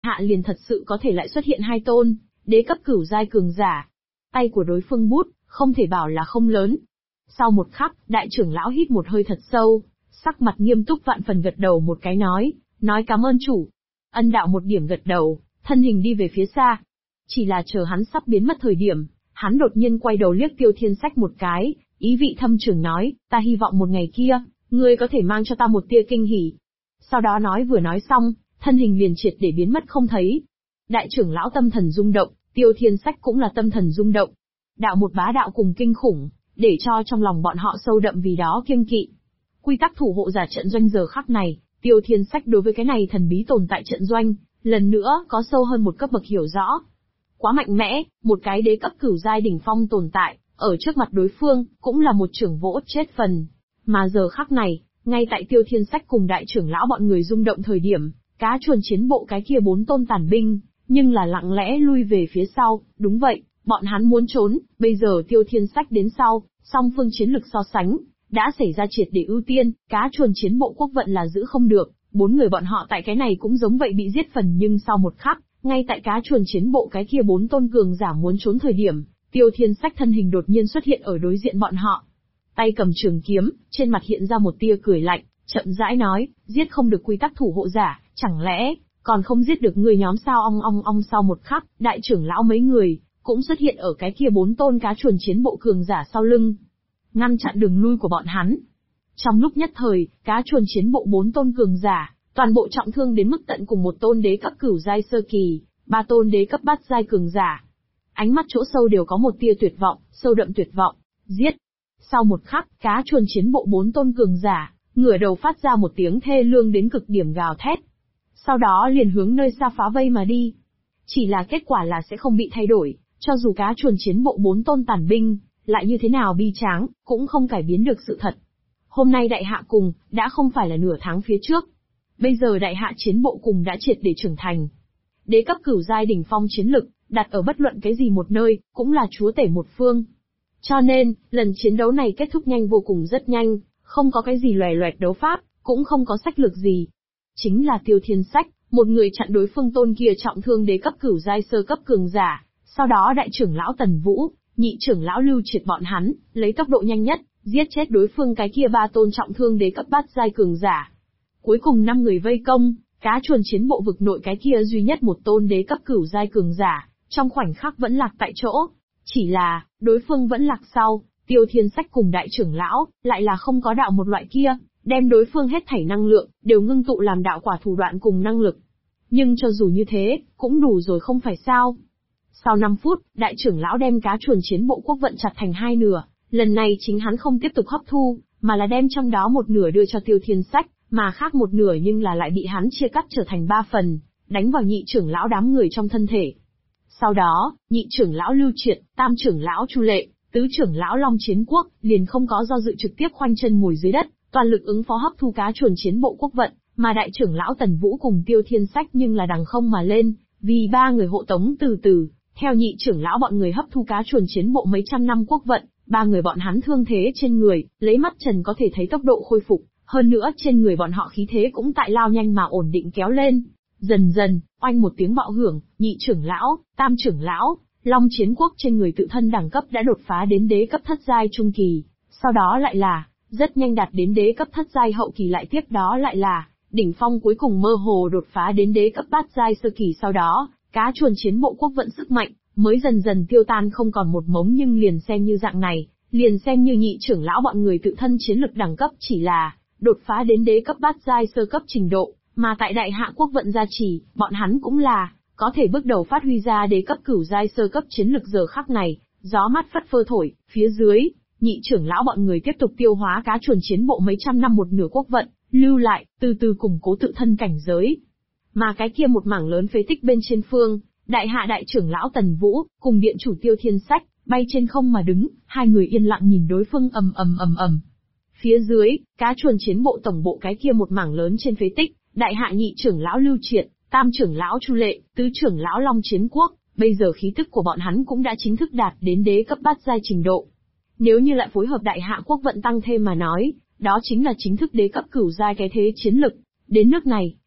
hạ liền thật sự có thể lại xuất hiện 2 tôn, đế cấp cửu giai cường giả. Tay của đối phương bút, không thể bảo là không lớn. Sau một khắc, đại trưởng lão hít một hơi thật sâu, sắc mặt nghiêm túc vạn phần gật đầu một cái nói cảm ơn chủ. Ân đạo một điểm gật đầu, thân hình đi về phía xa. Chỉ là chờ hắn sắp biến mất thời điểm, hắn đột nhiên quay đầu liếc Tiêu Thiên Sách một cái, ý vị thâm trường nói, ta hy vọng một ngày kia, ngươi có thể mang cho ta một tia kinh hỉ. Sau đó vừa nói xong, thân hình liền triệt để biến mất không thấy. Đại trưởng lão tâm thần rung động, Tiêu Thiên Sách cũng là tâm thần rung động. Đạo một bá đạo cùng kinh khủng, để cho trong lòng bọn họ sâu đậm vì đó kiêng kỵ. Quy tắc thủ hộ giả trận doanh giờ khắc này, Tiêu Thiên Sách đối với cái này thần bí tồn tại trận doanh, lần nữa có sâu hơn một cấp bậc hiểu rõ. Quá mạnh mẽ, một cái đế cấp cửu giai đỉnh phong tồn tại, ở trước mặt đối phương, cũng là một trưởng vỗ chết phần. Mà giờ khắc này, ngay tại Tiêu Thiên Sách cùng đại trưởng lão bọn người rung động thời điểm, cá chuồn chiến bộ cái kia 4 tôn tàn binh, nhưng là lặng lẽ lui về phía sau, đúng vậy, bọn hắn muốn trốn, bây giờ Tiêu Thiên Sách đến sau, song phương chiến lực so sánh, đã xảy ra triệt để ưu tiên, cá chuồn chiến bộ quốc vận là giữ không được, 4 người bọn họ tại cái này cũng giống vậy bị giết phần nhưng sau một khắc, ngay tại cá chuồn chiến bộ cái kia 4 tôn cường giả muốn trốn thời điểm, Tiêu Thiên Sách thân hình đột nhiên xuất hiện ở đối diện bọn họ. Tay cầm trường kiếm, trên mặt hiện ra một tia cười lạnh, chậm rãi nói, giết không được quy tắc thủ hộ giả, chẳng lẽ còn không giết được người nhóm sao? Ong sau một khắc, đại trưởng lão mấy người cũng xuất hiện ở cái kia 4 tôn cá chuồn chiến bộ cường giả sau lưng, ngăn chặn đường lui của bọn hắn. Trong lúc nhất thời, cá chuồn chiến bộ 4 tôn cường giả, toàn bộ trọng thương đến mức tận cùng 1 tôn đế cấp cửu giai sơ kỳ, 3 tôn đế cấp bát giai cường giả. Ánh mắt chỗ sâu đều có một tia tuyệt vọng, sâu đậm tuyệt vọng, giết. Sau một khắc, cá chuồn chiến bộ 4 tôn cường giả, ngửa đầu phát ra một tiếng thê lương đến cực điểm gào thét. Sau đó liền hướng nơi xa phá vây mà đi. Chỉ là kết quả là sẽ không bị thay đổi, cho dù cá chuồn chiến bộ 4 tôn tàn binh, lại như thế nào bi tráng, cũng không cải biến được sự thật. Hôm nay đại hạ cùng, đã không phải là nửa tháng phía trước. Bây giờ đại hạ chiến bộ cùng đã triệt để trưởng thành. Đế cấp cửu giai đỉnh phong chiến lực, đặt ở bất luận cái gì một nơi, cũng là chúa tể một phương. Cho nên, lần chiến đấu này kết thúc nhanh vô cùng rất nhanh, không có cái gì loè loẹt đấu pháp, cũng không có sách lược gì. Chính là Tiêu Thiên Sách, một người chặn đối phương tôn kia trọng thương đế cấp cửu giai sơ cấp cường giả, sau đó đại trưởng lão Tần Vũ, nhị trưởng lão Lưu Triệt bọn hắn, lấy tốc độ nhanh nhất, giết chết đối phương cái kia 3 tôn trọng thương đế cấp bát giai cường giả. Cuối cùng 5 người vây công, cá chuồn chiến bộ vực nội cái kia duy nhất 1 tôn đế cấp cửu giai cường giả, trong khoảnh khắc vẫn lạc tại chỗ. Chỉ là, đối phương vẫn lạc sau, Tiêu Thiên Sách cùng đại trưởng lão, lại là không có đạo một loại kia, đem đối phương hết thảy năng lượng, đều ngưng tụ làm đạo quả thủ đoạn cùng năng lực. Nhưng cho dù như thế, cũng đủ rồi không phải sao. Sau 5 phút, đại trưởng lão đem cá chuồn chiến bộ quốc vận chặt thành 2 nửa, lần này chính hắn không tiếp tục hấp thu, mà là đem trong đó 1 nửa đưa cho Tiêu Thiên Sách, mà khác 1 nửa nhưng là lại bị hắn chia cắt trở thành 3 phần, đánh vào nhị trưởng lão đám người trong thân thể. Sau đó, nhị trưởng lão Lưu Triệt, tam trưởng lão Chu Lệ, tứ trưởng lão Long Chiến Quốc, liền không có do dự trực tiếp khoanh chân ngồi dưới đất, toàn lực ứng phó hấp thu cá chuồn chiến bộ quốc vận, mà đại trưởng lão Tần Vũ cùng Tiêu Thiên Sách nhưng là đằng không mà lên, vì 3 người hộ tống từ từ, theo nhị trưởng lão bọn người hấp thu cá chuồn chiến bộ mấy trăm năm quốc vận, 3 người bọn hắn thương thế trên người, lấy mắt trần có thể thấy tốc độ khôi phục, hơn nữa trên người bọn họ khí thế cũng tại lao nhanh mà ổn định kéo lên. Dần dần, oanh một tiếng bạo hưởng, nhị trưởng lão, tam trưởng lão, Long Chiến Quốc trên người tự thân đẳng cấp đã đột phá đến đế cấp thất giai trung kỳ, sau đó lại là, rất nhanh đạt đến đế cấp thất giai hậu kỳ, lại tiếp đó lại là, đỉnh phong cuối cùng mơ hồ đột phá đến đế cấp bát giai sơ kỳ, sau đó, cá chuồn chiến bộ quốc vận sức mạnh, mới dần dần tiêu tan không còn một mống. Nhưng liền xem như dạng này, liền xem như nhị trưởng lão bọn người tự thân chiến lực đẳng cấp chỉ là, đột phá đến đế cấp bát giai sơ cấp trình độ, mà tại đại hạ quốc vận gia trì, bọn hắn cũng là, có thể bước đầu phát huy ra đế cấp cửu giai sơ cấp chiến lực. Giờ khắc này, gió mát phất phơ thổi, phía dưới, nhị trưởng lão bọn người tiếp tục tiêu hóa cá chuồn chiến bộ mấy trăm năm 1 nửa quốc vận, lưu lại, từ từ củng cố tự thân cảnh giới. Mà cái kia một mảng lớn phế tích bên trên phương, đại hạ đại trưởng lão Tần Vũ, cùng điện chủ Tiêu Thiên Sách, bay trên không mà đứng, 2 người yên lặng nhìn đối phương ầm. Phía dưới, cá chuồn chiến bộ tổng bộ cái kia một mảng lớn trên phế tích, đại hạ nhị trưởng lão Lưu Triệt, tam trưởng lão Chu Lệ, tứ trưởng lão Long Chiến Quốc, bây giờ khí tức của bọn hắn cũng đã chính thức đạt đến đế cấp bát giai trình độ. Nếu như lại phối hợp đại hạ quốc vận tăng thêm mà nói, đó chính là chính thức đế cấp cửu giai cái thế chiến lực. Đến nước này,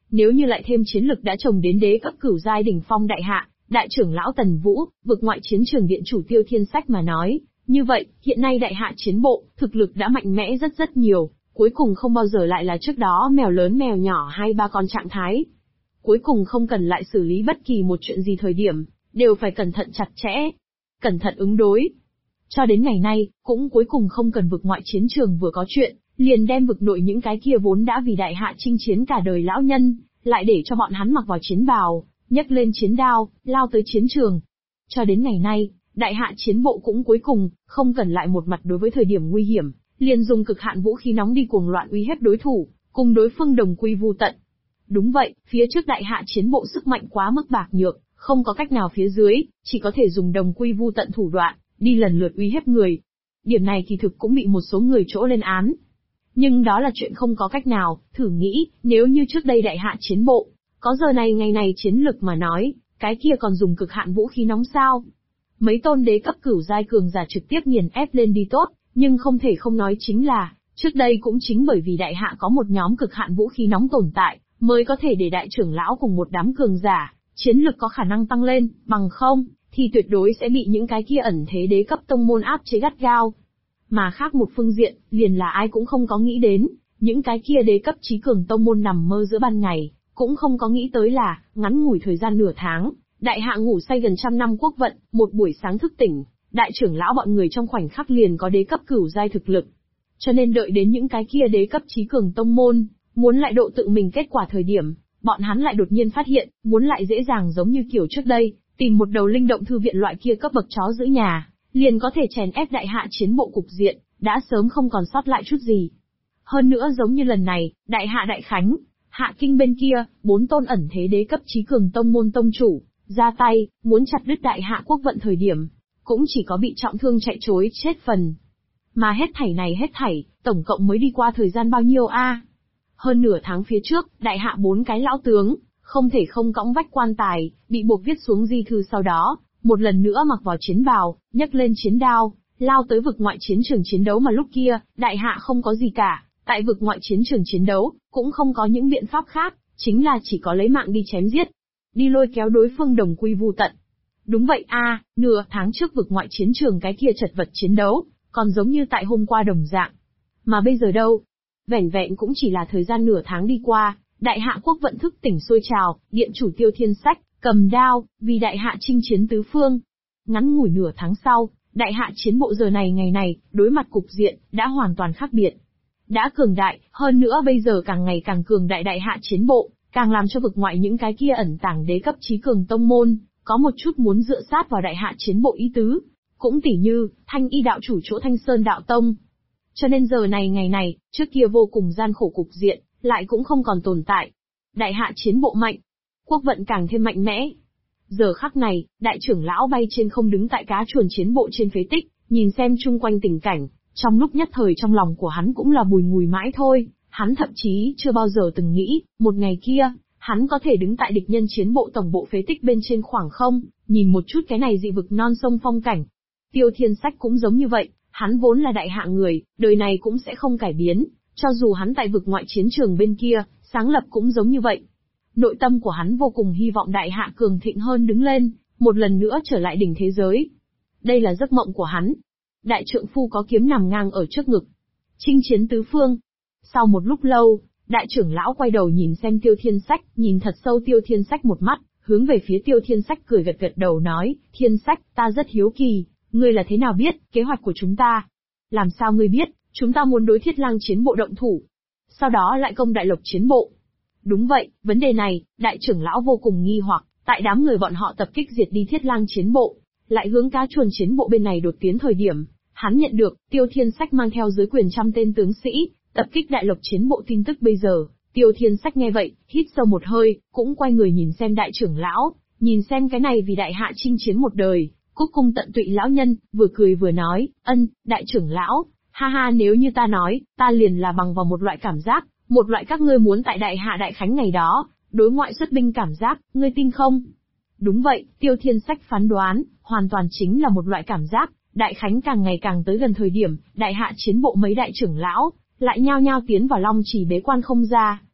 Nếu như lại thêm chiến lực đã trồng đến đế cấp cửu giai đỉnh phong đại hạ, đại trưởng lão Tần Vũ, vực ngoại chiến trường điện chủ Tiêu Thiên Sách mà nói, như vậy, hiện nay đại hạ chiến bộ, thực lực đã mạnh mẽ rất rất nhiều, cuối cùng không bao giờ lại là trước đó mèo lớn mèo nhỏ hai ba con trạng thái. Cuối cùng không cần lại xử lý bất kỳ một chuyện gì thời điểm, đều phải cẩn thận chặt chẽ, cẩn thận ứng đối. Cho đến ngày nay, cũng cuối cùng không cần vực ngoại chiến trường vừa có chuyện, liền đem vực nội những cái kia vốn đã vì đại hạ chinh chiến cả đời lão nhân, lại để cho bọn hắn mặc vào chiến bào, nhấc lên chiến đao, lao tới chiến trường. Cho đến ngày nay, đại hạ chiến bộ cũng cuối cùng, không cần lại một mặt đối với thời điểm nguy hiểm, liền dùng cực hạn vũ khí nóng đi cuồng loạn uy hiếp đối thủ, cùng đối phương đồng quy vu tận. Đúng vậy, phía trước đại hạ chiến bộ sức mạnh quá mức bạc nhược, không có cách nào phía dưới, chỉ có thể dùng đồng quy vu tận thủ đoạn, đi lần lượt uy hiếp người. Điểm này kỳ thực cũng bị một số người chỗ lên án. Nhưng đó là chuyện không có cách nào, thử nghĩ, nếu như trước đây đại hạ chiến bộ, có giờ này ngày này chiến lực mà nói, cái kia còn dùng cực hạn vũ khí nóng sao? Mấy tôn đế cấp cửu giai cường giả trực tiếp nghiền ép lên đi tốt, nhưng không thể không nói chính là, trước đây cũng chính bởi vì đại hạ có một nhóm cực hạn vũ khí nóng tồn tại, mới có thể để đại trưởng lão cùng một đám cường giả, chiến lực có khả năng tăng lên, bằng không, thì tuyệt đối sẽ bị những cái kia ẩn thế đế cấp tông môn áp chế gắt gao. Mà khác một phương diện, liền là ai cũng không có nghĩ đến, những cái kia đế cấp trí cường tông môn nằm mơ giữa ban ngày, cũng không có nghĩ tới là, ngắn ngủi thời gian nửa tháng, đại hạ ngủ say gần trăm năm quốc vận, một buổi sáng thức tỉnh, đại trưởng lão bọn người trong khoảnh khắc liền có đế cấp cửu giai thực lực. Cho nên đợi đến những cái kia đế cấp trí cường tông môn, muốn lại độ tự mình kết quả thời điểm, bọn hắn lại đột nhiên phát hiện, muốn lại dễ dàng giống như kiểu trước đây, tìm một đầu linh động thư viện loại kia cấp bậc chó giữ nhà, liền có thể chèn ép đại hạ chiến bộ cục diện, đã sớm không còn sót lại chút gì. Hơn nữa giống như lần này, đại hạ đại khánh, hạ kinh bên kia, 4 tôn ẩn thế đế cấp trí cường tông môn tông chủ, ra tay, muốn chặt đứt đại hạ quốc vận thời điểm, cũng chỉ có bị trọng thương chạy trối chết phần. Mà hết thảy, tổng cộng mới đi qua thời gian bao nhiêu a? Hơn nửa tháng phía trước, đại hạ 4 cái lão tướng, không thể không cõng vách quan tài, bị buộc viết xuống di thư sau đó, một lần nữa mặc vào chiến bào, nhấc lên chiến đao, lao tới vực ngoại chiến trường chiến đấu mà lúc kia, đại hạ không có gì cả, tại vực ngoại chiến trường chiến đấu, cũng không có những biện pháp khác, chính là chỉ có lấy mạng đi chém giết, đi lôi kéo đối phương đồng quy vu tận. Đúng vậy a, nửa tháng trước vực ngoại chiến trường cái kia chật vật chiến đấu, còn giống như tại hôm qua đồng dạng. Mà bây giờ đâu? Vẻn vẹn cũng chỉ là thời gian nửa tháng đi qua, đại hạ quốc vận thức tỉnh sôi trào, điện chủ Tiêu Thiên Sách, cầm đao, vì đại hạ chinh chiến tứ phương. Ngắn ngủi nửa tháng sau, đại hạ chiến bộ giờ này ngày này, đối mặt cục diện, đã hoàn toàn khác biệt. Đã cường đại, hơn nữa bây giờ càng ngày càng cường đại đại hạ chiến bộ, càng làm cho vực ngoại những cái kia ẩn tàng đế cấp trí cường tông môn, có một chút muốn dựa sát vào đại hạ chiến bộ ý tứ. Cũng tỉ như, Thanh Y đạo chủ chỗ Thanh Sơn đạo tông. Cho nên giờ này ngày này, trước kia vô cùng gian khổ cục diện, lại cũng không còn tồn tại. Đại hạ chiến bộ mạnh, quốc vận càng thêm mạnh mẽ. Giờ khắc này, đại trưởng lão bay trên không đứng tại cá chuồn chiến bộ trên phế tích, nhìn xem chung quanh tình cảnh, trong lúc nhất thời trong lòng của hắn cũng là bùi ngùi mãi thôi, hắn thậm chí chưa bao giờ từng nghĩ, một ngày kia, hắn có thể đứng tại địch nhân chiến bộ tổng bộ phế tích bên trên khoảng không, nhìn một chút cái này dị vực non sông phong cảnh. Tiêu Thiên Sách cũng giống như vậy, hắn vốn là đại hạ người, đời này cũng sẽ không cải biến, cho dù hắn tại vực ngoại chiến trường bên kia, sáng lập cũng giống như vậy. Nội tâm của hắn vô cùng hy vọng đại hạ cường thịnh hơn đứng lên, một lần nữa trở lại đỉnh thế giới. Đây là giấc mộng của hắn. Đại trượng phu có kiếm nằm ngang ở trước ngực. Chinh chiến tứ phương. Sau một lúc lâu, đại trưởng lão quay đầu nhìn xem Tiêu Thiên Sách, nhìn thật sâu Tiêu Thiên Sách một mắt, hướng về phía Tiêu Thiên Sách cười gật gật đầu nói, Thiên Sách, ta rất hiếu kỳ, ngươi là thế nào biết, kế hoạch của chúng ta? Làm sao ngươi biết, chúng ta muốn đối Thiết Lang chiến bộ động thủ? Sau đó lại công Đại Lộc chiến bộ. Đúng vậy, vấn đề này, đại trưởng lão vô cùng nghi hoặc, tại đám người bọn họ tập kích diệt đi Thiết Lang chiến bộ, lại hướng cá chuồn chiến bộ bên này đột tiến thời điểm, hắn nhận được, Tiêu Thiên Sách mang theo dưới quyền trăm tên tướng sĩ, tập kích Đại Lộc chiến bộ tin tức bây giờ. Tiêu Thiên Sách nghe vậy, hít sâu một hơi, cũng quay người nhìn xem đại trưởng lão, nhìn xem cái này vì đại hạ chinh chiến một đời, cúc cung tận tụy lão nhân, vừa cười vừa nói, đại trưởng lão, ha ha, nếu như ta nói, ta liền là bằng vào một loại cảm giác, một loại các ngươi muốn tại đại hạ đại khánh ngày đó, đối ngoại xuất binh cảm giác, ngươi tin không? Đúng vậy, Tiêu Thiên Sách phán đoán, hoàn toàn chính là một loại cảm giác, đại khánh càng ngày càng tới gần thời điểm, đại hạ chiến bộ mấy đại trưởng lão, lại nhao nhao tiến vào Long Chỉ bế quan không ra.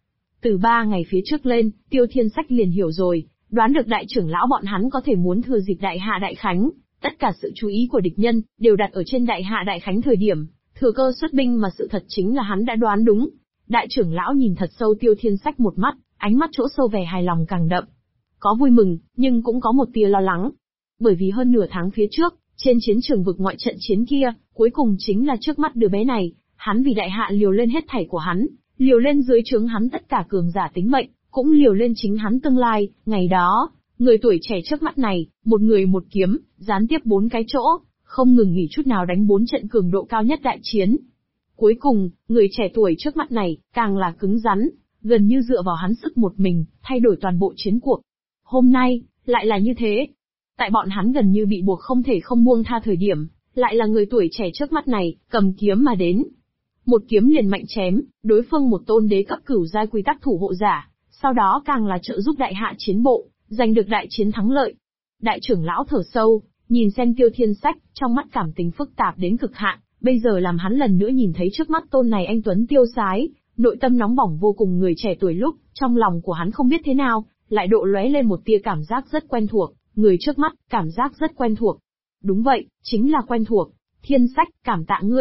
Từ 3 ngày phía trước lên, Tiêu Thiên Sách liền hiểu rồi, đoán được đại trưởng lão bọn hắn có thể muốn thừa dịp đại hạ đại khánh, tất cả sự chú ý của địch nhân đều đặt ở trên đại hạ đại khánh thời điểm, thừa cơ xuất binh mà sự thật chính là hắn đã đoán đúng. Đại trưởng lão nhìn thật sâu Tiêu Thiên Sách một mắt, ánh mắt chỗ sâu vẻ hài lòng càng đậm. Có vui mừng, nhưng cũng có một tia lo lắng. Bởi vì hơn nửa tháng phía trước, trên chiến trường vực ngoại trận chiến kia, cuối cùng chính là trước mắt đứa bé này, hắn vì đại hạ liều lên hết thảy của hắn, liều lên dưới trướng hắn tất cả cường giả tính mệnh, cũng liều lên chính hắn tương lai. Ngày đó, người tuổi trẻ trước mắt này, một người một kiếm, gián tiếp 4 cái chỗ, không ngừng nghỉ chút nào đánh 4 trận cường độ cao nhất đại chiến. Cuối cùng, người trẻ tuổi trước mắt này, càng là cứng rắn, gần như dựa vào hắn sức một mình, thay đổi toàn bộ chiến cuộc. Hôm nay, lại là như thế. Tại bọn hắn gần như bị buộc không thể không buông tha thời điểm, lại là người tuổi trẻ trước mắt này, cầm kiếm mà đến. Một kiếm liền mạnh chém, đối phương một tôn đế cấp cửu giai quy tắc thủ hộ giả, sau đó càng là trợ giúp đại hạ chiến bộ, giành được đại chiến thắng lợi. Đại trưởng lão thở sâu, nhìn xem Tiêu Thiên Sách, trong mắt cảm tình phức tạp đến cực hạn, bây giờ làm hắn lần nữa nhìn thấy trước mắt tôn này anh tuấn tiêu sái, nội tâm nóng bỏng vô cùng người trẻ tuổi lúc, trong lòng của hắn không biết thế nào, lại độ lóe lên một tia cảm giác rất quen thuộc, người trước mắt, cảm giác rất quen thuộc. Đúng vậy, chính là quen thuộc. Thiên Sách, cảm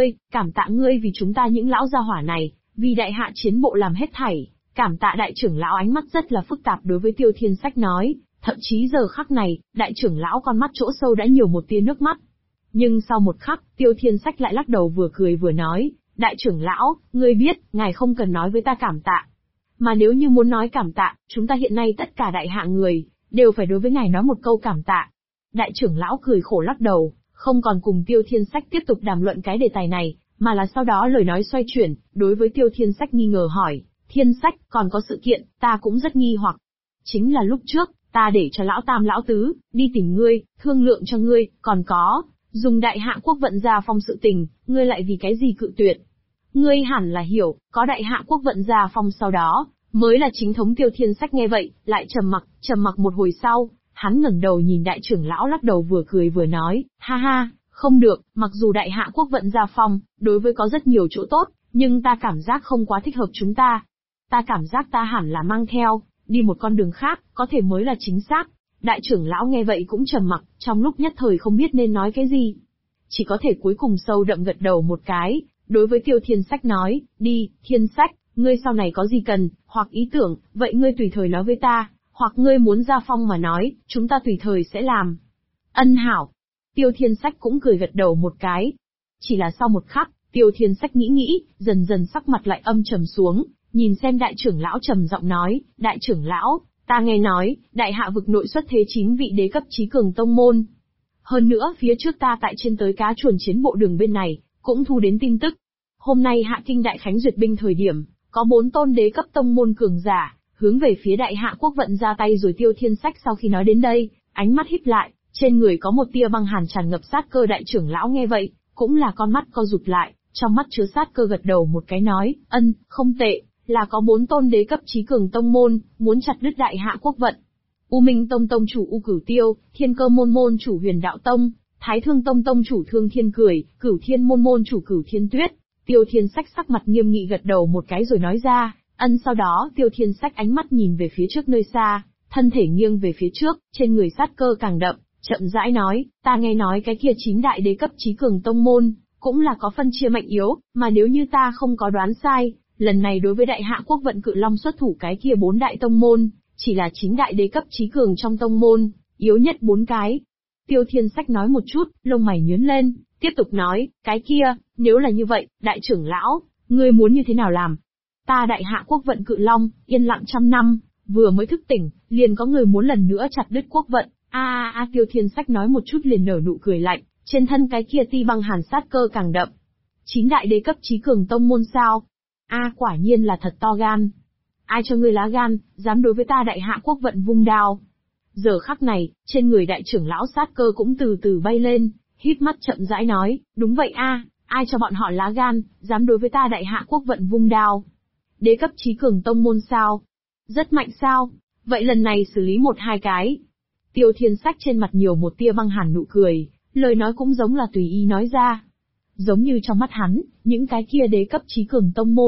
tạ ngươi vì chúng ta những lão gia hỏa này, vì đại hạ chiến bộ làm hết thảy. Cảm tạ đại trưởng lão, ánh mắt rất là phức tạp đối với Tiêu Thiên Sách nói, thậm chí giờ khắc này, đại trưởng lão con mắt chỗ sâu đã nhiều một tia nước mắt. Nhưng sau một khắc, Tiêu Thiên Sách lại lắc đầu vừa cười vừa nói, đại trưởng lão, ngươi biết, ngài không cần nói với ta cảm tạ. Mà nếu như muốn nói cảm tạ, chúng ta hiện nay tất cả đại hạ người, đều phải đối với ngài nói một câu cảm tạ. Đại trưởng lão cười khổ lắc đầu, không còn cùng Tiêu Thiên Sách tiếp tục đàm luận cái đề tài này, mà là sau đó lời nói xoay chuyển, đối với Tiêu Thiên Sách nghi ngờ hỏi, Thiên Sách, còn có sự kiện, ta cũng rất nghi hoặc. Chính là lúc trước, ta để cho lão tam lão tứ, đi tìm ngươi, thương lượng cho ngươi, còn có, dùng đại hạ quốc vận gia phong sự tình, ngươi lại vì cái gì cự tuyệt. Ngươi hẳn là hiểu, có đại hạ quốc vận gia phong sau đó, mới là chính thống. Tiêu Thiên Sách nghe vậy, lại trầm mặc một hồi sau, hắn ngẩng đầu nhìn đại trưởng lão lắc đầu vừa cười vừa nói, ha ha, không được, mặc dù đại hạ quốc vận gia phong, đối với có rất nhiều chỗ tốt, nhưng ta cảm giác không quá thích hợp chúng ta. Ta cảm giác ta hẳn là mang theo, đi một con đường khác, có thể mới là chính xác. Đại trưởng lão nghe vậy cũng trầm mặc, trong lúc nhất thời không biết nên nói cái gì. Chỉ có thể cuối cùng sâu đậm gật đầu một cái, đối với Tiêu Thiên Sách nói, đi, Thiên Sách, ngươi sau này có gì cần, hoặc ý tưởng, vậy ngươi tùy thời nói với ta, hoặc ngươi muốn ra phong mà nói, chúng ta tùy thời sẽ làm. Ân hảo. Tiêu Thiên Sách cũng cười gật đầu một cái. Chỉ là sau một khắc, Tiêu Thiên Sách nghĩ, dần dần sắc mặt lại âm trầm xuống, nhìn xem đại trưởng lão trầm giọng nói, đại trưởng lão, ta nghe nói, đại hạ vực nội xuất thế 9 vị đế cấp chí cường tông môn. Hơn nữa phía trước ta tại trên tới cá chuồn chiến bộ đường bên này, cũng thu đến tin tức. Hôm nay hạ kinh đại khánh duyệt binh thời điểm, có 4 tôn đế cấp tông môn cường giả, hướng về phía đại hạ quốc vận ra tay rồi. Tiêu Thiên Sách sau khi nói đến đây, ánh mắt híp lại, trên người có một tia băng hàn tràn ngập sát cơ. Đại trưởng lão nghe vậy, cũng là con mắt co rụt lại, trong mắt chứa sát cơ gật đầu một cái nói, không tệ, là có 4 tôn đế cấp chí cường tông môn, muốn chặt đứt đại hạ quốc vận. U Minh Tông tông chủ U Cửu Tiêu, Thiên Cơ môn môn chủ Huyền Đạo Tông, Thái Thương Tông tông chủ Thương Thiên Cười, Cửu Thiên môn môn chủ Cửu Thiên Tuyết. Tiêu Thiên Sách sắc mặt nghiêm nghị gật đầu một cái rồi nói ra, sau đó Tiêu Thiên Sách ánh mắt nhìn về phía trước nơi xa, thân thể nghiêng về phía trước, trên người sát cơ càng đậm, chậm rãi nói, ta nghe nói cái kia 9 đại đế cấp chí cường tông môn, cũng là có phân chia mạnh yếu, mà nếu như ta không có đoán sai, lần này đối với đại hạ quốc vận Cự Long xuất thủ cái kia 4 đại tông môn, chỉ là 9 đại đế cấp chí cường trong tông môn, yếu nhất 4 cái. Tiêu Thiên Sách nói một chút, lông mày nhướng lên, tiếp tục nói, cái kia, nếu là như vậy, đại trưởng lão, ngươi muốn như thế nào làm? Ta đại hạ quốc vận Cự Long, yên lặng trăm năm, vừa mới thức tỉnh, liền có người muốn lần nữa chặt đứt quốc vận. Tiêu Thiên Sách nói một chút liền nở nụ cười lạnh, trên thân cái kia ti băng hàn sát cơ càng đậm. 9 đại đế cấp chí cường tông môn sao? Quả nhiên là thật to gan. Ai cho ngươi lá gan, dám đối với ta đại hạ quốc vận vung đao? Giờ khắc này, trên người đại trưởng lão sát cơ cũng từ từ bay lên, híp mắt chậm rãi nói, đúng vậy ai cho bọn họ lá gan, dám đối với ta đại hạ quốc vận vung đao? Đế cấp chí cường tông môn sao? Rất mạnh sao? Vậy lần này xử lý 1-2 cái. Tiêu Thiên Sách trên mặt nhiều một tia băng hàn nụ cười, lời nói cũng giống là tùy ý nói ra. Giống như trong mắt hắn, những cái kia đế cấp chí cường tông môn,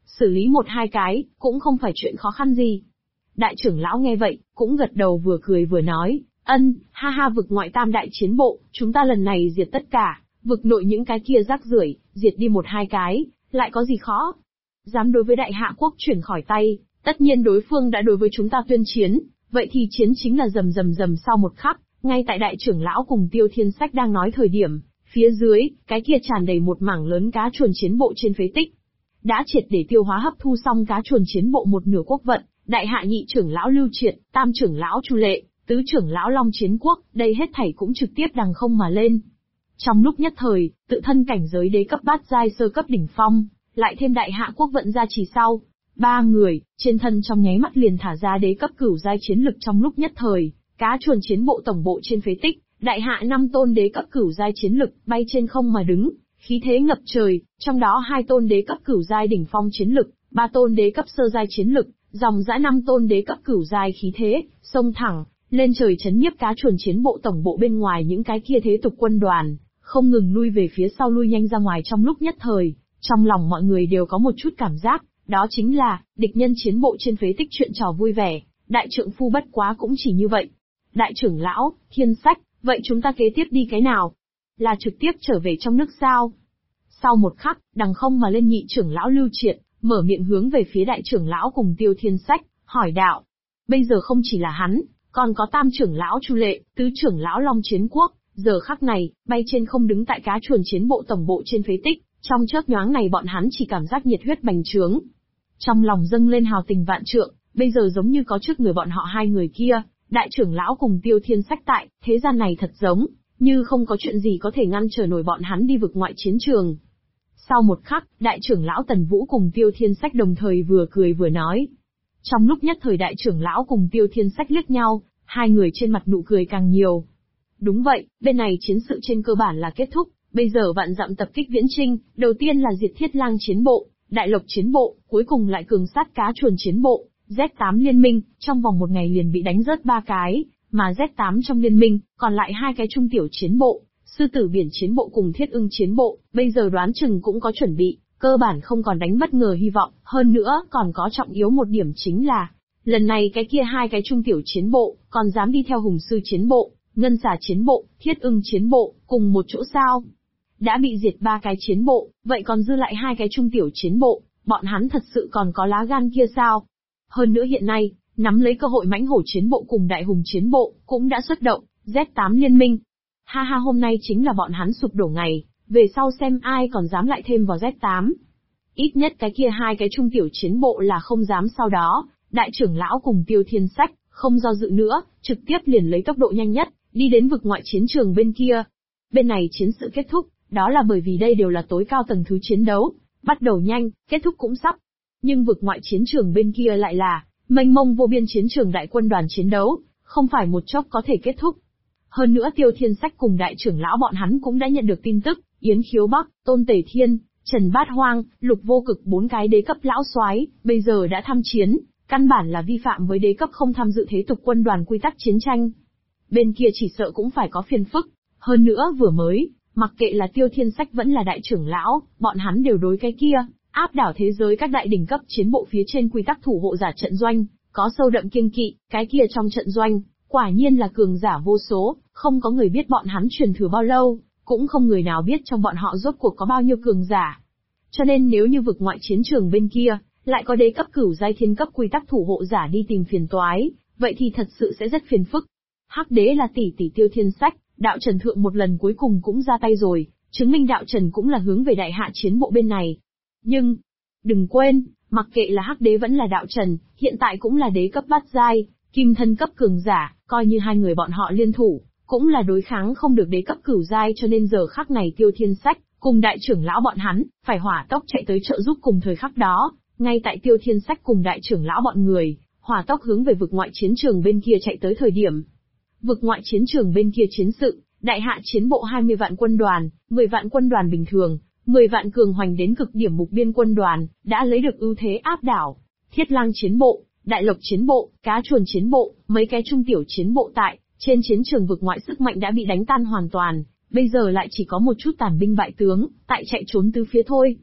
xử lý một hai cái, cũng không phải chuyện khó khăn gì. Đại trưởng lão nghe vậy, cũng gật đầu vừa cười vừa nói, ha ha vực ngoại tam đại chiến bộ, chúng ta lần này diệt tất cả, vực nội những cái kia rác rưởi, diệt đi một hai cái, lại có gì khó. Dám đối với đại hạ quốc chuyển khỏi tay, tất nhiên đối phương đã đối với chúng ta tuyên chiến, vậy thì chiến chính là rầm rầm rầm sau một khắc, ngay tại đại trưởng lão cùng Tiêu Thiên Sách đang nói thời điểm, phía dưới, cái kia tràn đầy một mảng lớn cá chuồn chiến bộ trên phế tích. Đã triệt để tiêu hóa hấp thu xong cá chuồn chiến bộ một nửa quốc vận, đại hạ nhị trưởng lão Lưu Triệt, tam trưởng lão Chu Lệ, tứ trưởng lão Long Chiến Quốc, đây hết thảy cũng trực tiếp đằng không mà lên. Trong lúc nhất thời, tự thân cảnh giới đế cấp bát giai sơ cấp đỉnh phong, lại thêm đại hạ quốc vận gia trì sau, ba người, trên thân trong nháy mắt liền thả ra đế cấp cửu giai chiến lực trong lúc nhất thời, cá chuồn chiến bộ tổng bộ trên phế tích, đại hạ 5 tôn đế cấp cửu giai chiến lực bay trên không mà đứng, khí thế ngập trời, trong đó 2 tôn đế cấp cửu giai đỉnh phong chiến lực, 3 tôn đế cấp sơ giai chiến lực, dòng dã 5 tôn đế cấp cửu giai khí thế, xông thẳng lên trời chấn nhiếp cá chuồn chiến bộ tổng bộ bên ngoài những cái kia thế tục quân đoàn, không ngừng lui về phía sau lui nhanh ra ngoài trong lúc nhất thời, trong lòng mọi người đều có một chút cảm giác, đó chính là, địch nhân chiến bộ trên phế tích chuyện trò vui vẻ, đại trượng phu bất quá cũng chỉ như vậy. Đại trưởng lão, Thiên Sách, vậy chúng ta kế tiếp đi cái nào? Là trực tiếp trở về trong nước sao? Sau một khắc, đằng không mà lên nhị trưởng lão Lưu Triệt, mở miệng hướng về phía đại trưởng lão cùng Tiêu Thiên Sách, hỏi đạo. Bây giờ không chỉ là hắn, còn có tam trưởng lão Chu Lệ, tứ trưởng lão Long Chiến Quốc, giờ khắc này, bay trên không đứng tại cá chuồn chiến bộ tổng bộ trên phế tích, trong chớp nhoáng này bọn hắn chỉ cảm giác nhiệt huyết bành trướng. Trong lòng dâng lên hào tình vạn trượng, bây giờ giống như có trước người bọn họ hai người kia, đại trưởng lão cùng Tiêu Thiên Sách tại, thế gian này thật giống như không có chuyện gì có thể ngăn trở nổi bọn hắn đi vực ngoại chiến trường. Sau một khắc, đại trưởng lão Tần Vũ cùng Tiêu Thiên Sách đồng thời vừa cười vừa nói. Trong lúc nhất thời đại trưởng lão cùng Tiêu Thiên Sách liếc nhau, hai người trên mặt nụ cười càng nhiều. Đúng vậy, bên này chiến sự trên cơ bản là kết thúc, bây giờ vạn dặm tập kích viễn chinh, đầu tiên là diệt Thiết Lang chiến bộ, Đại Lộc chiến bộ, cuối cùng lại cường sát cá chuồn chiến bộ, Z8 liên minh, trong vòng một ngày liền bị đánh rớt 3 cái, mà Z8 trong liên minh, còn lại 2 cái trung tiểu chiến bộ, Sư tử biển chiến bộ cùng Thiết ưng chiến bộ, bây giờ đoán chừng cũng có chuẩn bị, cơ bản không còn đánh bất ngờ hy vọng, hơn nữa còn có trọng yếu một điểm chính là, lần này cái kia 2 cái trung tiểu chiến bộ, còn dám đi theo Hùng sư chiến bộ, Ngân xà chiến bộ, Thiết ưng chiến bộ, cùng một chỗ sao? Đã bị diệt 3 cái chiến bộ, vậy còn dư lại 2 cái trung tiểu chiến bộ, bọn hắn thật sự còn có lá gan kia sao? Hơn nữa hiện nay, nắm lấy cơ hội mãnh hổ chiến bộ cùng đại hùng chiến bộ, cũng đã xuất động, Z8 liên minh. Ha ha hôm nay chính là bọn hắn sụp đổ ngày, về sau xem ai còn dám lại thêm vào Z8. Ít nhất cái kia 2 cái trung tiểu chiến bộ là không dám sau đó, đại trưởng lão cùng Tiêu Thiên Sách, không do dự nữa, trực tiếp liền lấy tốc độ nhanh nhất, đi đến vực ngoại chiến trường bên kia. Bên này chiến sự kết thúc, đó là bởi vì đây đều là tối cao tầng thứ chiến đấu, bắt đầu nhanh, kết thúc cũng sắp. Nhưng vực ngoại chiến trường bên kia lại là, mênh mông vô biên chiến trường đại quân đoàn chiến đấu, không phải một chốc có thể kết thúc. Hơn nữa Tiêu Thiên Sách cùng đại trưởng lão bọn hắn cũng đã nhận được tin tức, Yến Khiếu Bắc, Tôn Tề Thiên, Trần Bát Hoang, Lục Vô Cực 4 cái đế cấp lão soái, bây giờ đã tham chiến, căn bản là vi phạm với đế cấp không tham dự thế tục quân đoàn quy tắc chiến tranh. Bên kia chỉ sợ cũng phải có phiền phức, hơn nữa vừa mới, mặc kệ là Tiêu Thiên Sách vẫn là đại trưởng lão, bọn hắn đều đối cái kia, áp đảo thế giới các đại đỉnh cấp chiến bộ phía trên quy tắc thủ hộ giả trận doanh, có sâu đậm kiêng kỵ, cái kia trong trận doanh, quả nhiên là cường giả vô số, không có người biết bọn hắn truyền thừa bao lâu, cũng không người nào biết trong bọn họ rốt cuộc có bao nhiêu cường giả. Cho nên nếu như vực ngoại chiến trường bên kia, lại có đế cấp cửu giai thiên cấp quy tắc thủ hộ giả đi tìm phiền toái, vậy thì thật sự sẽ rất phiền phức. Hắc đế là tỷ tỷ Tiêu Thiên Sách, đạo trần thượng một lần cuối cùng cũng ra tay rồi, chứng minh đạo trần cũng là hướng về đại hạ chiến bộ bên này. Nhưng, đừng quên, mặc kệ là hắc đế vẫn là đạo trần, hiện tại cũng là đế cấp bát giai, kim thân cấp cường giả, coi như hai người bọn họ liên thủ, cũng là đối kháng không được đế cấp cửu giai, cho nên giờ khắc này Tiêu Thiên Sách, cùng đại trưởng lão bọn hắn, phải hỏa tốc chạy tới trợ giúp. Cùng thời khắc đó, ngay tại Tiêu Thiên Sách cùng đại trưởng lão bọn người, hỏa tốc hướng về vực ngoại chiến trường bên kia chạy tới thời điểm. Vực ngoại chiến trường bên kia chiến sự, đại hạ chiến bộ 20 vạn quân đoàn, 10 vạn quân đoàn bình thường, 10 vạn cường hoành đến cực điểm mục biên quân đoàn, đã lấy được ưu thế áp đảo. Thiết Lang chiến bộ, Đại Lộc chiến bộ, Cá chuồn chiến bộ, mấy cái trung tiểu chiến bộ tại trên chiến trường vực ngoại sức mạnh đã bị đánh tan hoàn toàn, bây giờ lại chỉ có một chút tàn binh bại tướng, tại chạy trốn tứ phía thôi.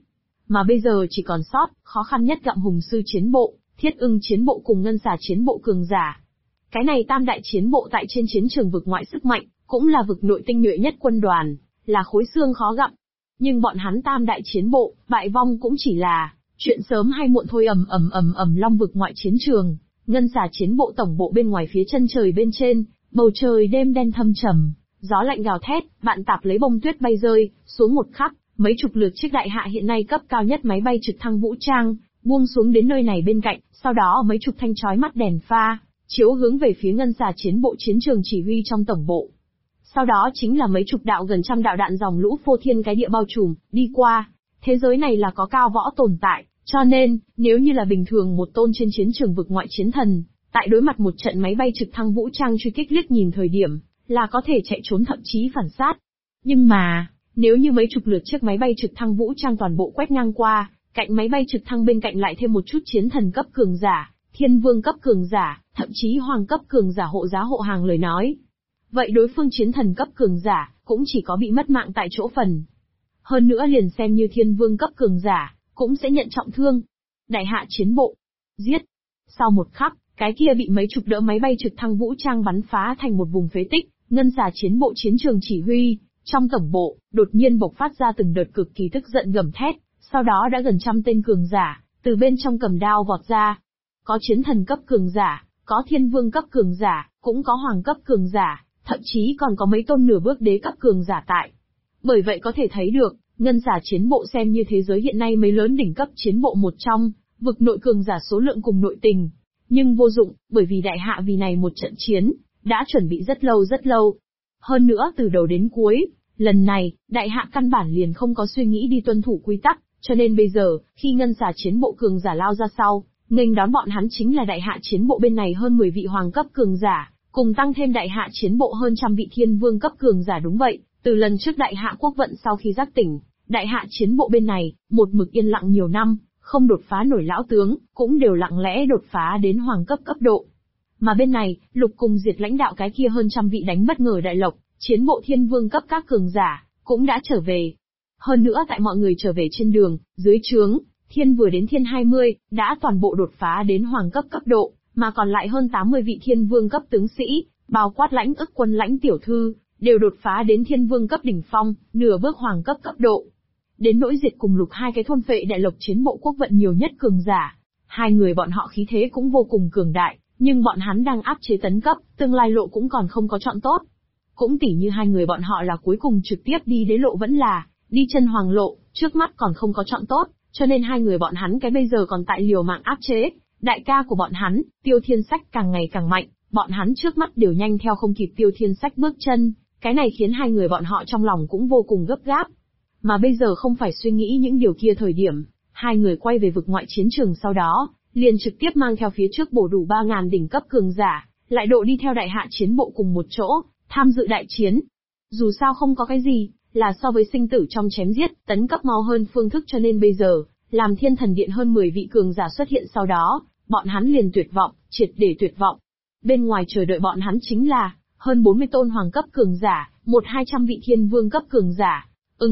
mà bây giờ chỉ còn sót, khó khăn nhất gặm Hùng sư chiến bộ, Thiết ưng chiến bộ cùng Ngân xà chiến bộ cường giả. Cái này tam đại chiến bộ tại trên chiến trường vực ngoại sức mạnh, cũng là vực nội tinh nhuệ nhất quân đoàn, là khối xương khó gặm. Nhưng bọn hắn tam đại chiến bộ, bại vong cũng chỉ là chuyện sớm hay muộn thôi. Long vực ngoại chiến trường, Ngân xà chiến bộ tổng bộ bên ngoài phía chân trời bên trên, bầu trời đêm đen thâm trầm, gió lạnh gào thét, vạn tạp lấy bông tuyết bay rơi xuống một khắc, mấy chục lượt chiếc đại hạ hiện nay cấp cao nhất máy bay trực thăng vũ trang buông xuống đến nơi này bên cạnh, sau đó mấy chục thanh chói mắt đèn pha chiếu hướng về phía Ngân xà chiến bộ chiến trường chỉ huy trong tổng bộ. Sau đó chính là mấy chục đạo gần trăm đạo đạn dòng lũ phô thiên cái địa bao trùm đi qua. Thế giới này là có cao võ tồn tại, cho nên nếu như là bình thường một tôn trên chiến trường vực ngoại chiến thần, tại đối mặt một trận máy bay trực thăng vũ trang truy kích liếc nhìn thời điểm, là có thể chạy trốn thậm chí phản sát. Nhưng mà, nếu như mấy chục lượt chiếc máy bay trực thăng vũ trang toàn bộ quét ngang qua, cạnh máy bay trực thăng bên cạnh lại thêm một chút chiến thần cấp cường giả, thiên vương cấp cường giả, thậm chí hoàng cấp cường giả hộ giá hộ hàng lời nói. Vậy đối phương chiến thần cấp cường giả, cũng chỉ có bị mất mạng tại chỗ phần. Hơn nữa liền xem như thiên vương cấp cường giả, cũng sẽ nhận trọng thương. Đại hạ chiến bộ. Giết. Sau một khắc, cái kia bị mấy chục đỡ máy bay trực thăng vũ trang bắn phá thành một vùng phế tích, Ngân xà chiến bộ chiến trường chỉ huy, trong tổng bộ, đột nhiên bộc phát ra từng đợt cực kỳ tức giận gầm thét, sau đó đã gần trăm tên cường giả, từ bên trong cầm đao vọt ra. Có chiến thần cấp cường giả, có thiên vương cấp cường giả, cũng có hoàng cấp cường giả, thậm chí còn có mấy tôn nửa bước đế cấp cường giả tại. Bởi vậy có thể thấy được, Ngân xà chiến bộ xem như thế giới hiện nay mấy lớn đỉnh cấp chiến bộ một trong, vực nội cường giả số lượng cùng nội tình. Nhưng vô dụng, bởi vì đại hạ vì này một trận chiến, đã chuẩn bị rất lâu rất lâu. Hơn nữa từ đầu đến cuối, lần này, đại hạ căn bản liền không có suy nghĩ đi tuân thủ quy tắc, cho nên bây giờ, khi Ngân xà chiến bộ cường giả lao ra sau, nghênh đón bọn hắn chính là đại hạ chiến bộ bên này hơn 10 vị hoàng cấp cường giả, cùng tăng thêm đại hạ chiến bộ hơn trăm vị thiên vương cấp cường giả. Đúng vậy, từ lần trước đại hạ quốc vận sau khi giác tỉnh, đại hạ chiến bộ bên này, một mực yên lặng nhiều năm, không đột phá nổi lão tướng, cũng đều lặng lẽ đột phá đến hoàng cấp cấp độ. Mà bên này, Lục cùng Diệt lãnh đạo cái kia hơn trăm vị đánh bất ngờ đại lộc, chiến bộ thiên vương cấp các cường giả, cũng đã trở về. Hơn nữa tại mọi người trở về trên đường, dưới trướng, thiên vừa đến thiên 20, đã toàn bộ đột phá đến hoàng cấp cấp độ, mà còn lại hơn 80 vị thiên vương cấp tướng sĩ, bao quát lãnh ức quân lãnh tiểu thư, đều đột phá đến thiên vương cấp đỉnh phong, nửa bước hoàng cấp cấp độ. Đến nỗi Diệt cùng Lục hai cái thôn phệ đại lộc chiến bộ quốc vận nhiều nhất cường giả, hai người bọn họ khí thế cũng vô cùng cường đại, nhưng bọn hắn đang áp chế tấn cấp, tương lai lộ cũng còn không có chọn tốt. Cũng tỉ như hai người bọn họ là cuối cùng trực tiếp đi đế lộ vẫn là đi chân hoàng lộ, trước mắt còn không có chọn tốt, cho nên hai người bọn hắn cái bây giờ còn tại liều mạng áp chế. Đại ca của bọn hắn, Tiêu Thiên Sách càng ngày càng mạnh, bọn hắn trước mắt đều nhanh theo không kịp Tiêu Thiên Sách bước chân, cái này khiến hai người bọn họ trong lòng cũng vô cùng gấp gáp. Mà bây giờ không phải suy nghĩ những điều kia thời điểm, hai người quay về vực ngoại chiến trường sau đó, liền trực tiếp mang theo phía trước bổ đủ 3.000 đỉnh cấp cường giả, lại độ đi theo đại hạ chiến bộ cùng một chỗ, tham dự đại chiến. Dù sao không có cái gì, là so với sinh tử trong chém giết, tấn cấp mau hơn phương thức, cho nên bây giờ, làm Thiên Thần Điện hơn 10 vị cường giả xuất hiện sau đó, bọn hắn liền tuyệt vọng, triệt để tuyệt vọng. Bên ngoài chờ đợi bọn hắn chính là hơn 40 tôn hoàng cấp cường giả, 100-200 vị thiên vương cấp cường giả.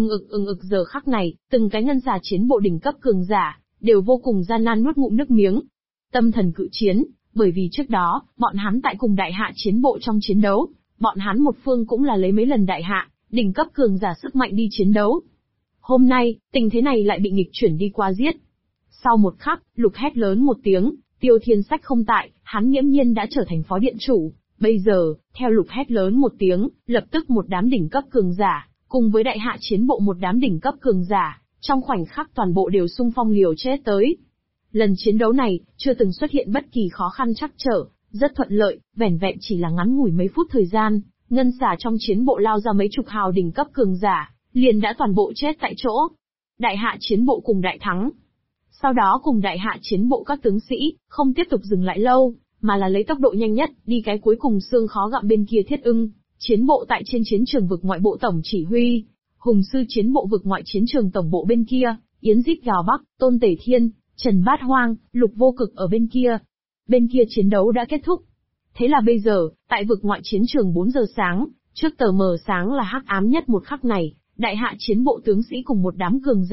Giờ khắc này, từng cái Ngân xà chiến bộ đỉnh cấp cường giả, đều vô cùng gian nan nuốt ngụm nước miếng. Tâm thần cự chiến, bởi vì trước đó, bọn hắn tại cùng đại hạ chiến bộ trong chiến đấu, bọn hắn một phương cũng là lấy mấy lần đại hạ, đỉnh cấp cường giả sức mạnh đi chiến đấu. Hôm nay, tình thế này lại bị nghịch chuyển đi qua giết. Sau một khắc, Lục hét lớn một tiếng, Tiêu Thiên Sách không tại, hắn nghiễm nhiên đã trở thành phó điện chủ. Bây giờ, theo Lục hét lớn một tiếng, lập tức một đám đỉnh cấp cường giả, cùng với đại hạ chiến bộ một đám đỉnh cấp cường giả, trong khoảnh khắc toàn bộ đều xung phong liều chết tới. Lần chiến đấu này, chưa từng xuất hiện bất kỳ khó khăn trắc trở, rất thuận lợi, vẻn vẹn chỉ là ngắn ngủi mấy phút thời gian, Ngân xà trong chiến bộ lao ra mấy chục hào đỉnh cấp cường giả, liền đã toàn bộ chết tại chỗ. Đại hạ chiến bộ cùng đại thắng. Sau đó cùng đại hạ chiến bộ các tướng sĩ, không tiếp tục dừng lại lâu, mà là lấy tốc độ nhanh nhất, đi cái cuối cùng xương khó gặm bên kia Thiết ưng, chiến bộ tại trên chiến trường vực ngoại bộ tổng chỉ huy, Hùng sư chiến bộ vực ngoại chiến trường tổng bộ bên kia, Yến Rít gào Bắc, Tôn Tể Thiên, Trần Bát Hoang, Lục Vô Cực ở bên kia. Bên kia chiến đấu đã kết thúc. Thế là bây giờ, tại vực ngoại chiến trường 4 giờ sáng, trước tờ mờ sáng là hắc ám nhất một khắc này, đại hạ chiến bộ tướng sĩ cùng một đám cường giả,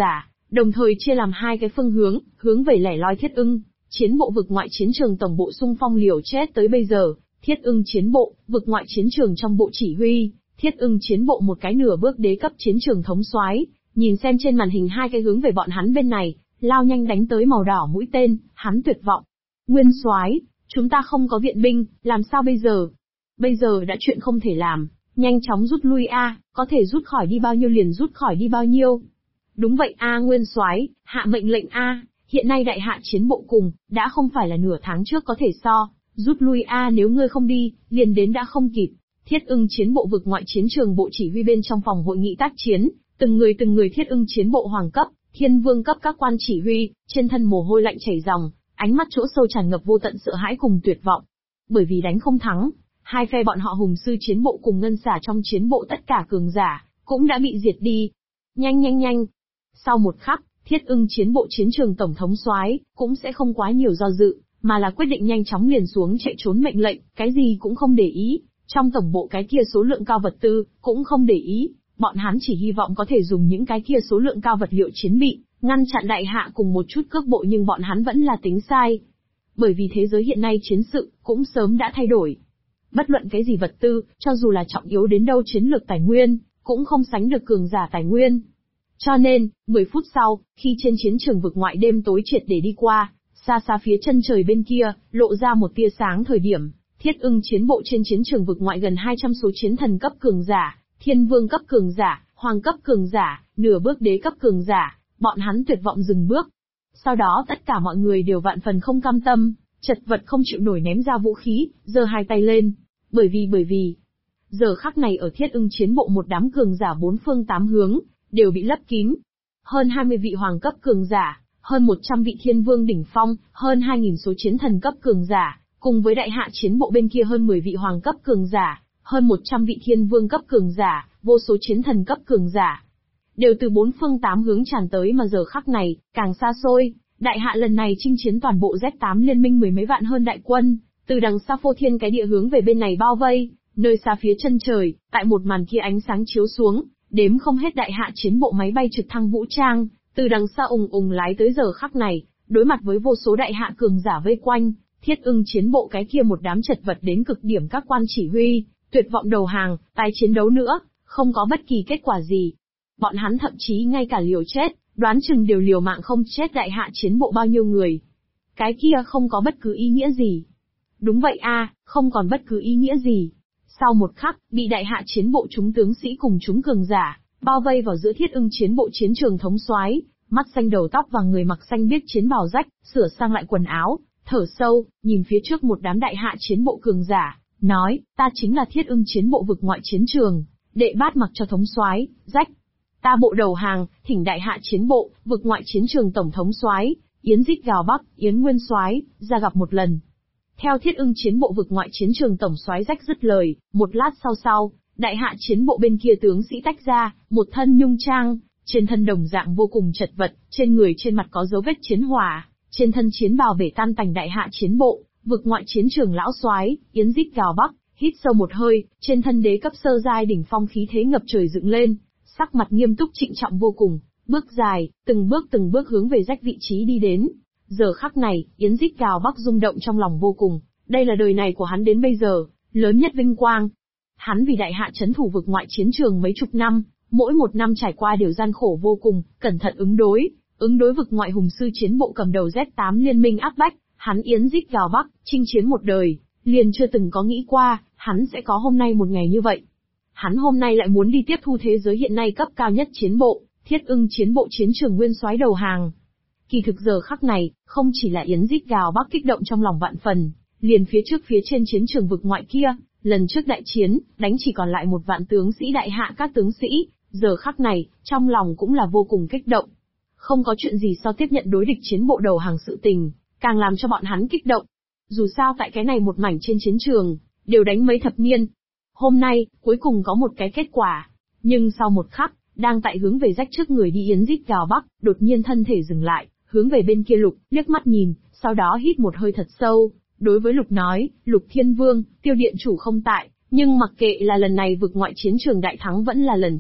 đồng thời chia làm hai cái phương hướng, hướng về lẻ loi Thiết Ưng, chiến bộ vực ngoại chiến trường tổng bộ xung phong liều chết tới bây giờ, Thiết Ưng chiến bộ, vực ngoại chiến trường trong bộ chỉ huy, Thiết Ưng chiến bộ một cái nửa bước đế cấp chiến trường thống soái, nhìn xem trên màn hình hai cái hướng về bọn hắn bên này, lao nhanh đánh tới màu đỏ mũi tên, hắn tuyệt vọng. Nguyên soái, chúng ta không có viện binh, làm sao bây giờ? Bây giờ đã chuyện không thể làm, nhanh chóng rút lui a, có thể rút khỏi đi bao nhiêu liền rút khỏi đi bao nhiêu. Đúng vậy a Nguyên soái, hạ mệnh lệnh a, hiện nay đại hạ chiến bộ cùng, đã không phải là nửa tháng trước có thể so, rút lui a nếu ngươi không đi, liền đến đã không kịp. Thiết Ưng chiến bộ vực ngoại chiến trường bộ chỉ huy bên trong phòng hội nghị tác chiến, từng người Thiết Ưng chiến bộ hoàng cấp, thiên vương cấp các quan chỉ huy, trên thân mồ hôi lạnh chảy ròng, ánh mắt chỗ sâu tràn ngập vô tận sợ hãi cùng tuyệt vọng. Bởi vì đánh không thắng, hai phe bọn họ hùng sư chiến bộ cùng ngân xả trong chiến bộ tất cả cường giả, cũng đã bị diệt đi. Nhanh. Sau một khắc, Thiết Ưng chiến bộ chiến trường tổng thống soái cũng sẽ không quá nhiều do dự, mà là quyết định nhanh chóng liền xuống chạy trốn mệnh lệnh, cái gì cũng không để ý, trong tổng bộ cái kia số lượng cao vật tư, cũng không để ý, bọn hắn chỉ hy vọng có thể dùng những cái kia số lượng cao vật liệu chiến bị, ngăn chặn đại hạ cùng một chút cước bộ nhưng bọn hắn vẫn là tính sai. Bởi vì thế giới hiện nay chiến sự, cũng sớm đã thay đổi. Bất luận cái gì vật tư, cho dù là trọng yếu đến đâu chiến lược tài nguyên, cũng không sánh được cường giả tài nguyên. Cho nên, 10 phút sau, khi trên chiến trường vực ngoại đêm tối triệt để đi qua, xa xa phía chân trời bên kia, lộ ra một tia sáng thời điểm, Thiết Ưng chiến bộ trên chiến trường vực ngoại gần 200 số chiến thần cấp cường giả, thiên vương cấp cường giả, hoàng cấp cường giả, nửa bước đế cấp cường giả, bọn hắn tuyệt vọng dừng bước. Sau đó tất cả mọi người đều vạn phần không cam tâm, chật vật không chịu nổi ném ra vũ khí, giơ hai tay lên. Bởi vì, giờ khắc này ở Thiết Ưng chiến bộ một đám cường giả bốn phương tám hướng, đều bị lấp kín. Hơn 20 vị hoàng cấp cường giả, hơn 100 vị thiên vương đỉnh phong, hơn 2.000 số chiến thần cấp cường giả, cùng với đại hạ chiến bộ bên kia hơn 10 vị hoàng cấp cường giả, hơn 100 vị thiên vương cấp cường giả, vô số chiến thần cấp cường giả. Đều từ bốn phương tám hướng tràn tới mà giờ khắc này, càng xa xôi, đại hạ lần này chinh chiến toàn bộ Z8 liên minh mười mấy vạn hơn đại quân, từ đằng xa phô thiên cái địa hướng về bên này bao vây, nơi xa phía chân trời, tại một màn kia ánh sáng chiếu xuống, đếm không hết đại hạ chiến bộ máy bay trực thăng vũ trang, từ đằng xa ùng lái tới giờ khắc này, đối mặt với vô số đại hạ cường giả vây quanh, Thiết Ưng chiến bộ cái kia một đám chật vật đến cực điểm các quan chỉ huy, tuyệt vọng đầu hàng, tái chiến đấu nữa, không có bất kỳ kết quả gì. Bọn hắn thậm chí ngay cả liều chết, đoán chừng đều liều mạng không chết đại hạ chiến bộ bao nhiêu người. Cái kia không có bất cứ ý nghĩa gì. Đúng vậy a, không còn bất cứ ý nghĩa gì. Sau một khắc, bị đại hạ chiến bộ chúng tướng sĩ cùng chúng cường giả, bao vây vào giữa Thiết Ưng chiến bộ chiến trường thống soái, mắt xanh đầu tóc và người mặc xanh biếc chiến bào rách, sửa sang lại quần áo, thở sâu, nhìn phía trước một đám đại hạ chiến bộ cường giả, nói, ta chính là Thiết Ưng chiến bộ vực ngoại chiến trường, đệ bát mặc cho thống soái, rách. Ta bộ đầu hàng, thỉnh đại hạ chiến bộ, vực ngoại chiến trường tổng thống soái, Yến rít gào bắc, Yến nguyên soái, ra gặp một lần. Theo Thiết Ưng chiến bộ vực ngoại chiến trường tổng soái rách dứt lời, một lát sau, đại hạ chiến bộ bên kia tướng sĩ tách ra, một thân nhung trang, trên thân đồng dạng vô cùng chật vật, trên người trên mặt có dấu vết chiến hỏa, trên thân chiến bào bể tan tành đại hạ chiến bộ, vực ngoại chiến trường lão soái, Yến rít gào bắc, hít sâu một hơi, trên thân đế cấp sơ giai đỉnh phong khí thế ngập trời dựng lên, sắc mặt nghiêm túc trịnh trọng vô cùng, bước dài, từng bước hướng về rách vị trí đi đến. Giờ khắc này, Yến rít gào bắc rung động trong lòng vô cùng, đây là đời này của hắn đến bây giờ, lớn nhất vinh quang. Hắn vì đại hạ trấn thủ vực ngoại chiến trường mấy chục năm, mỗi một năm trải qua đều gian khổ vô cùng, cẩn thận ứng đối vực ngoại hùng sư chiến bộ cầm đầu Z8 liên minh áp bách, hắn Yến rít gào bắc, chinh chiến một đời, liền chưa từng có nghĩ qua, hắn sẽ có hôm nay một ngày như vậy. Hắn hôm nay lại muốn đi tiếp thu thế giới hiện nay cấp cao nhất chiến bộ, Thiết Ưng chiến bộ chiến trường nguyên soái đầu hàng. Kỳ thực giờ khắc này, không chỉ là Yến rít gào bắc kích động trong lòng vạn phần, liền phía trên chiến trường vực ngoại kia, lần trước đại chiến, đánh chỉ còn lại một vạn tướng sĩ đại hạ các tướng sĩ, giờ khắc này, trong lòng cũng là vô cùng kích động. Không có chuyện gì so tiếp nhận đối địch chiến bộ đầu hàng sự tình, càng làm cho bọn hắn kích động. Dù sao tại cái này một mảnh trên chiến trường, đều đánh mấy thập niên. Hôm nay, cuối cùng có một cái kết quả. Nhưng sau một khắc, đang tại hướng về rách trước người đi Yến rít gào bắc, đột nhiên thân thể dừng lại, hướng về bên kia Lục, liếc mắt nhìn, sau đó hít một hơi thật sâu. Đối với Lục nói, Lục Thiên Vương, Tiêu điện chủ không tại, nhưng mặc kệ là lần này vực ngoại chiến trường đại thắng vẫn là lần trước,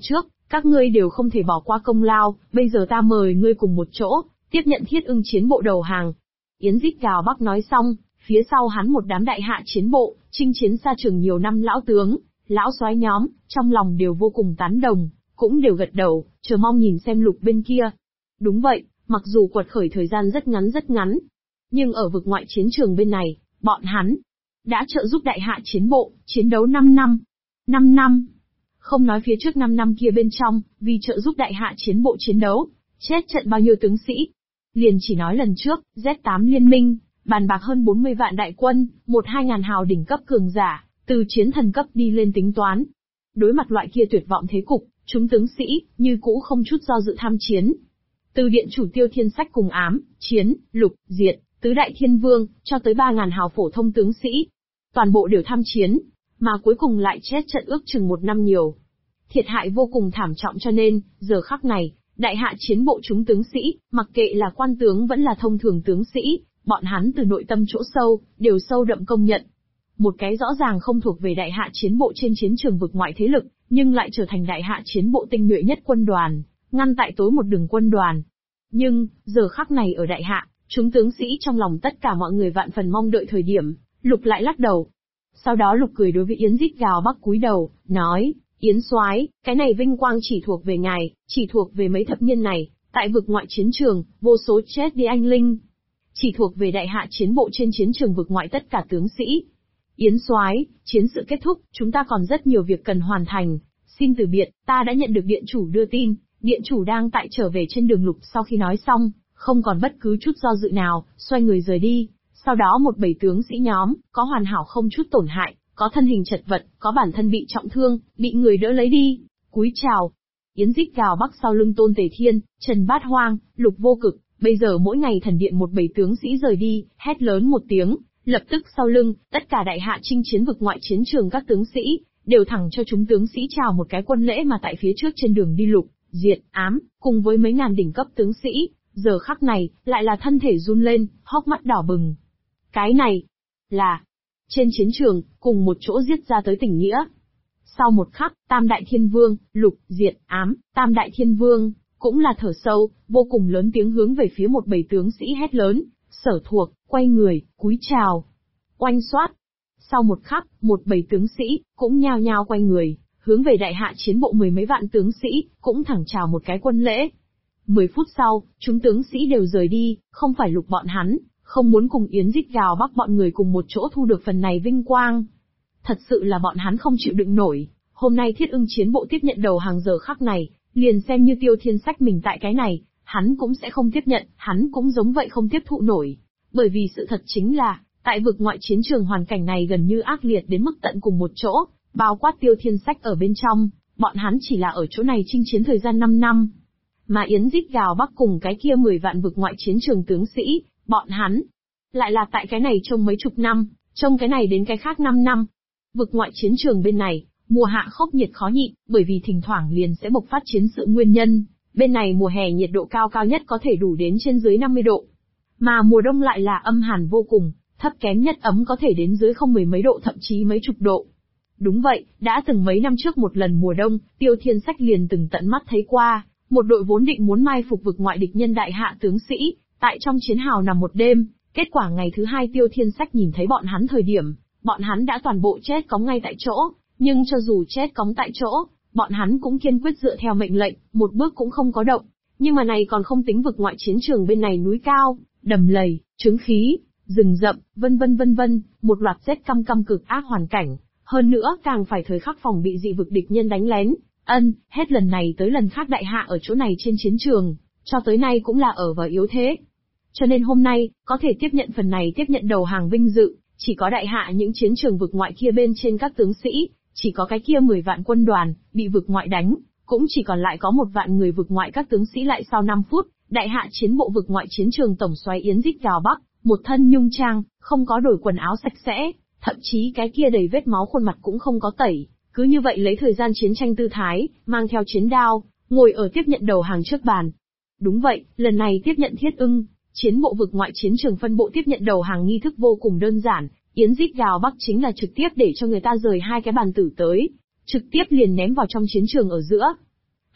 Các ngươi đều không thể bỏ qua công lao, bây giờ ta mời ngươi cùng một chỗ, tiếp nhận Thiết Ưng chiến bộ đầu hàng. Yến rít gào Bắc nói xong, phía sau hắn một đám đại hạ chiến bộ, chinh chiến xa trường nhiều năm lão tướng, lão soái nhóm, trong lòng đều vô cùng tán đồng, cũng đều gật đầu, chờ mong nhìn xem Lục bên kia. Đúng vậy, mặc dù quật khởi thời gian rất ngắn, nhưng ở vực ngoại chiến trường bên này, bọn hắn đã trợ giúp đại hạ chiến bộ, chiến đấu 5 năm. 5 năm. Không nói phía trước 5 năm kia bên trong, vì trợ giúp đại hạ chiến bộ chiến đấu, chết trận bao nhiêu tướng sĩ. Liền chỉ nói lần trước, Z8 liên minh, bàn bạc hơn 40 vạn đại quân, 1-2 ngàn hào đỉnh cấp cường giả, từ chiến thần cấp đi lên tính toán. Đối mặt loại kia tuyệt vọng thế cục, chúng tướng sĩ, như cũ không chút do dự tham chiến. Từ điện chủ Tiêu Thiên Sách cùng Ám, Chiến, Lục, Diệt, tứ đại thiên vương, cho tới 3.000 hào phổ thông tướng sĩ. Toàn bộ đều tham chiến, mà cuối cùng lại chết trận ước chừng 1 năm nhiều. Thiệt hại vô cùng thảm trọng cho nên, giờ khắc này, đại hạ chiến bộ chúng tướng sĩ, mặc kệ là quan tướng vẫn là thông thường tướng sĩ, bọn hắn từ nội tâm chỗ sâu, đều sâu đậm công nhận. Một cái rõ ràng không thuộc về đại hạ chiến bộ trên chiến trường vực ngoại thế lực, nhưng lại trở thành đại hạ chiến bộ tinh nhuệ nhất quân đoàn, ngăn tại tối một đường quân đoàn. Nhưng, giờ khắc này ở đại hạ, chúng tướng sĩ trong lòng tất cả mọi người vạn phần mong đợi thời điểm, Lục lại lắc đầu. Sau đó Lục cười đối với Yến rít gào Bắc cúi đầu, nói, Yến soái, cái này vinh quang chỉ thuộc về ngài, chỉ thuộc về mấy thập niên này, tại vực ngoại chiến trường, vô số chết đi anh linh. Chỉ thuộc về đại hạ chiến bộ trên chiến trường vực ngoại tất cả tướng sĩ. Yến soái, chiến sự kết thúc, chúng ta còn rất nhiều việc cần hoàn thành. Xin từ biệt, ta đã nhận được điện chủ đưa tin, điện chủ đang tại trở về trên đường. Lục sau khi nói xong, không còn bất cứ chút do dự nào, xoay người rời đi. Sau đó một bầy tướng sĩ nhóm, có hoàn hảo không chút tổn hại, có thân hình chật vật, có bản thân bị trọng thương, bị người đỡ lấy đi. Cúi chào. Yến rít gào Bắc sau lưng Tôn Tề Thiên, Trần Bát Hoang, Lục Vô Cực, bây giờ mỗi ngày thần điện một bầy tướng sĩ rời đi, hét lớn một tiếng, lập tức sau lưng, tất cả đại hạ chinh chiến vực ngoại chiến trường các tướng sĩ, đều thẳng cho chúng tướng sĩ chào một cái quân lễ. Mà tại phía trước trên đường đi Lục, Diệt, Ám, cùng với mấy ngàn đỉnh cấp tướng sĩ, giờ khắc này, lại là thân thể run lên, hốc mắt đỏ bừng. Cái này, là, trên chiến trường, cùng một chỗ giết ra tới tình nghĩa. Sau một khắc, Tam Đại Thiên Vương, Lục, Diệt, Ám, Tam Đại Thiên Vương, cũng là thở sâu, vô cùng lớn tiếng hướng về phía một bầy tướng sĩ hét lớn, Sở Thuộc, quay người, cúi chào. Oanh xoát. Sau một khắc, một bầy tướng sĩ, cũng nhao nhao quay người, hướng về đại hạ chiến bộ 10 mấy vạn tướng sĩ, cũng thẳng chào một cái quân lễ. 10 phút sau, chúng tướng sĩ đều rời đi, không phải Lục bọn hắn, không muốn cùng Yến rít gào Bắc bọn người cùng một chỗ thu được phần này vinh quang. Thật sự là bọn hắn không chịu đựng nổi, hôm nay Thiết Ưng chiến bộ tiếp nhận đầu hàng giờ khắc này, liền xem như Tiêu Thiên Sách mình tại cái này, hắn cũng sẽ không tiếp nhận, hắn cũng giống vậy không tiếp thụ nổi. Bởi vì sự thật chính là, tại vực ngoại chiến trường hoàn cảnh này gần như ác liệt đến mức tận cùng một chỗ, bao quát Tiêu Thiên Sách ở bên trong, bọn hắn chỉ là ở chỗ này chinh chiến thời gian 5 năm. Mà Yến rít gào Bắc cùng cái kia 10 vạn vực ngoại chiến trường tướng sĩ, bọn hắn lại là tại cái này trong mấy chục năm, trong cái này đến cái khác 5 năm. Vực ngoại chiến trường bên này, mùa hạ khốc nhiệt khó nhịn, bởi vì thỉnh thoảng liền sẽ bộc phát chiến sự nguyên nhân. Bên này mùa hè nhiệt độ cao nhất có thể đủ đến trên dưới 50 độ. Mà mùa đông lại là âm hàn vô cùng, thấp kém nhất ấm có thể đến dưới không 10 mấy độ thậm chí mấy chục độ. Đúng vậy, đã từng mấy năm trước một lần mùa đông, Tiêu Thiên Sách liền từng tận mắt thấy qua, một đội vốn định muốn mai phục vực ngoại địch nhân đại hạ tướng sĩ, tại trong chiến hào nằm một đêm, kết quả ngày thứ hai Tiêu Thiên Sách nhìn thấy bọn hắn thời điểm, bọn hắn đã toàn bộ chết cóng ngay tại chỗ, nhưng cho dù chết cóng tại chỗ, bọn hắn cũng kiên quyết dựa theo mệnh lệnh, một bước cũng không có động. Nhưng mà này còn không tính vực ngoại chiến trường bên này núi cao, đầm lầy, trướng khí, rừng rậm, vân vân, một loạt rét căm cực ác hoàn cảnh, hơn nữa càng phải thời khắc phòng bị dị vực địch nhân đánh lén. Hết lần này tới lần khác đại hạ ở chỗ này trên chiến trường, cho tới nay cũng là ở vào yếu thế. Cho nên hôm nay, có thể tiếp nhận phần này tiếp nhận đầu hàng vinh dự, chỉ có đại hạ những chiến trường vực ngoại kia bên trên các tướng sĩ, chỉ có cái kia 10 vạn quân đoàn, bị vực ngoại đánh, cũng chỉ còn lại có 1 vạn người vực ngoại các tướng sĩ lại sau 5 phút, đại hạ chiến bộ vực ngoại chiến trường tổng soái Yến rít gào Bắc, một thân nhung trang, không có đổi quần áo sạch sẽ, thậm chí cái kia đầy vết máu khuôn mặt cũng không có tẩy, cứ như vậy lấy thời gian chiến tranh tư thái, mang theo chiến đao, ngồi ở tiếp nhận đầu hàng trước bàn. Đúng vậy, lần này tiếp nhận Thiết Ưng, chiến bộ vực ngoại chiến trường phân bộ tiếp nhận đầu hàng nghi thức vô cùng đơn giản, Yến rít gào Bắc chính là trực tiếp để cho người ta rời 2 cái bàn tử tới, trực tiếp liền ném vào trong chiến trường ở giữa.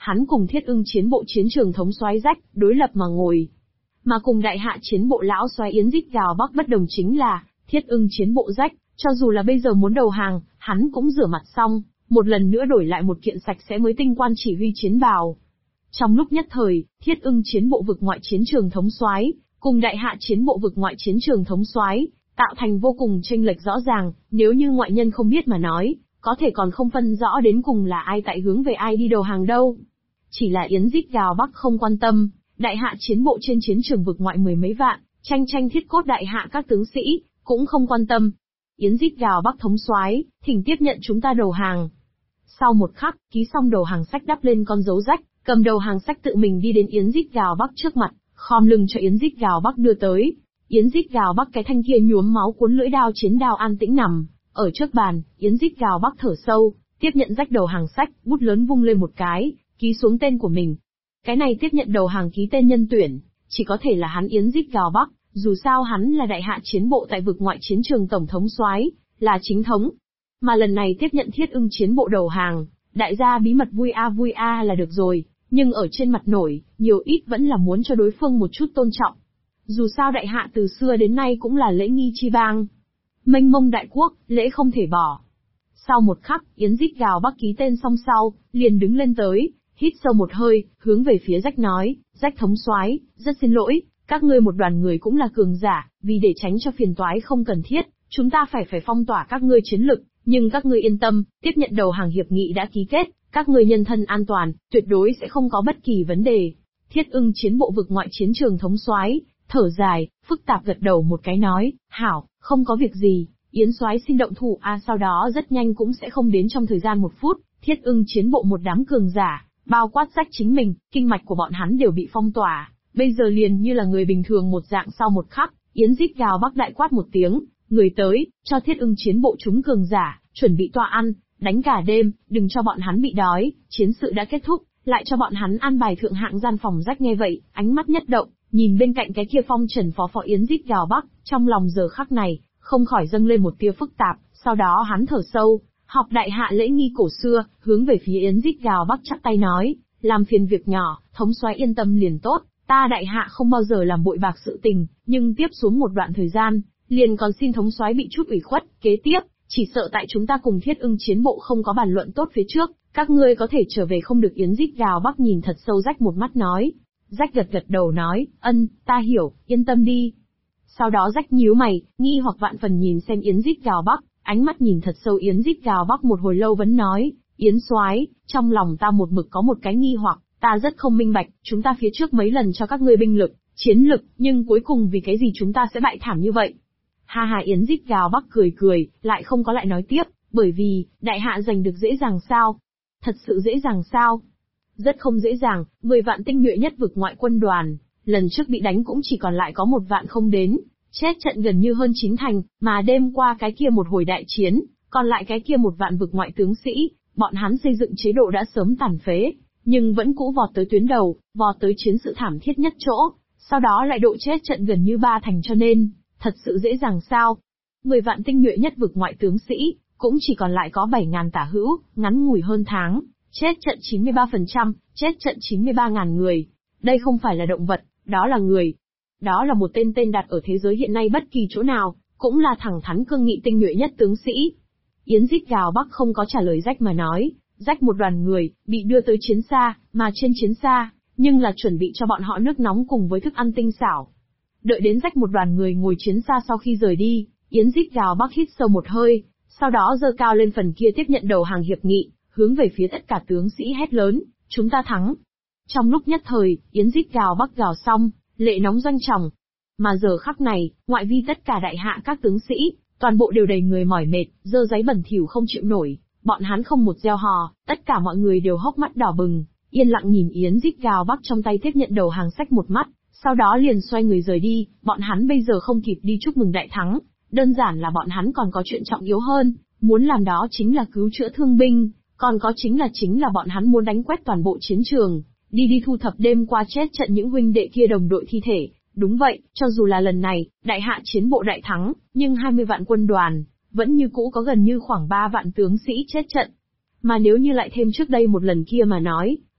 hắn cùng Thiết Ưng chiến bộ chiến trường thống soái Rách, đối lập mà ngồi. Mà cùng đại hạ chiến bộ lão soái Yến rít gào Bắc bất đồng chính là, Thiết Ưng chiến bộ Rách, cho dù là bây giờ muốn đầu hàng, hắn cũng rửa mặt xong, một lần nữa đổi lại một kiện sạch sẽ mới tinh quan chỉ huy chiến bào. Trong lúc nhất thời, Thiết Ưng chiến bộ vực ngoại chiến trường thống soái cùng đại hạ chiến bộ vực ngoại chiến trường thống soái tạo thành vô cùng chênh lệch rõ ràng, nếu như ngoại nhân không biết mà nói, có thể còn không phân rõ đến cùng là ai tại hướng về ai đi đầu hàng đâu. Chỉ là Yến rít gào Bắc không quan tâm, đại hạ chiến bộ trên chiến trường vực ngoại mười mấy vạn, tranh thiết cốt đại hạ các tướng sĩ, cũng không quan tâm. Yến rít gào Bắc thống soái, thỉnh tiếp nhận chúng ta đầu hàng. Sau một khắc, ký xong đầu hàng sách đắp lên con dấu Rách, cầm đầu hàng sách tự mình đi đến Yến rít gào Bắc trước mặt, khom lưng cho Yến rít gào Bắc đưa tới. Yến rít gào Bắc cái thanh kia nhuốm máu cuốn lưỡi đao chiến đao an tĩnh nằm ở trước bàn. Yến rít gào Bắc thở sâu, tiếp nhận rách đầu hàng sách, bút lớn vung lên một cái, ký xuống tên của mình. Cái này tiếp nhận đầu hàng ký tên nhân tuyển, chỉ có thể là hắn Yến rít gào Bắc, dù sao hắn là đại hạ chiến bộ tại vực ngoại chiến trường tổng thống soái, là chính thống. Mà lần này tiếp nhận Thiết Ưng chiến bộ đầu hàng, đại gia bí mật vui a là được rồi, nhưng ở trên mặt nổi, nhiều ít vẫn là muốn cho đối phương một chút tôn trọng. Dù sao đại hạ từ xưa đến nay cũng là lễ nghi chi bang. Mênh mông đại quốc, lễ không thể bỏ. Sau một khắc, Yến rít gào Bắc ký tên xong sau, liền đứng lên tới, hít sâu một hơi, hướng về phía Rách nói, Rách thống soái, rất xin lỗi, các ngươi một đoàn người cũng là cường giả, vì để tránh cho phiền toái không cần thiết, chúng ta phải phong tỏa các ngươi chiến lực, nhưng các ngươi yên tâm, tiếp nhận đầu hàng hiệp nghị đã ký kết, các ngươi nhân thân an toàn, tuyệt đối sẽ không có bất kỳ vấn đề. Thiết Ưng chiến bộ vực ngoại chiến trường thống soái thở dài, phức tạp gật đầu một cái nói, hảo, không có việc gì, Yến soái xin động thủ sau đó rất nhanh cũng sẽ không đến trong thời gian 1 phút, Thiết Ưng chiến bộ một đám cường giả, bao quát Rách chính mình, kinh mạch của bọn hắn đều bị phong tỏa, bây giờ liền như là người bình thường một dạng. Sau một khắc, Yến rít gào Bắc đại quát một tiếng, người tới, cho Thiết Ưng chiến bộ chúng cường giả, chuẩn bị tọa ăn, đánh cả đêm, đừng cho bọn hắn bị đói, chiến sự đã kết thúc, lại cho bọn hắn an bài thượng hạng gian phòng. Rách nghe vậy, ánh mắt nhất động, nhìn bên cạnh cái kia phong trần phó Yến rít gào Bắc, trong lòng giờ khắc này, không khỏi dâng lên một tia phức tạp, sau đó hắn thở sâu, học đại hạ lễ nghi cổ xưa, hướng về phía Yến rít gào Bắc chắp tay nói, làm phiền việc nhỏ, thống soái yên tâm liền tốt, ta đại hạ không bao giờ làm bội bạc sự tình, nhưng tiếp xuống một đoạn thời gian, liền còn xin thống soái bị chút ủy khuất, kế tiếp, chỉ sợ tại chúng ta cùng Thiết Ưng chiến bộ không có bàn luận tốt phía trước, các ngươi có thể trở về không được. Yến rít gào Bắc nhìn thật sâu Rách một mắt nói. Rách gật đầu nói, ta hiểu, yên tâm đi. Sau đó Rách nhíu mày, nghi hoặc vạn phần nhìn xem Yến rít gào Bắc, ánh mắt nhìn thật sâu Yến rít gào Bắc một hồi lâu vẫn nói, Yến soái, trong lòng ta một mực có một cái nghi hoặc, ta rất không minh bạch, chúng ta phía trước mấy lần cho các ngươi binh lực, chiến lực, nhưng cuối cùng vì cái gì chúng ta sẽ bại thảm như vậy? Ha Yến rít gào Bắc cười, lại không có lại nói tiếp, bởi vì, đại hạ giành được dễ dàng sao? Thật sự dễ dàng sao? Rất không dễ dàng, 10 vạn tinh nhuệ nhất vực ngoại quân đoàn, lần trước bị đánh cũng chỉ còn lại có 1 vạn không đến, chết trận gần như hơn 9 thành, mà đêm qua cái kia một hồi đại chiến, còn lại cái kia 1 vạn vực ngoại tướng sĩ, bọn hắn xây dựng chế độ đã sớm tàn phế, nhưng vẫn cũ vọt tới tuyến đầu, vọt tới chiến sự thảm thiết nhất chỗ, sau đó lại độ chết trận gần như 3 thành cho nên, thật sự dễ dàng sao? 10 vạn tinh nhuệ nhất vực ngoại tướng sĩ, cũng chỉ còn lại có 7.000 tả hữu, ngắn ngủi hơn tháng, chết trận 93%, chết trận 93.000 người. Đây không phải là động vật, đó là người. Đó là một tên đặt ở thế giới hiện nay bất kỳ chỗ nào, cũng là thẳng thắn cương nghị tinh nhuệ nhất tướng sĩ. Yến rít gào Bắc không có trả lời Rách mà nói, Rách một đoàn người, bị đưa tới chiến xa, mà trên chiến xa, nhưng là chuẩn bị cho bọn họ nước nóng cùng với thức ăn tinh xảo. Đợi đến Rách một đoàn người ngồi chiến xa sau khi rời đi, Yến rít gào Bắc hít sâu một hơi, sau đó giơ cao lên phần kia tiếp nhận đầu hàng hiệp nghị, hướng về phía tất cả tướng sĩ hét lớn, chúng ta thắng. Trong lúc nhất thời, Yến rít gào Bắc gào xong, lệ nóng doanh tròng. Mà giờ khắc này, ngoại vi tất cả đại hạ các tướng sĩ, toàn bộ đều đầy người mỏi mệt, dơ giấy bẩn thỉu không chịu nổi, bọn hắn không một reo hò, tất cả mọi người đều hốc mắt đỏ bừng, yên lặng nhìn Yến rít gào Bắc trong tay tiếp nhận đầu hàng sách một mắt, sau đó liền xoay người rời đi. Bọn hắn bây giờ không kịp đi chúc mừng đại thắng, đơn giản là bọn hắn còn có chuyện trọng yếu hơn, muốn làm đó chính là cứu chữa thương binh, còn có chính là bọn hắn muốn đánh quét toàn bộ chiến trường, đi thu thập đêm qua chết trận những huynh đệ kia đồng đội thi thể. Đúng vậy, cho dù là lần này, đại hạ chiến bộ đại thắng, nhưng 20 vạn quân đoàn, vẫn như cũ có gần như khoảng 3 vạn tướng sĩ chết trận. Mà nếu như lại thêm trước đây một lần kia mà nói,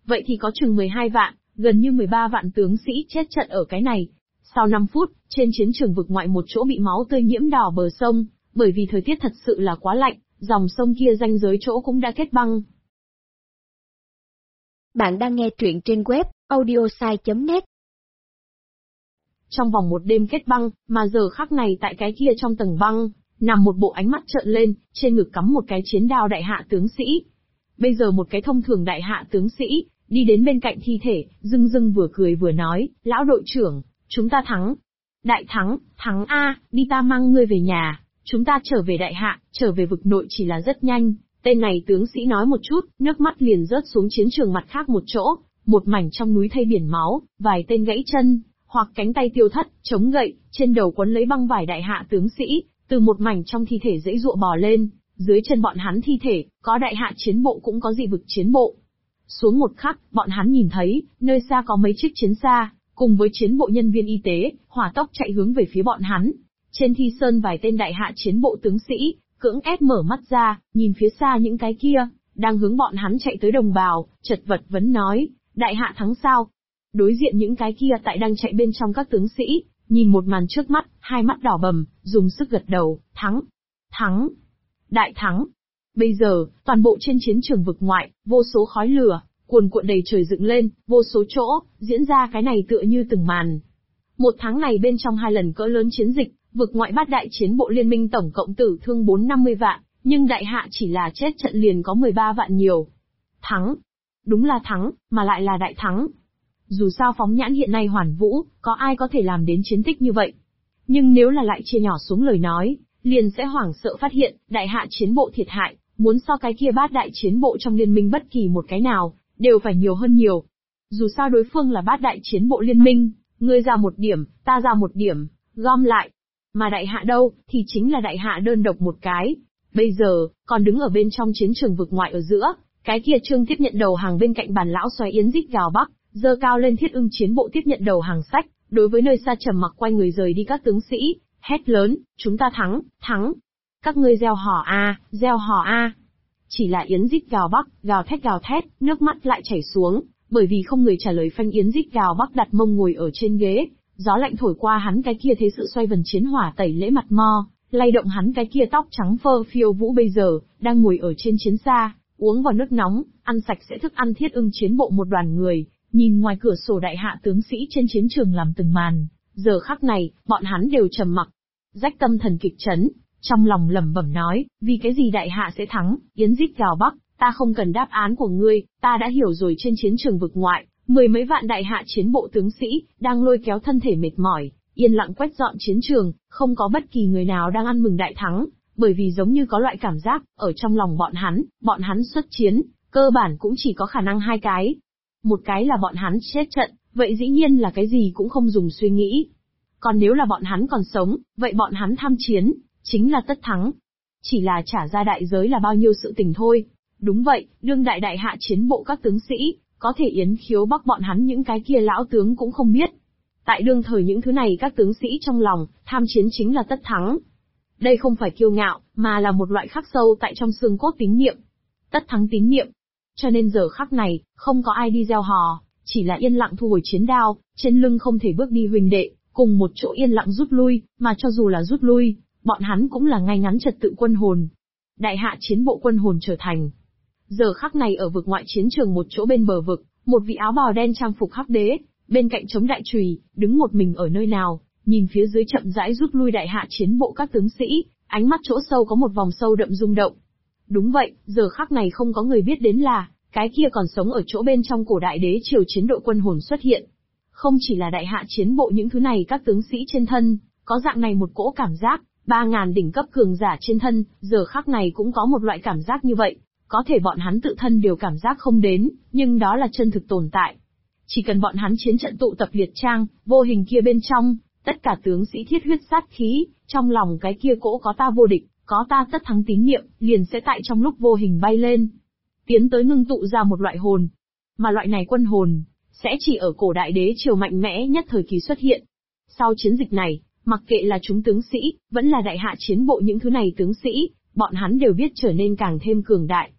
vậy thì có chừng 12 vạn, gần như 13 vạn tướng sĩ chết trận ở cái này. Sau 5 phút, trên chiến trường vực ngoại một chỗ bị máu tươi nhiễm đỏ bờ sông, bởi vì thời tiết thật sự là quá lạnh, dòng sông kia ranh giới chỗ cũng đã kết băng. Bạn đang nghe truyện trên web audiosai.net. Trong vòng một đêm kết băng, mà giờ khắc này tại cái kia trong tầng băng, nằm một bộ ánh mắt trợn lên, trên ngực cắm một cái chiến đao đại hạ tướng sĩ. Bây giờ một cái thông thường đại hạ tướng sĩ, đi đến bên cạnh thi thể, dưng dưng vừa cười vừa nói, lão đội trưởng, chúng ta thắng. Đại thắng, thắng a, đi ta mang ngươi về nhà, chúng ta trở về đại hạ, trở về vực nội chỉ là rất nhanh. Tên này tướng sĩ nói một chút, nước mắt liền rớt xuống chiến trường mặt khác một chỗ, một mảnh trong núi thây biển máu, vài tên gãy chân, hoặc cánh tay tiêu thất, chống gậy, trên đầu quấn lấy băng vải đại hạ tướng sĩ, từ một mảnh trong thi thể dãy dụa bò lên, dưới chân bọn hắn thi thể, có đại hạ chiến bộ cũng có dị vực chiến bộ. Xuống một khắc, bọn hắn nhìn thấy, nơi xa có mấy chiếc chiến xa, cùng với chiến bộ nhân viên y tế, hỏa tốc chạy hướng về phía bọn hắn. Trên thi sơn vài tên đại hạ chiến bộ tướng sĩ, cưỡng ép mở mắt ra, nhìn phía xa những cái kia, đang hướng bọn hắn chạy tới đồng bào, chật vật vấn nói, đại hạ thắng sao? Đối diện những cái kia tại đang chạy bên trong các tướng sĩ, nhìn một màn trước mắt, hai mắt đỏ bầm, dùng sức gật đầu, thắng, thắng, đại thắng. Bây giờ, toàn bộ trên chiến trường vực ngoại, vô số khói lửa, cuồn cuộn đầy trời dựng lên, vô số chỗ, diễn ra cái này tựa như từng màn. Một tháng này bên trong 2 lần cỡ lớn chiến dịch, vực ngoại bát đại chiến bộ liên minh tổng cộng tử thương 450 vạn, nhưng đại hạ chỉ là chết trận liền có 13 vạn nhiều. Thắng. Đúng là thắng, mà lại là đại thắng. Dù sao phóng nhãn hiện nay hoàn vũ, có ai có thể làm đến chiến tích như vậy. Nhưng nếu là lại chia nhỏ xuống lời nói, liền sẽ hoảng sợ phát hiện, đại hạ chiến bộ thiệt hại, muốn so cái kia bát đại chiến bộ trong liên minh bất kỳ một cái nào, đều phải nhiều hơn nhiều. Dù sao đối phương là bát đại chiến bộ liên minh, ngươi ra một điểm, ta ra một điểm, gom lại. Mà đại hạ đâu, thì chính là đại hạ đơn độc một cái. Bây giờ, còn đứng ở bên trong chiến trường vực ngoại ở giữa, cái kia Trương tiếp nhận đầu hàng bên cạnh bàn lão xoáy yến rít gào bắc, giơ cao lên Thiết Ưng chiến bộ tiếp nhận đầu hàng sách, đối với nơi xa trầm mặc quay người rời đi các tướng sĩ, hét lớn, chúng ta thắng, thắng. Các ngươi gieo hò a, gieo hò a. Chỉ là yến rít gào bắc, gào thét, nước mắt lại chảy xuống, bởi vì không người trả lời phanh yến rít gào bắc đặt mông ngồi ở trên ghế, gió lạnh thổi qua hắn cái kia thế sự xoay vần chiến hỏa tẩy lễ mặt mo, lay động hắn cái kia tóc trắng phơ phiêu vũ bây giờ, đang ngồi ở trên chiến xa, uống vào nước nóng, ăn sạch sẽ thức ăn Thiết Ưng chiến bộ một đoàn người, nhìn ngoài cửa sổ đại hạ tướng sĩ trên chiến trường làm từng màn, giờ khắc này, bọn hắn đều trầm mặc. Rách tâm thần kịch chấn, trong lòng lẩm bẩm nói, vì cái gì đại hạ sẽ thắng, yến rít gào bắc, ta không cần đáp án của ngươi, ta đã hiểu rồi. Trên chiến trường vực ngoại, 10 mấy vạn đại hạ chiến bộ tướng sĩ, đang lôi kéo thân thể mệt mỏi, yên lặng quét dọn chiến trường, không có bất kỳ người nào đang ăn mừng đại thắng, bởi vì giống như có loại cảm giác, ở trong lòng bọn hắn xuất chiến, cơ bản cũng chỉ có khả năng hai cái. Một cái là bọn hắn chết trận, vậy dĩ nhiên là cái gì cũng không dùng suy nghĩ. Còn nếu là bọn hắn còn sống, vậy bọn hắn tham chiến, chính là tất thắng. Chỉ là trả ra đại giới là bao nhiêu sự tình thôi. Đúng vậy, đương đại hạ chiến bộ các tướng sĩ, có thể yến khiếu bắc bọn hắn những cái kia lão tướng cũng không biết. Tại đương thời những thứ này các tướng sĩ trong lòng, tham chiến chính là tất thắng. Đây không phải kiêu ngạo, mà là một loại khắc sâu tại trong xương cốt tín niệm. Tất thắng tín niệm. Cho nên giờ khắc này, không có ai đi gieo hò, chỉ là yên lặng thu hồi chiến đao, trên lưng không thể bước đi huynh đệ, cùng một chỗ yên lặng rút lui, mà cho dù là rút lui, bọn hắn cũng là ngay ngắn trật tự quân hồn. Đại hạ chiến bộ quân hồn trở thành. Giờ khắc này ở vực ngoại chiến trường một chỗ bên bờ vực, một vị áo bào đen trang phục hắc đế, bên cạnh chống đại chùy, đứng một mình ở nơi nào, nhìn phía dưới chậm rãi rút lui đại hạ chiến bộ các tướng sĩ, ánh mắt chỗ sâu có một vòng sâu đậm rung động. Đúng vậy, giờ khắc này không có người biết đến là, cái kia còn sống ở chỗ bên trong cổ đại đế triều chiến đội quân hồn xuất hiện. Không chỉ là đại hạ chiến bộ những thứ này các tướng sĩ trên thân, có dạng này một cỗ cảm giác, 3.000 đỉnh cấp cường giả trên thân, giờ khắc này cũng có một loại cảm giác như vậy, có thể bọn hắn tự thân đều cảm giác không đến, nhưng đó là chân thực tồn tại. Chỉ cần bọn hắn chiến trận tụ tập liệt trang, vô hình kia bên trong, tất cả tướng sĩ thiết huyết sát khí, trong lòng cái kia cỗ có ta vô địch, có ta tất thắng tín niệm, liền sẽ tại trong lúc vô hình bay lên, tiến tới ngưng tụ ra một loại hồn. Mà loại này quân hồn, sẽ chỉ ở cổ đại đế triều mạnh mẽ nhất thời kỳ xuất hiện. Sau chiến dịch này, mặc kệ là chúng tướng sĩ, vẫn là đại hạ chiến bộ những thứ này tướng sĩ, bọn hắn đều biết trở nên càng thêm cường đại.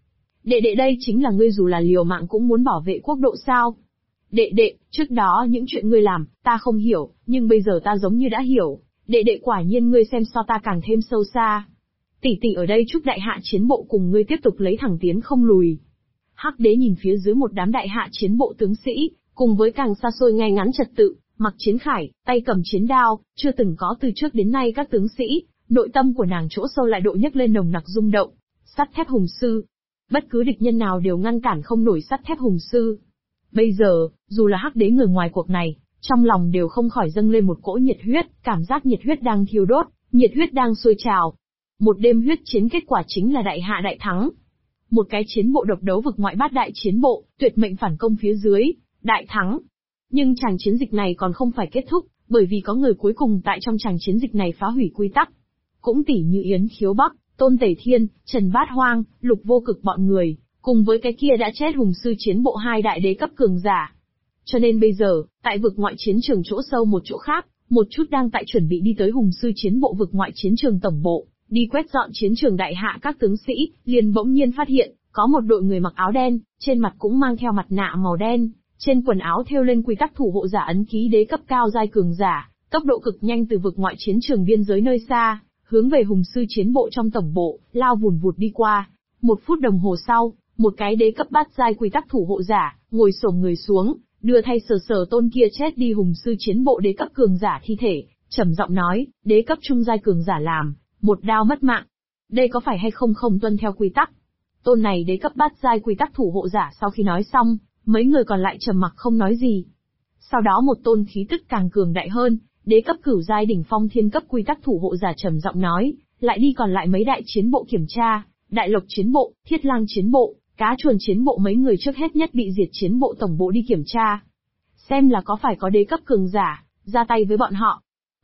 Đệ đệ đây chính là ngươi dù là liều mạng cũng muốn bảo vệ quốc độ sao? Đệ đệ, trước đó những chuyện ngươi làm, ta không hiểu, nhưng bây giờ ta giống như đã hiểu. Đệ đệ quả nhiên ngươi xem so ta càng thêm sâu xa. Tỷ tỷ ở đây chúc đại hạ chiến bộ cùng ngươi tiếp tục lấy thẳng tiến không lùi. Hắc đế nhìn phía dưới một đám đại hạ chiến bộ tướng sĩ, cùng với càng xa xôi ngay ngắn trật tự, mặc chiến khải, tay cầm chiến đao, chưa từng có từ trước đến nay các tướng sĩ, nội tâm của nàng chỗ sâu lại độ nhấc lên nồng nặc rung động. Sắt thép hùng sư. Bất cứ địch nhân nào đều ngăn cản không nổi sắt thép hùng sư. Bây giờ, dù là Hắc đế người ngoài cuộc này, trong lòng đều không khỏi dâng lên một cỗ nhiệt huyết, cảm giác nhiệt huyết đang thiêu đốt, nhiệt huyết đang sôi trào. Một đêm huyết chiến kết quả chính là đại hạ đại thắng. Một cái chiến bộ độc đấu vực ngoại bát đại chiến bộ, tuyệt mệnh phản công phía dưới, đại thắng. Nhưng chàng chiến dịch này còn không phải kết thúc, bởi vì có người cuối cùng tại trong chàng chiến dịch này phá hủy quy tắc. Cũng tỉ như Yến Khiếu Bắc, Tôn Tể Thiên, Trần Bát Hoang, Lục Vô Cực bọn người, cùng với cái kia đã chết hùng sư chiến bộ hai đại đế cấp cường giả. Cho nên bây giờ, tại vực ngoại chiến trường chỗ sâu một chỗ khác, một chút đang tại chuẩn bị đi tới hùng sư chiến bộ vực ngoại chiến trường tổng bộ, đi quét dọn chiến trường đại hạ các tướng sĩ, liền bỗng nhiên phát hiện, có một đội người mặc áo đen, trên mặt cũng mang theo mặt nạ màu đen, trên quần áo thêu lên quy tắc thủ hộ giả ấn ký đế cấp cao giai cường giả, tốc độ cực nhanh từ vực ngoại chiến trường biên giới nơi xa, hướng về hùng sư chiến bộ trong tổng bộ, lao vùn vụt đi qua. 1 phút đồng hồ sau, một cái đế cấp bát giai quy tắc thủ hộ giả, ngồi xổm người xuống, đưa thay sờ sờ tôn kia chết đi hùng sư chiến bộ đế cấp cường giả thi thể, trầm giọng nói, đế cấp trung giai cường giả làm, một đao mất mạng. Đây có phải hay không không tuân theo quy tắc? Tôn này đế cấp bát giai quy tắc thủ hộ giả sau khi nói xong, mấy người còn lại trầm mặc không nói gì. Sau đó một tôn khí tức càng cường đại hơn, đế cấp cửu giai đỉnh phong thiên cấp quy tắc thủ hộ giả trầm giọng nói, lại đi còn lại mấy đại chiến bộ kiểm tra, đại lộc chiến bộ, thiết lang chiến bộ, cá chuồn chiến bộ mấy người trước hết nhất bị diệt chiến bộ tổng bộ đi kiểm tra. Xem là có phải có đế cấp cường giả, ra tay với bọn họ.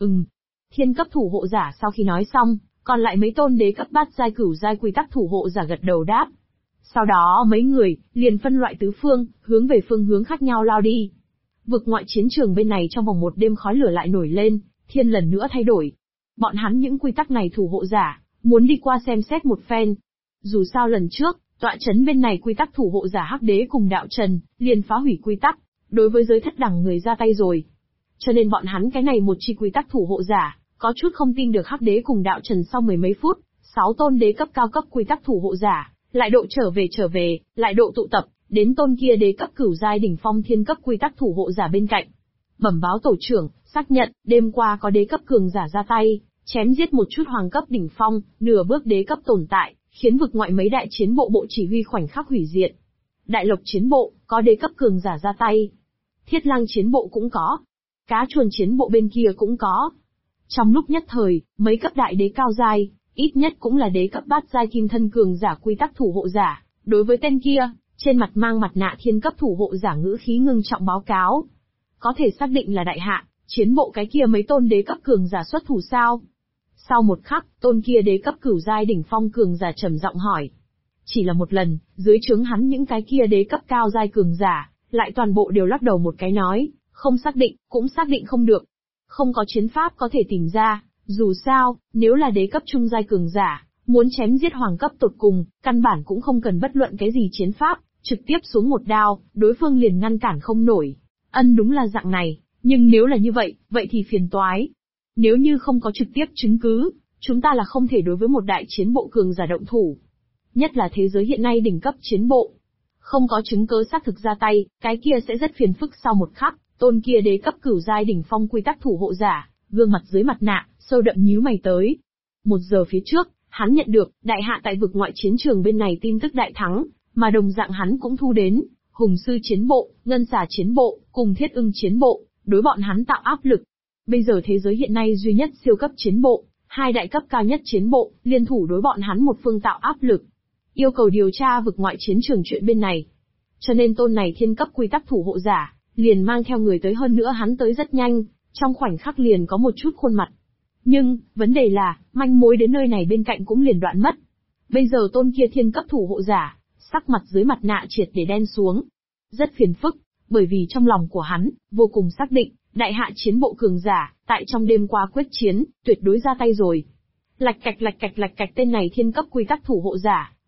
Thiên cấp thủ hộ giả sau khi nói xong, còn lại mấy tôn đế cấp bát giai cửu giai quy tắc thủ hộ giả gật đầu đáp. Sau đó mấy người, liền phân loại tứ phương, hướng về phương hướng khác nhau lao đi. Vực ngoại chiến trường bên này trong vòng một đêm khói lửa lại nổi lên, thiên lần nữa thay đổi. Bọn hắn những quy tắc này thủ hộ giả, muốn đi qua xem xét một phen. Dù sao lần trước, tọa chấn bên này quy tắc thủ hộ giả Hắc đế cùng đạo trần, liền phá hủy quy tắc, đối với giới thất đẳng người ra tay rồi. Cho nên bọn hắn cái này một chi quy tắc thủ hộ giả, có chút không tin được Hắc đế cùng đạo trần sau mười mấy phút, 6 tôn đế cấp cao cấp quy tắc thủ hộ giả, lại độ trở về, lại độ tụ tập, đến tôn kia đế cấp cửu giai đỉnh phong thiên cấp quy tắc thủ hộ giả bên cạnh. Bẩm báo tổ trưởng, xác nhận, đêm qua có đế cấp cường giả ra tay, chém giết một chút hoàng cấp đỉnh phong, nửa bước đế cấp tồn tại, khiến vực ngoại mấy đại chiến bộ bộ chỉ huy khoảnh khắc hủy diệt. Đại lộc chiến bộ, có đế cấp cường giả ra tay. Thiết lang chiến bộ cũng có. Cá chuồn chiến bộ bên kia cũng có. Trong lúc nhất thời, mấy cấp đại đế cao giai, ít nhất cũng là đế cấp bát giai kim thân cường giả quy tắc thủ hộ giả, đối với tên kia, trên mặt mang mặt nạ thiên cấp thủ hộ giả ngữ khí ngưng trọng báo cáo. Có thể xác định là đại hạ, chiến bộ cái kia mấy tôn đế cấp cường giả xuất thủ sao? Sau một khắc, tôn kia đế cấp cửu giai đỉnh phong cường giả trầm giọng hỏi. Chỉ là một lần, dưới trướng hắn những cái kia đế cấp cao giai cường giả, lại toàn bộ đều lắc đầu một cái nói, không xác định, cũng xác định không được. Không có chiến pháp có thể tìm ra, dù sao, nếu là đế cấp trung giai cường giả, muốn chém giết hoàng cấp tột cùng, căn bản cũng không cần bất luận cái gì chiến pháp, trực tiếp xuống một đao, đối phương liền ngăn cản không nổi. Đúng là dạng này, nhưng nếu là như vậy, vậy thì phiền toái. Nếu như không có trực tiếp chứng cứ, chúng ta là không thể đối với một đại chiến bộ cường giả động thủ. Nhất là thế giới hiện nay đỉnh cấp chiến bộ. Không có chứng cứ xác thực ra tay, cái kia sẽ rất phiền phức sau một khắc, tôn kia đế cấp cửu giai đỉnh phong quy tắc thủ hộ giả, gương mặt dưới mặt nạ, sâu đậm nhíu mày tới. 1 giờ phía trước, hắn nhận được, đại hạ tại vực ngoại chiến trường bên này tin tức đại thắng, mà đồng dạng hắn cũng thu đến, hùng sư chiến bộ, ngân xà chiến bộ, cùng thiết ưng chiến bộ, đối bọn hắn tạo áp lực. Bây giờ thế giới hiện nay duy nhất siêu cấp chiến bộ, 2 đại cấp cao nhất chiến bộ, liên thủ đối bọn hắn một phương tạo áp lực. Yêu cầu điều tra vực ngoại chiến trường chuyện bên này. Cho nên tôn này thiên cấp quy tắc thủ hộ giả, liền mang theo người tới hơn nữa hắn tới rất nhanh, trong khoảnh khắc liền có một chút khuôn mặt. Nhưng, vấn đề là, manh mối đến nơi này bên cạnh cũng liền đoạn mất. Bây giờ tôn kia thiên cấp thủ hộ giả, sắc mặt dưới mặt nạ triệt để đen xuống. Rất phiền phức, bởi vì trong lòng của hắn, vô cùng xác định, đại hạ chiến bộ cường giả, tại trong đêm qua quyết chiến, tuyệt đối ra tay rồi. Lạch cạch tên này thiên cấp quy tắc thủ hộ giả,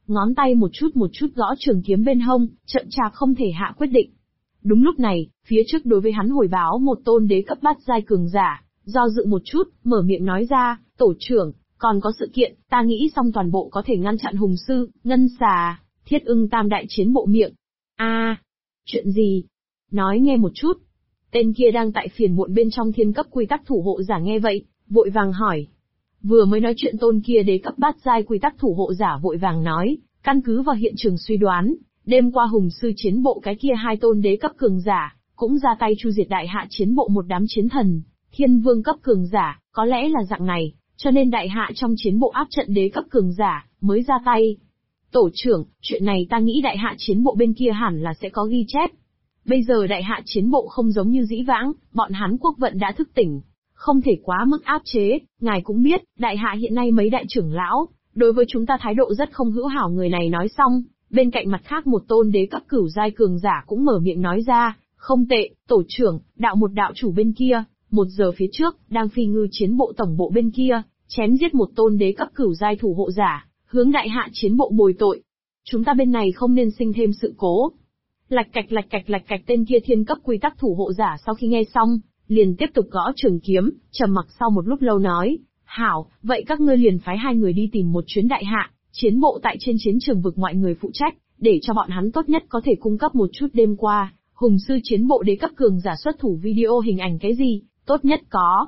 ngón tay một chút gõ trường kiếm bên hông, chậm chạp không thể hạ quyết định. Đúng lúc này, phía trước đối với hắn hồi báo một tôn đế cấp bát giai cường giả, do dự một chút, mở miệng nói ra, tổ trưởng, còn có sự kiện, ta nghĩ xong toàn bộ có thể ngăn chặn hùng sư, ngân xà, thiết ưng tam đại chiến bộ miệng. Chuyện gì? Nói nghe một chút. Tên kia đang tại phiền muộn bên trong thiên cấp quy tắc thủ hộ giả nghe vậy, vội vàng hỏi. Vừa mới nói chuyện tôn kia đế cấp bát giai quy tắc thủ hộ giả vội vàng nói, căn cứ vào hiện trường suy đoán, đêm qua hùng sư chiến bộ cái kia hai tôn đế cấp cường giả, cũng ra tay chu diệt đại hạ chiến bộ một đám chiến thần, thiên vương cấp cường giả, có lẽ là dạng này, cho nên đại hạ trong chiến bộ áp trận đế cấp cường giả, mới ra tay. Tổ trưởng, chuyện này ta nghĩ đại hạ chiến bộ bên kia hẳn là sẽ có ghi chép. Bây giờ đại hạ chiến bộ không giống như dĩ vãng, bọn hắn quốc vận đã thức tỉnh, không thể quá mức áp chế, ngài cũng biết, đại hạ hiện nay mấy đại trưởng lão, đối với chúng ta thái độ rất không hữu hảo. Người này nói xong, bên cạnh mặt khác một tôn đế cấp cửu giai cường giả cũng mở miệng nói ra, không tệ, tổ trưởng, đạo chủ bên kia, 1 giờ phía trước, đang phi ngư chiến bộ tổng bộ bên kia, chém giết một tôn đế cấp cửu giai thủ hộ giả, hướng đại hạ chiến bộ bồi tội. Chúng ta bên này không nên sinh thêm sự cố. Lạch cạch tên kia thiên cấp quy tắc thủ hộ giả sau khi nghe xong, liền tiếp tục gõ trường kiếm, trầm mặc sau một lúc lâu nói, hảo, vậy các ngươi liền phái 2 người đi tìm một chuyến đại hạ, chiến bộ tại trên chiến trường vực ngoại người phụ trách, để cho bọn hắn tốt nhất có thể cung cấp một chút đêm qua, hùng sư chiến bộ đế cấp cường giả xuất thủ video hình ảnh cái gì, tốt nhất có.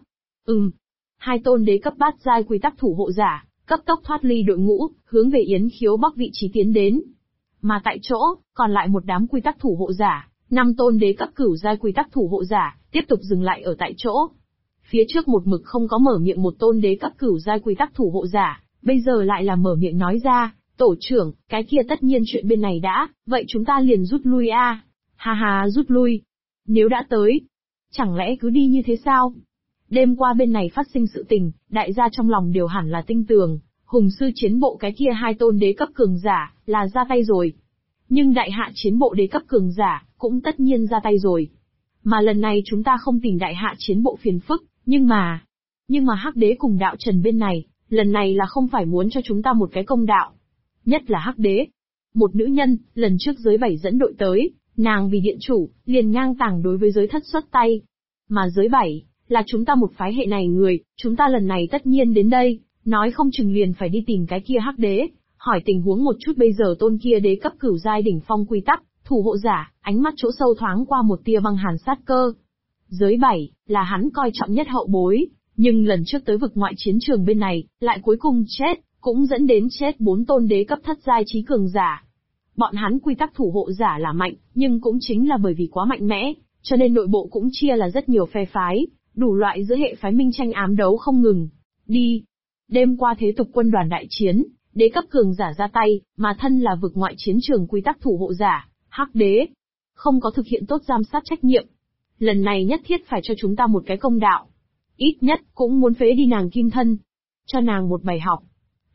2 tôn đế cấp bát giai quy tắc thủ hộ giả, cấp tốc thoát ly đội ngũ, hướng về Yến Khiếu Bắc vị trí tiến đến. Mà tại chỗ, còn lại một đám quy tắc thủ hộ giả, 5 tôn đế cấp cửu giai quy tắc thủ hộ giả, tiếp tục dừng lại ở tại chỗ. Phía trước một mực không có mở miệng một tôn đế cấp cửu giai quy tắc thủ hộ giả, bây giờ lại là mở miệng nói ra, tổ trưởng, cái kia tất nhiên chuyện bên này đã, vậy chúng ta liền rút lui a. Ha, rút lui. Nếu đã tới, chẳng lẽ cứ đi như thế sao? Đêm qua bên này phát sinh sự tình, đại gia trong lòng đều hẳn là tinh tường, hùng sư chiến bộ cái kia 2 tôn đế cấp cường giả, là ra tay rồi. Nhưng đại hạ chiến bộ đế cấp cường giả, cũng tất nhiên ra tay rồi. Mà lần này chúng ta không tìm đại hạ chiến bộ phiền phức, nhưng mà Hắc Đế cùng đạo Trần bên này, lần này là không phải muốn cho chúng ta một cái công đạo. Nhất là Hắc Đế. Một nữ nhân, lần trước giới 7 dẫn đội tới, nàng vì điện chủ, liền ngang tàng đối với giới thất xuất tay. Mà giới 7, là chúng ta một phái hệ này người, chúng ta lần này tất nhiên đến đây, nói không chừng liền phải đi tìm cái kia Hắc Đế, hỏi tình huống một chút. Bây giờ tôn kia đế cấp cửu giai đỉnh phong quy tắc, thủ hộ giả, ánh mắt chỗ sâu thoáng qua một tia băng hàn sát cơ. Giới 7, là hắn coi trọng nhất hậu bối, nhưng lần trước tới vực ngoại chiến trường bên này, lại cuối cùng chết, cũng dẫn đến chết 4 tôn đế cấp thất giai trí cường giả. Bọn hắn quy tắc thủ hộ giả là mạnh, nhưng cũng chính là bởi vì quá mạnh mẽ, cho nên nội bộ cũng chia là rất nhiều phe phái, đủ loại giữa hệ phái minh tranh ám đấu không ngừng. Đêm qua thế tục quân đoàn đại chiến, đế cấp cường giả ra tay, mà thân là vực ngoại chiến trường quy tắc thủ hộ giả, Hắc Đế, không có thực hiện tốt giám sát trách nhiệm. Lần này nhất thiết phải cho chúng ta một cái công đạo. Ít nhất, cũng muốn phế đi nàng kim thân. Cho nàng một bài học.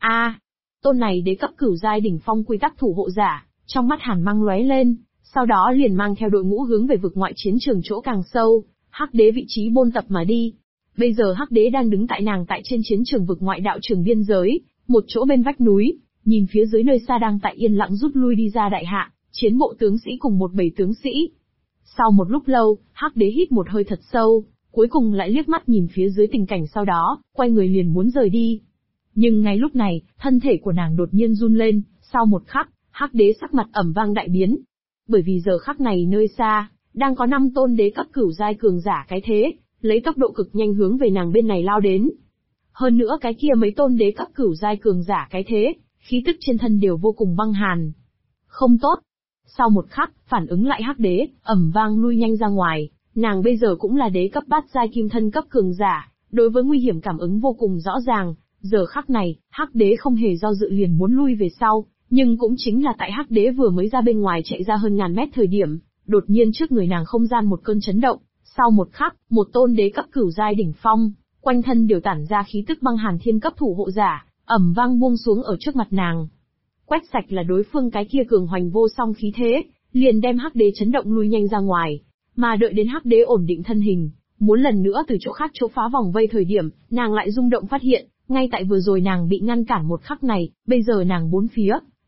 Tôn này đế cấp cửu giai đỉnh phong quy tắc thủ hộ giả, trong mắt hàn mang lóe lên, sau đó liền mang theo đội ngũ hướng về vực ngoại chiến trường chỗ càng sâu, Hắc Đế vị trí bôn tập mà đi. Bây giờ Hắc Đế đang đứng tại nàng tại trên chiến trường vực ngoại đạo trường biên giới, một chỗ bên vách núi, nhìn phía dưới nơi xa đang tại yên lặng rút lui đi ra đại hạ, chiến bộ tướng sĩ cùng một bầy tướng sĩ. Sau một lúc lâu, Hắc Đế hít một hơi thật sâu, cuối cùng lại liếc mắt nhìn phía dưới tình cảnh sau đó, quay người liền muốn rời đi. Nhưng ngay lúc này, thân thể của nàng đột nhiên run lên, sau một khắc, Hắc Đế sắc mặt ầm vang đại biến. Bởi vì giờ khắc này nơi xa, đang có 5 tôn đế cấp cửu giai cường giả cái thế, lấy tốc độ cực nhanh hướng về nàng bên này lao đến. Hơn nữa cái kia mấy tôn đế cấp cửu giai cường giả cái thế, khí tức trên thân đều vô cùng băng hàn. Không tốt. Sau một khắc, phản ứng lại Hắc Đế, ầm vang lui nhanh ra ngoài, nàng bây giờ cũng là đế cấp bát giai kim thân cấp cường giả, đối với nguy hiểm cảm ứng vô cùng rõ ràng. Giờ khắc này, Hắc Đế không hề do dự liền muốn lui về sau, nhưng cũng chính là tại Hắc Đế vừa mới ra bên ngoài chạy ra hơn ngàn mét thời điểm, đột nhiên trước người nàng không gian một cơn chấn động, sau một khắc, một tôn đế cấp cửu giai đỉnh phong, quanh thân đều tản ra khí tức băng hàn thiên cấp thủ hộ giả, ầm vang buông xuống ở trước mặt nàng. Quét sạch là đối phương cái kia cường hoành vô song khí thế, liền đem Hắc Đế chấn động lui nhanh ra ngoài, mà đợi đến Hắc Đế ổn định thân hình, muốn lần nữa từ chỗ khác chỗ phá vòng vây thời điểm, nàng lại rung động phát hiện, ngay tại vừa rồi nàng bị ngăn cản một khắc này, bây giờ nàng bốn phía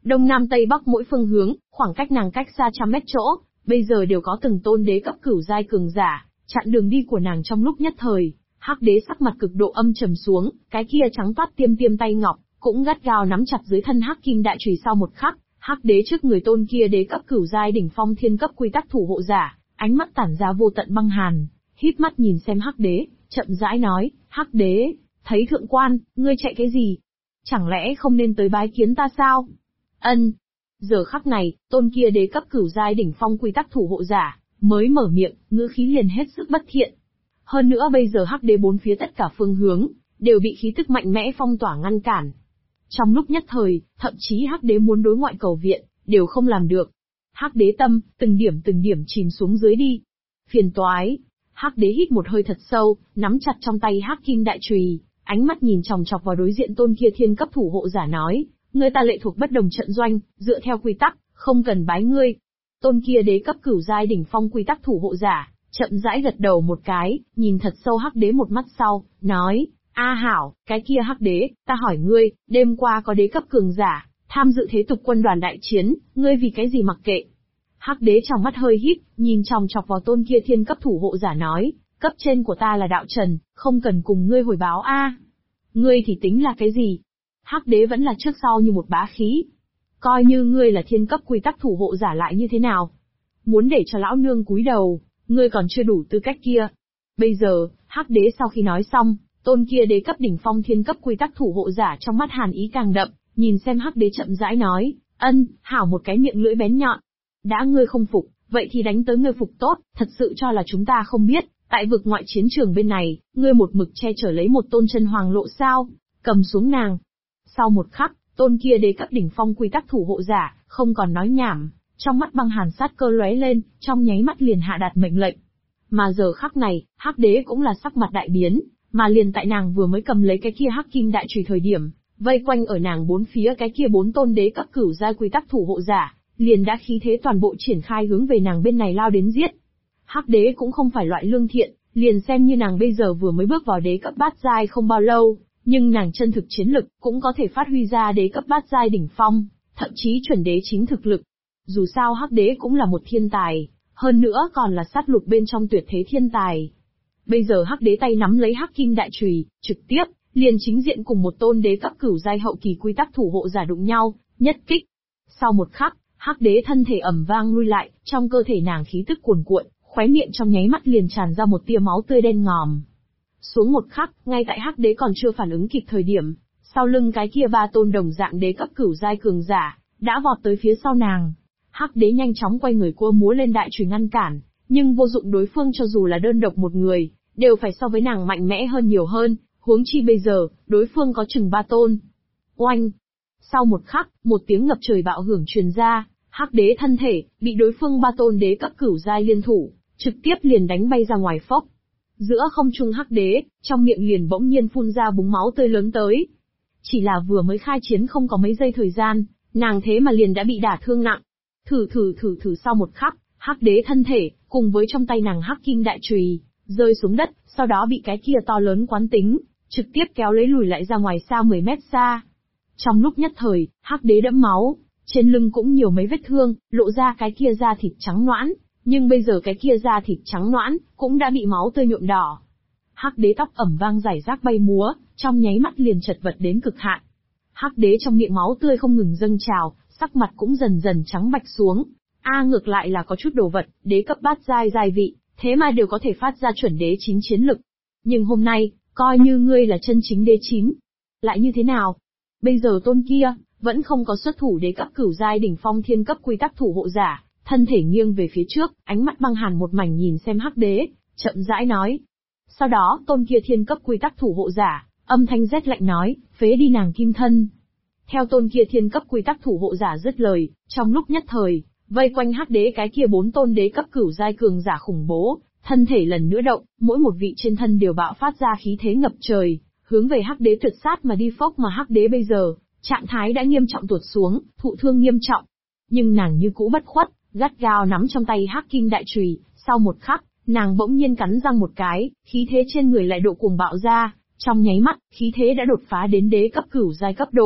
Đông Nam Tây Bắc mỗi phương hướng, khoảng cách nàng cách xa trăm mét chỗ, bây giờ đều có từng tôn đế cấp cửu giai cường giả, chặn đường đi của nàng trong lúc nhất thời. Hắc đế sắc mặt cực độ âm trầm xuống, cái kia trắng toát tiêm tiêm tay ngọc, cũng gắt gao nắm chặt dưới thân hắc kim đại chùy. Sau một khắc, hắc đế trước người tôn kia đế cấp cửu giai đỉnh phong thiên cấp quy tắc thủ hộ giả, ánh mắt tản ra vô tận băng hàn, híp mắt nhìn xem hắc đế, chậm rãi nói, hắc đế, thấy thượng quan, ngươi chạy cái gì? Chẳng lẽ không nên tới bái kiến ta sao? Ân. Giờ khắc này, tôn kia đế cấp cửu giai đỉnh phong quy tắc thủ hộ giả, mới mở miệng, ngữ khí liền hết sức bất thiện. Hơn nữa bây giờ hắc đế bốn phía tất cả phương hướng, đều bị khí tức mạnh mẽ phong tỏa ngăn cản. Trong lúc nhất thời, thậm chí hắc đế muốn đối ngoại cầu viện, đều không làm được. Hắc đế tâm, từng điểm chìm xuống dưới đi. Phiền toái. Hắc đế hít một hơi thật sâu, nắm chặt trong tay hắc kim đại chùy, ánh mắt nhìn chòng chọc vào đối diện tôn kia thiên cấp thủ hộ giả nói, người ta lệ thuộc bất đồng trận doanh, dựa theo quy tắc, không cần bái ngươi. Tôn kia đế cấp cửu giai đỉnh phong quy tắc thủ hộ giả, chậm rãi gật đầu một cái, nhìn thật sâu hắc đế một mắt sau, nói, A hảo, cái kia hắc đế, ta hỏi ngươi, đêm qua có đế cấp cường giả, tham dự thế tục quân đoàn đại chiến, ngươi vì cái gì mặc kệ? Hắc đế trong mắt hơi híp, nhìn chòng chọc vào tôn kia thiên cấp thủ hộ giả nói, cấp trên của ta là đạo trần, không cần cùng ngươi hồi báo a. Ngươi thì tính là cái gì? Hắc đế vẫn là trước sau như một bá khí. Coi như ngươi là thiên cấp quy tắc thủ hộ giả lại như thế nào? Muốn để cho lão nương cúi đầu, ngươi còn chưa đủ tư cách kia. Bây giờ, hắc đế sau khi nói xong, tôn kia đế cấp đỉnh phong thiên cấp quy tắc thủ hộ giả trong mắt hàn ý càng đậm, nhìn xem hắc đế chậm rãi nói, ân, hảo một cái miệng lưỡi bén nhọn. Đã ngươi không phục, vậy thì đánh tới ngươi phục tốt, thật sự cho là chúng ta không biết, tại vực ngoại chiến trường bên này, ngươi một mực che chở lấy một tôn chân hoàng lộ sao, cầm xuống nàng. Sau một khắc, tôn kia đế cấp đỉnh phong quy tắc thủ hộ giả, không còn nói nhảm, trong mắt băng hàn sát cơ lóe lên, trong nháy mắt liền hạ đạt mệnh lệnh. Mà giờ khắc này, hắc đế cũng là sắc mặt đại biến, mà liền tại nàng vừa mới cầm lấy cái kia hắc kim đại chùy thời điểm, vây quanh ở nàng bốn phía cái kia bốn tôn đế cấp cửu giai quy tắc thủ hộ giả, liền đã khí thế toàn bộ triển khai hướng về nàng bên này lao đến giết. Hắc đế cũng không phải loại lương thiện, liền xem như nàng bây giờ vừa mới bước vào đế cấp bát giai không bao lâu, nhưng nàng chân thực chiến lực cũng có thể phát huy ra đế cấp bát giai đỉnh phong, thậm chí chuẩn đế chính thực lực. Dù sao hắc đế cũng là một thiên tài, hơn nữa còn là sát lục bên trong tuyệt thế thiên tài. Bây giờ hắc đế tay nắm lấy hắc kim đại chùy, trực tiếp liền chính diện cùng một tôn đế cấp cửu giai hậu kỳ quy tắc thủ hộ giả đụng nhau, nhất kích. Sau một khắc, hắc đế thân thể ầm vang lui lại, trong cơ thể nàng khí tức cuồn cuộn, khóe miệng trong nháy mắt liền tràn ra một tia máu tươi đen ngòm. Xuống một khắc, ngay tại hắc đế còn chưa phản ứng kịp thời điểm, sau lưng cái kia ba tôn đồng dạng đế cấp cửu giai cường giả đã vọt tới phía sau nàng. Hắc đế nhanh chóng quay người cua múa lên đại chùy ngăn cản, nhưng vô dụng, đối phương cho dù là đơn độc một người, đều phải so với nàng mạnh mẽ hơn nhiều hơn, huống chi bây giờ, đối phương có chừng ba tôn. Oanh! Sau một khắc, một tiếng ngập trời bạo hưởng truyền ra, hắc đế thân thể bị đối phương ba tôn đế cấp cửu giai liên thủ, trực tiếp liền đánh bay ra ngoài phốc. Giữa không trung hắc đế, trong miệng liền bỗng nhiên phun ra búng máu tươi lớn tới. Chỉ là vừa mới khai chiến không có mấy giây thời gian, nàng thế mà liền đã bị đả thương nặng. Thử sau một khắc, hắc đế thân thể, cùng với trong tay nàng hắc kim đại chùy, rơi xuống đất, sau đó bị cái kia to lớn quán tính, trực tiếp kéo lấy lùi lại ra ngoài xa 10 mét xa. Trong lúc nhất thời, hắc đế đẫm máu, trên lưng cũng nhiều mấy vết thương, lộ ra cái kia da thịt trắng nõn, nhưng bây giờ cái kia da thịt trắng nõn, cũng đã bị máu tươi nhuộm đỏ. Hắc đế tóc ẩm vang rải rác bay múa, trong nháy mắt liền chật vật đến cực hạn. Hắc đế trong miệng máu tươi không ngừng dâng trào, sắc mặt cũng dần dần trắng bạch xuống. Ngược lại là có chút đồ vật, đế cấp bát giai giai vị, thế mà đều có thể phát ra chuẩn đế chính chiến lực. Nhưng hôm nay, coi như ngươi là chân chính đế chính, lại như thế nào? Bây giờ tôn kia, vẫn không có xuất thủ đế cấp cửu giai đỉnh phong thiên cấp quy tắc thủ hộ giả, thân thể nghiêng về phía trước, ánh mắt băng hàn một mảnh nhìn xem hắc đế, chậm rãi nói. Sau đó, tôn kia thiên cấp quy tắc thủ hộ giả, âm thanh rét lạnh nói, phế đi nàng kim thân. Theo tôn kia thiên cấp quy tắc thủ hộ giả dứt lời, trong lúc nhất thời, vây quanh hắc đế cái kia bốn tôn đế cấp cửu giai cường giả khủng bố, thân thể lần nữa động, mỗi một vị trên thân đều bạo phát ra khí thế ngập trời, hướng về hắc đế tuyệt sát mà đi phốc. Mà hắc đế bây giờ, trạng thái đã nghiêm trọng tuột xuống, thụ thương nghiêm trọng. Nhưng nàng như cũ bất khuất, gắt gao nắm trong tay hắc kim đại chùy, sau một khắc, nàng bỗng nhiên cắn răng một cái, khí thế trên người lại độ cuồng bạo ra, trong nháy mắt, khí thế đã đột phá đến đế cấp cửu giai cấp độ,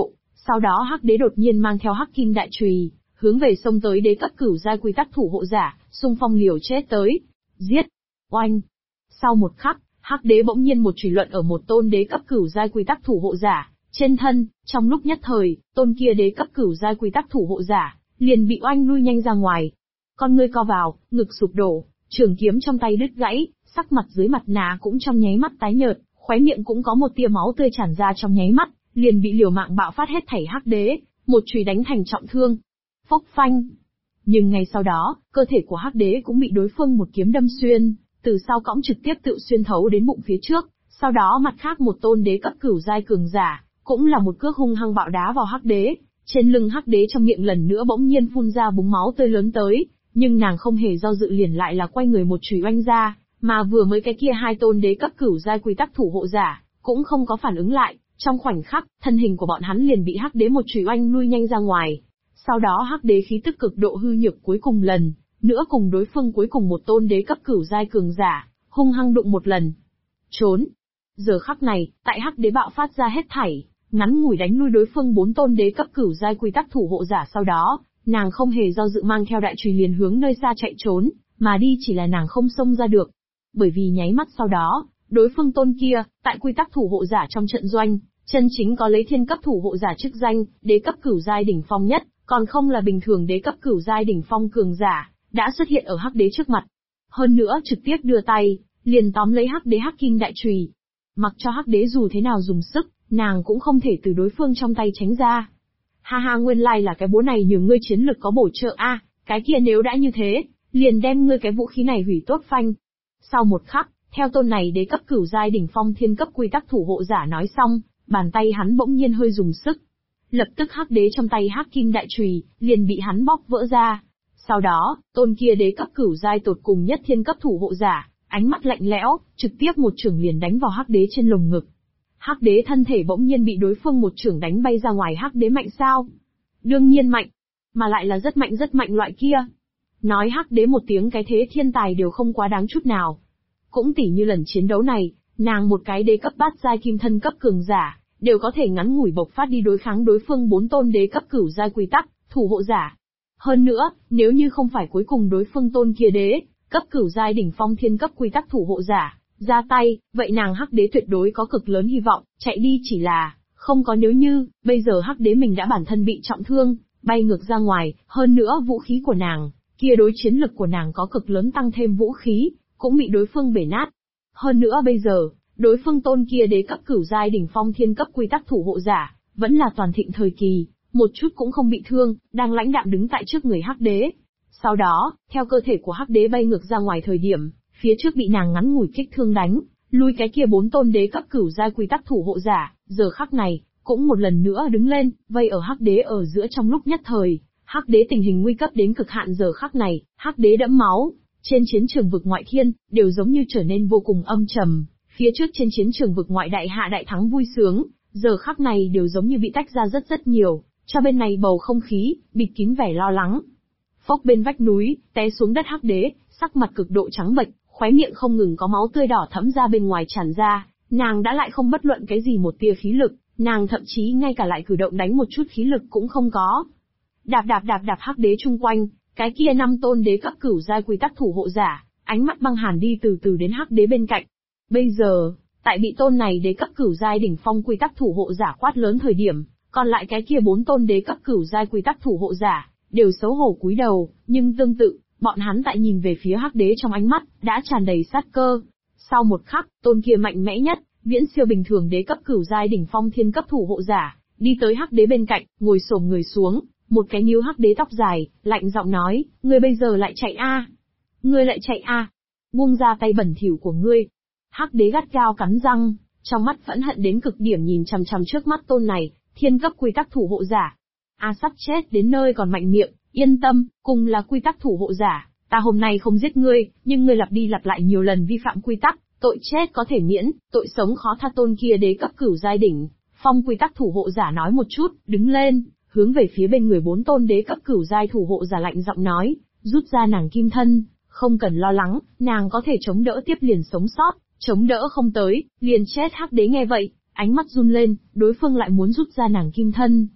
Sau đó Hắc Đế đột nhiên mang theo Hắc Kim đại chùy, hướng về xông tới đế cấp cửu giai quy tắc thủ hộ giả, xung phong liều chết tới. Giết! Oanh! Sau một khắc, Hắc Đế bỗng nhiên một chùy luận ở một tôn đế cấp cửu giai quy tắc thủ hộ giả trên thân, trong lúc nhất thời, tôn kia đế cấp cửu giai quy tắc thủ hộ giả liền bị oanh lui nhanh ra ngoài. Con ngươi co vào, ngực sụp đổ, trường kiếm trong tay đứt gãy, sắc mặt dưới mặt nạ cũng trong nháy mắt tái nhợt, khóe miệng cũng có một tia máu tươi tràn ra trong nháy mắt, liền bị liều mạng bạo phát hết thảy Hắc Đế, một chùy đánh thành trọng thương. Phốc phanh. Nhưng ngay sau đó, cơ thể của Hắc Đế cũng bị đối phương một kiếm đâm xuyên, từ sau cõng trực tiếp tự xuyên thấu đến bụng phía trước, sau đó mặt khác một tôn đế cấp cửu giai cường giả, cũng là một cước hung hăng bạo đá vào Hắc Đế. Trên lưng Hắc Đế trong miệng lần nữa bỗng nhiên phun ra búng máu tươi lớn tới, nhưng nàng không hề do dự liền lại là quay người một chùy oanh ra, mà vừa mới cái kia hai tôn đế cấp cửu giai quy tắc thủ hộ giả, cũng không có phản ứng lại, trong khoảnh khắc, thân hình của bọn hắn liền bị Hắc Đế một chùy oanh lui nhanh ra ngoài. Sau đó Hắc Đế khí tức cực độ hư nhược cuối cùng lần nữa cùng đối phương cuối cùng một tôn đế cấp cửu giai cường giả, hung hăng đụng một lần. Trốn! Giờ khắc này, tại Hắc Đế bạo phát ra hết thảy, ngắn ngủi đánh lui đối phương 4 tôn đế cấp cửu giai quy tắc thủ hộ giả, sau đó, nàng không hề do dự mang theo đại chùy liền hướng nơi xa chạy trốn, mà đi chỉ là nàng không xông ra được. Bởi vì nháy mắt sau đó, đối phương tôn kia, tại quy tắc thủ hộ giả trong trận doanh, chân chính có lấy thiên cấp thủ hộ giả chức danh, đế cấp cửu giai đỉnh phong nhất, còn không là bình thường đế cấp cửu giai đỉnh phong cường giả, đã xuất hiện ở Hắc Đế trước mặt. Hơn nữa trực tiếp đưa tay, liền tóm lấy Hắc Đế Hắc Kim đại chùy. Mặc cho Hắc Đế dù thế nào dùng sức, nàng cũng không thể từ đối phương trong tay tránh ra. Ha ha, nguyên lai là cái búa này nhờ ngươi chiến lực có bổ trợ a, cái kia nếu đã như thế, liền đem ngươi cái vũ khí này hủy tốt phanh. Sau một khắc, theo tôn này đế cấp cửu giai đỉnh phong thiên cấp quy tắc thủ hộ giả nói xong, bàn tay hắn bỗng nhiên hơi dùng sức. Lập tức Hắc Đế trong tay Hắc Kim đại chùy liền bị hắn bóc vỡ ra. Sau đó, tôn kia đế cấp cửu giai tột cùng nhất thiên cấp thủ hộ giả, ánh mắt lạnh lẽo, trực tiếp một chưởng liền đánh vào Hắc Đế trên lồng ngực. Hắc Đế thân thể bỗng nhiên bị đối phương một chưởng đánh bay ra ngoài. Hắc Đế mạnh sao? Đương nhiên mạnh, mà lại là rất mạnh loại kia. Nói Hắc Đế một tiếng cái thế thiên tài đều không quá đáng chút nào. Cũng tỉ như lần chiến đấu này, nàng một cái đế cấp bát giai kim thân cấp cường giả, đều có thể ngắn ngủi bộc phát đi đối kháng đối phương 4 tôn đế cấp cửu giai quy tắc thủ hộ giả. Hơn nữa, nếu như không phải cuối cùng đối phương tôn kia đế cấp cửu giai đỉnh phong thiên cấp quy tắc thủ hộ giả ra tay, vậy nàng Hắc Đế tuyệt đối có cực lớn hy vọng chạy đi, chỉ là không có nếu như. Bây giờ Hắc Đế mình đã bản thân bị trọng thương, bay ngược ra ngoài, hơn nữa vũ khí của nàng kia đối chiến lực của nàng có cực lớn tăng thêm vũ khí cũng bị đối phương bể nát. Hơn nữa bây giờ, đối phương tôn kia đế cấp cửu giai đỉnh phong thiên cấp quy tắc thủ hộ giả, vẫn là toàn thịnh thời kỳ, một chút cũng không bị thương, đang lãnh đạm đứng tại trước người Hắc Đế. Sau đó, theo cơ thể của Hắc Đế bay ngược ra ngoài thời điểm, phía trước bị nàng ngắn ngủi kích thương đánh lui cái kia 4 tôn đế cấp cửu giai quy tắc thủ hộ giả, giờ khắc này cũng một lần nữa đứng lên, vây ở Hắc Đế ở giữa. Trong lúc nhất thời, Hắc Đế tình hình nguy cấp đến cực hạn. Giờ khắc này, Hắc Đế đẫm máu, trên chiến trường vực ngoại thiên đều giống như trở nên vô cùng âm trầm. Phía trước trên chiến trường vực ngoại đại hạ đại thắng vui sướng, giờ khắc này đều giống như bị tách ra rất nhiều, cho bên này bầu không khí bịt kín vẻ lo lắng. Phốc, bên vách núi, té xuống đất Hắc Đế, sắc mặt cực độ trắng bệch, khóe miệng không ngừng có máu tươi đỏ thẫm ra bên ngoài tràn ra, nàng đã lại không bất luận cái gì một tia khí lực, nàng thậm chí ngay cả lại cử động đánh một chút khí lực cũng không có. Đạp Hắc Đế chung quanh, cái kia 5 tôn đế cấp cửu giai quy tắc thủ hộ giả, ánh mắt băng hàn đi từ từ đến Hắc Đế bên cạnh. Bây giờ, tại bị tôn này đế cấp cửu giai đỉnh phong quy tắc thủ hộ giả quát lớn thời điểm, còn lại cái kia 4 tôn đế cấp cửu giai quy tắc thủ hộ giả đều xấu hổ cúi đầu, nhưng tương tự, bọn hắn tại nhìn về phía Hắc Đế trong ánh mắt đã tràn đầy sát cơ. Sau một khắc, tôn kia mạnh mẽ nhất, viễn siêu bình thường đế cấp cửu giai đỉnh phong thiên cấp thủ hộ giả, đi tới Hắc Đế bên cạnh, ngồi xổm người xuống, một cái níu Hắc Đế tóc dài, lạnh giọng nói, ngươi bây giờ lại chạy a? Ngươi lại chạy a? Buông ra tay bẩn thỉu của ngươi. Hắc Đế gắt gao cắn răng, trong mắt phẫn hận đến cực điểm nhìn chằm chằm trước mắt tôn này, thiên cấp quy tắc thủ hộ giả. A, sắp chết đến nơi còn mạnh miệng, yên tâm, cùng là quy tắc thủ hộ giả, ta hôm nay không giết ngươi, nhưng ngươi lặp đi lặp lại nhiều lần vi phạm quy tắc, tội chết có thể miễn, tội sống khó tha. Tôn kia đế cấp cửu giai đỉnh phong quy tắc thủ hộ giả nói một chút, đứng lên, hướng về phía bên người 4 tôn đế cấp cửu giai thủ hộ giả lạnh giọng nói, rút ra nàng kim thân, không cần lo lắng, nàng có thể chống đỡ tiếp liền sống sót, chống đỡ không tới, liền chết. Hắc Đế nghe vậy, ánh mắt run lên, đối phương lại muốn rút ra nàng kim thân.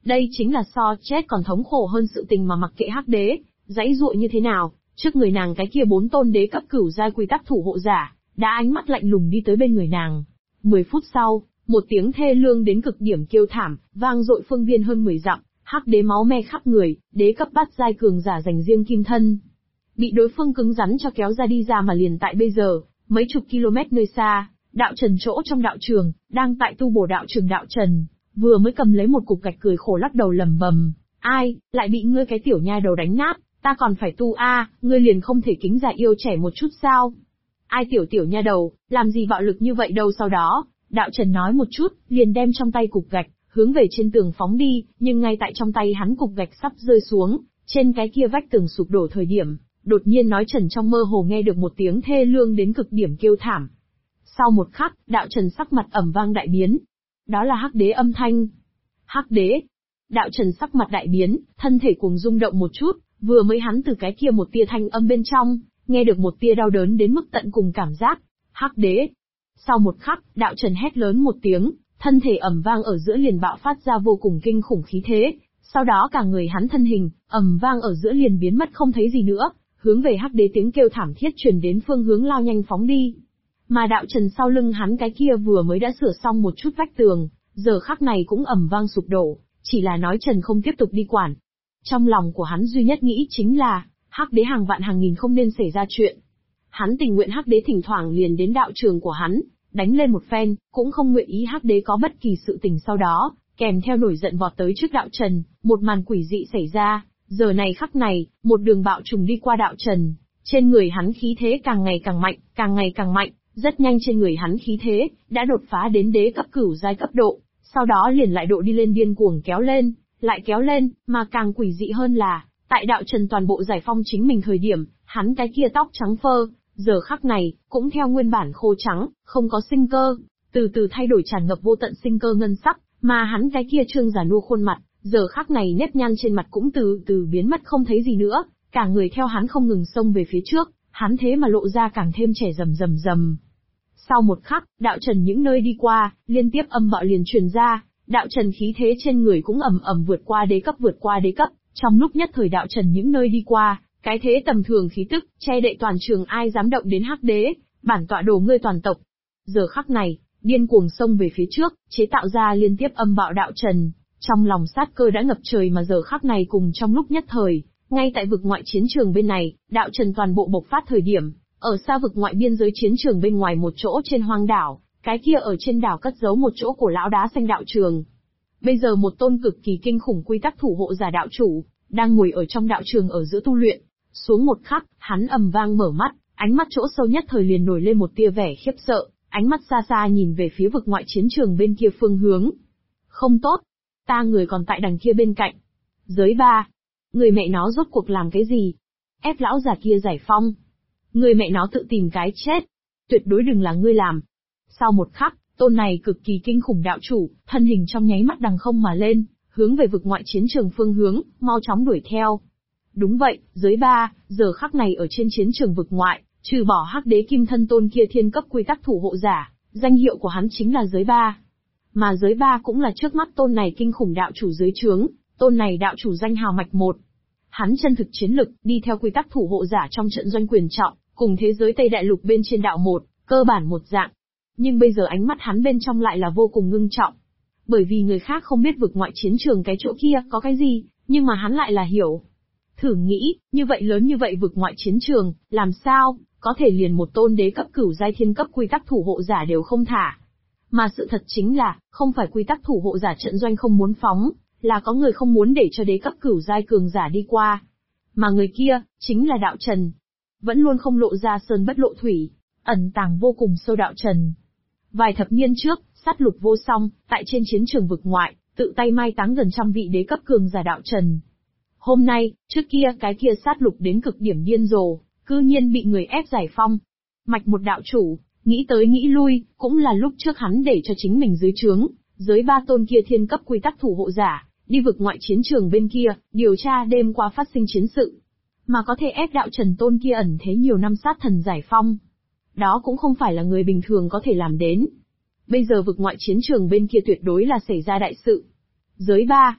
Đây chính là so chết còn thống khổ hơn sự tình mà mặc kệ Hắc Đế, dãy dụa như thế nào, trước người nàng cái kia 4 tôn đế cấp cửu giai quy tắc thủ hộ giả, đã ánh mắt lạnh lùng đi tới bên người nàng. 10 phút sau, một tiếng thê lương đến cực điểm kêu thảm, vang dội phương viên hơn 10 dặm, Hắc Đế máu me khắp người, đế cấp bát giai cường giả dành riêng kim thân. Bị đối phương cứng rắn cho kéo ra đi ra mà liền tại bây giờ, mấy chục km nơi xa, Đạo Trần chỗ trong đạo trường, đang tại tu bổ đạo trường Đạo Trần, vừa mới cầm lấy một cục gạch cười khổ lắc đầu lầm bầm, ai, lại bị ngươi cái tiểu nha đầu đánh nát, ta còn phải tu ngươi liền không thể kính già yêu trẻ một chút sao? Ai tiểu nha đầu, làm gì bạo lực như vậy đâu. Sau đó, Đạo Trần nói một chút, liền đem trong tay cục gạch, hướng về trên tường phóng đi, nhưng ngay tại trong tay hắn cục gạch sắp rơi xuống, trên cái kia vách tường sụp đổ thời điểm, đột nhiên nói Trần trong mơ hồ nghe được một tiếng thê lương đến cực điểm kêu thảm. Sau một khắc, Đạo Trần sắc mặt ầm vang đại biến. Đó là Hắc Đế âm thanh. Hắc Đế. Đạo Trần sắc mặt đại biến, thân thể cuồng rung động một chút, vừa mới hắn từ cái kia một tia thanh âm bên trong, nghe được một tia đau đớn đến mức tận cùng cảm giác. Hắc Đế. Sau một khắc, Đạo Trần hét lớn một tiếng, thân thể ầm vang ở giữa liền bạo phát ra vô cùng kinh khủng khí thế, sau đó cả người hắn thân hình, ầm vang ở giữa liền biến mất không thấy gì nữa, hướng về Hắc Đế tiếng kêu thảm thiết truyền đến phương hướng lao nhanh phóng đi. Mà Đạo Trần sau lưng hắn cái kia vừa mới đã sửa xong một chút vách tường, giờ khắc này cũng ầm vang sụp đổ, chỉ là nói Trần không tiếp tục đi quản. Trong lòng của hắn duy nhất nghĩ chính là, Hắc Đế hàng vạn hàng nghìn không nên xảy ra chuyện. Hắn tình nguyện Hắc Đế thỉnh thoảng liền đến đạo trường của hắn, đánh lên một phen, cũng không nguyện ý Hắc Đế có bất kỳ sự tình sau đó, kèm theo nổi giận vọt tới trước Đạo Trần, một màn quỷ dị xảy ra, giờ này khắc này, một đường bạo trùng đi qua Đạo Trần, trên người hắn khí thế càng ngày càng mạnh, càng ngày càng mạnh, rất nhanh trên người hắn khí thế, đã đột phá đến đế cấp cửu giai cấp độ, sau đó liền lại độ đi lên điên cuồng kéo lên, lại kéo lên, mà càng quỷ dị hơn là, tại Đạo Trần toàn bộ giải phong chính mình thời điểm, hắn cái kia tóc trắng phơ, giờ khắc này, cũng theo nguyên bản khô trắng, không có sinh cơ, từ từ thay đổi tràn ngập vô tận sinh cơ ngân sắc, mà hắn cái kia trương già nua khuôn mặt, giờ khắc này nếp nhăn trên mặt cũng từ từ biến mất không thấy gì nữa, cả người theo hắn không ngừng xông về phía trước, hắn thế mà lộ ra càng thêm trẻ rầm rầm rầm. Sau một khắc, Đạo Trần những nơi đi qua, liên tiếp âm bạo liền truyền ra, Đạo Trần khí thế trên người cũng ầm ầm vượt qua đế cấp, trong lúc nhất thời Đạo Trần những nơi đi qua, cái thế tầm thường khí tức, che đậy toàn trường ai dám động đến Hắc Đế, bản tọa đồ ngươi toàn tộc. Giờ khắc này, điên cuồng xông về phía trước, chế tạo ra liên tiếp âm bạo Đạo Trần, trong lòng sát cơ đã ngập trời mà giờ khắc này cùng trong lúc nhất thời, ngay tại vực ngoại chiến trường bên này, Đạo Trần toàn bộ bộc phát thời điểm, ở xa vực ngoại biên giới chiến trường bên ngoài một chỗ trên hoang đảo, cái kia ở trên đảo cất giấu một chỗ cổ lão đá xanh đạo trường. Bây giờ một tôn cực kỳ kinh khủng quy tắc thủ hộ giả đạo chủ, đang ngồi ở trong đạo trường ở giữa tu luyện. Xuống một khắc, hắn ầm vang mở mắt, ánh mắt chỗ sâu nhất thời liền nổi lên một tia vẻ khiếp sợ, ánh mắt xa xa nhìn về phía vực ngoại chiến trường bên kia phương hướng. Không tốt, ta người còn tại đằng kia bên cạnh. Giới ba, người mẹ nó rốt cuộc làm cái gì? Ép lão già kia giải phong. Người mẹ nó tự tìm cái chết. Tuyệt đối đừng là ngươi làm. Sau một khắc, tôn này cực kỳ kinh khủng đạo chủ, thân hình trong nháy mắt đằng không mà lên, hướng về vực ngoại chiến trường phương hướng, mau chóng đuổi theo. Đúng vậy, giới ba, giờ khắc này ở trên chiến trường vực ngoại, trừ bỏ Hắc Đế kim thân tôn kia thiên cấp quy tắc thủ hộ giả, danh hiệu của hắn chính là giới ba. Mà giới ba cũng là trước mắt tôn này kinh khủng đạo chủ dưới trướng, tôn này đạo chủ danh hào mạch một. Hắn chân thực chiến lực, đi theo quy tắc thủ hộ giả trong trận doanh quyền trọng, cùng thế giới Tây Đại Lục bên trên đạo một, cơ bản một dạng. Nhưng bây giờ ánh mắt hắn bên trong lại là vô cùng ngưng trọng. Bởi vì người khác không biết vực ngoại chiến trường cái chỗ kia có cái gì, nhưng mà hắn lại là hiểu. Thử nghĩ, như vậy lớn như vậy vực ngoại chiến trường, làm sao, có thể liền một tôn đế cấp cửu giai thiên cấp quy tắc thủ hộ giả đều không thả. Mà sự thật chính là, không phải quy tắc thủ hộ giả trận doanh không muốn phóng, là có người không muốn để cho đế cấp cửu giai cường giả đi qua. Mà người kia, chính là Đạo Trần. Vẫn luôn không lộ ra sơn bất lộ thủy, ẩn tàng vô cùng sâu Đạo Trần. Vài thập niên trước, sát lục vô song, tại trên chiến trường vực ngoại, tự tay mai táng gần trăm vị đế cấp cường giả Đạo Trần. Hôm nay, trước kia cái kia sát lục đến cực điểm điên rồ, cư nhiên bị người ép giải phong. Mạch một đạo chủ, nghĩ tới nghĩ lui, cũng là lúc trước hắn để cho chính mình dưới trướng, dưới ba tôn kia thiên cấp quy tắc thủ hộ giả, đi vực ngoại chiến trường bên kia, điều tra đêm qua phát sinh chiến sự. Mà có thể ép Đạo Trần tôn kia ẩn thế nhiều năm sát thần giải phong. Đó cũng không phải là người bình thường có thể làm đến. Bây giờ vực ngoại chiến trường bên kia tuyệt đối là xảy ra đại sự. Giới ba.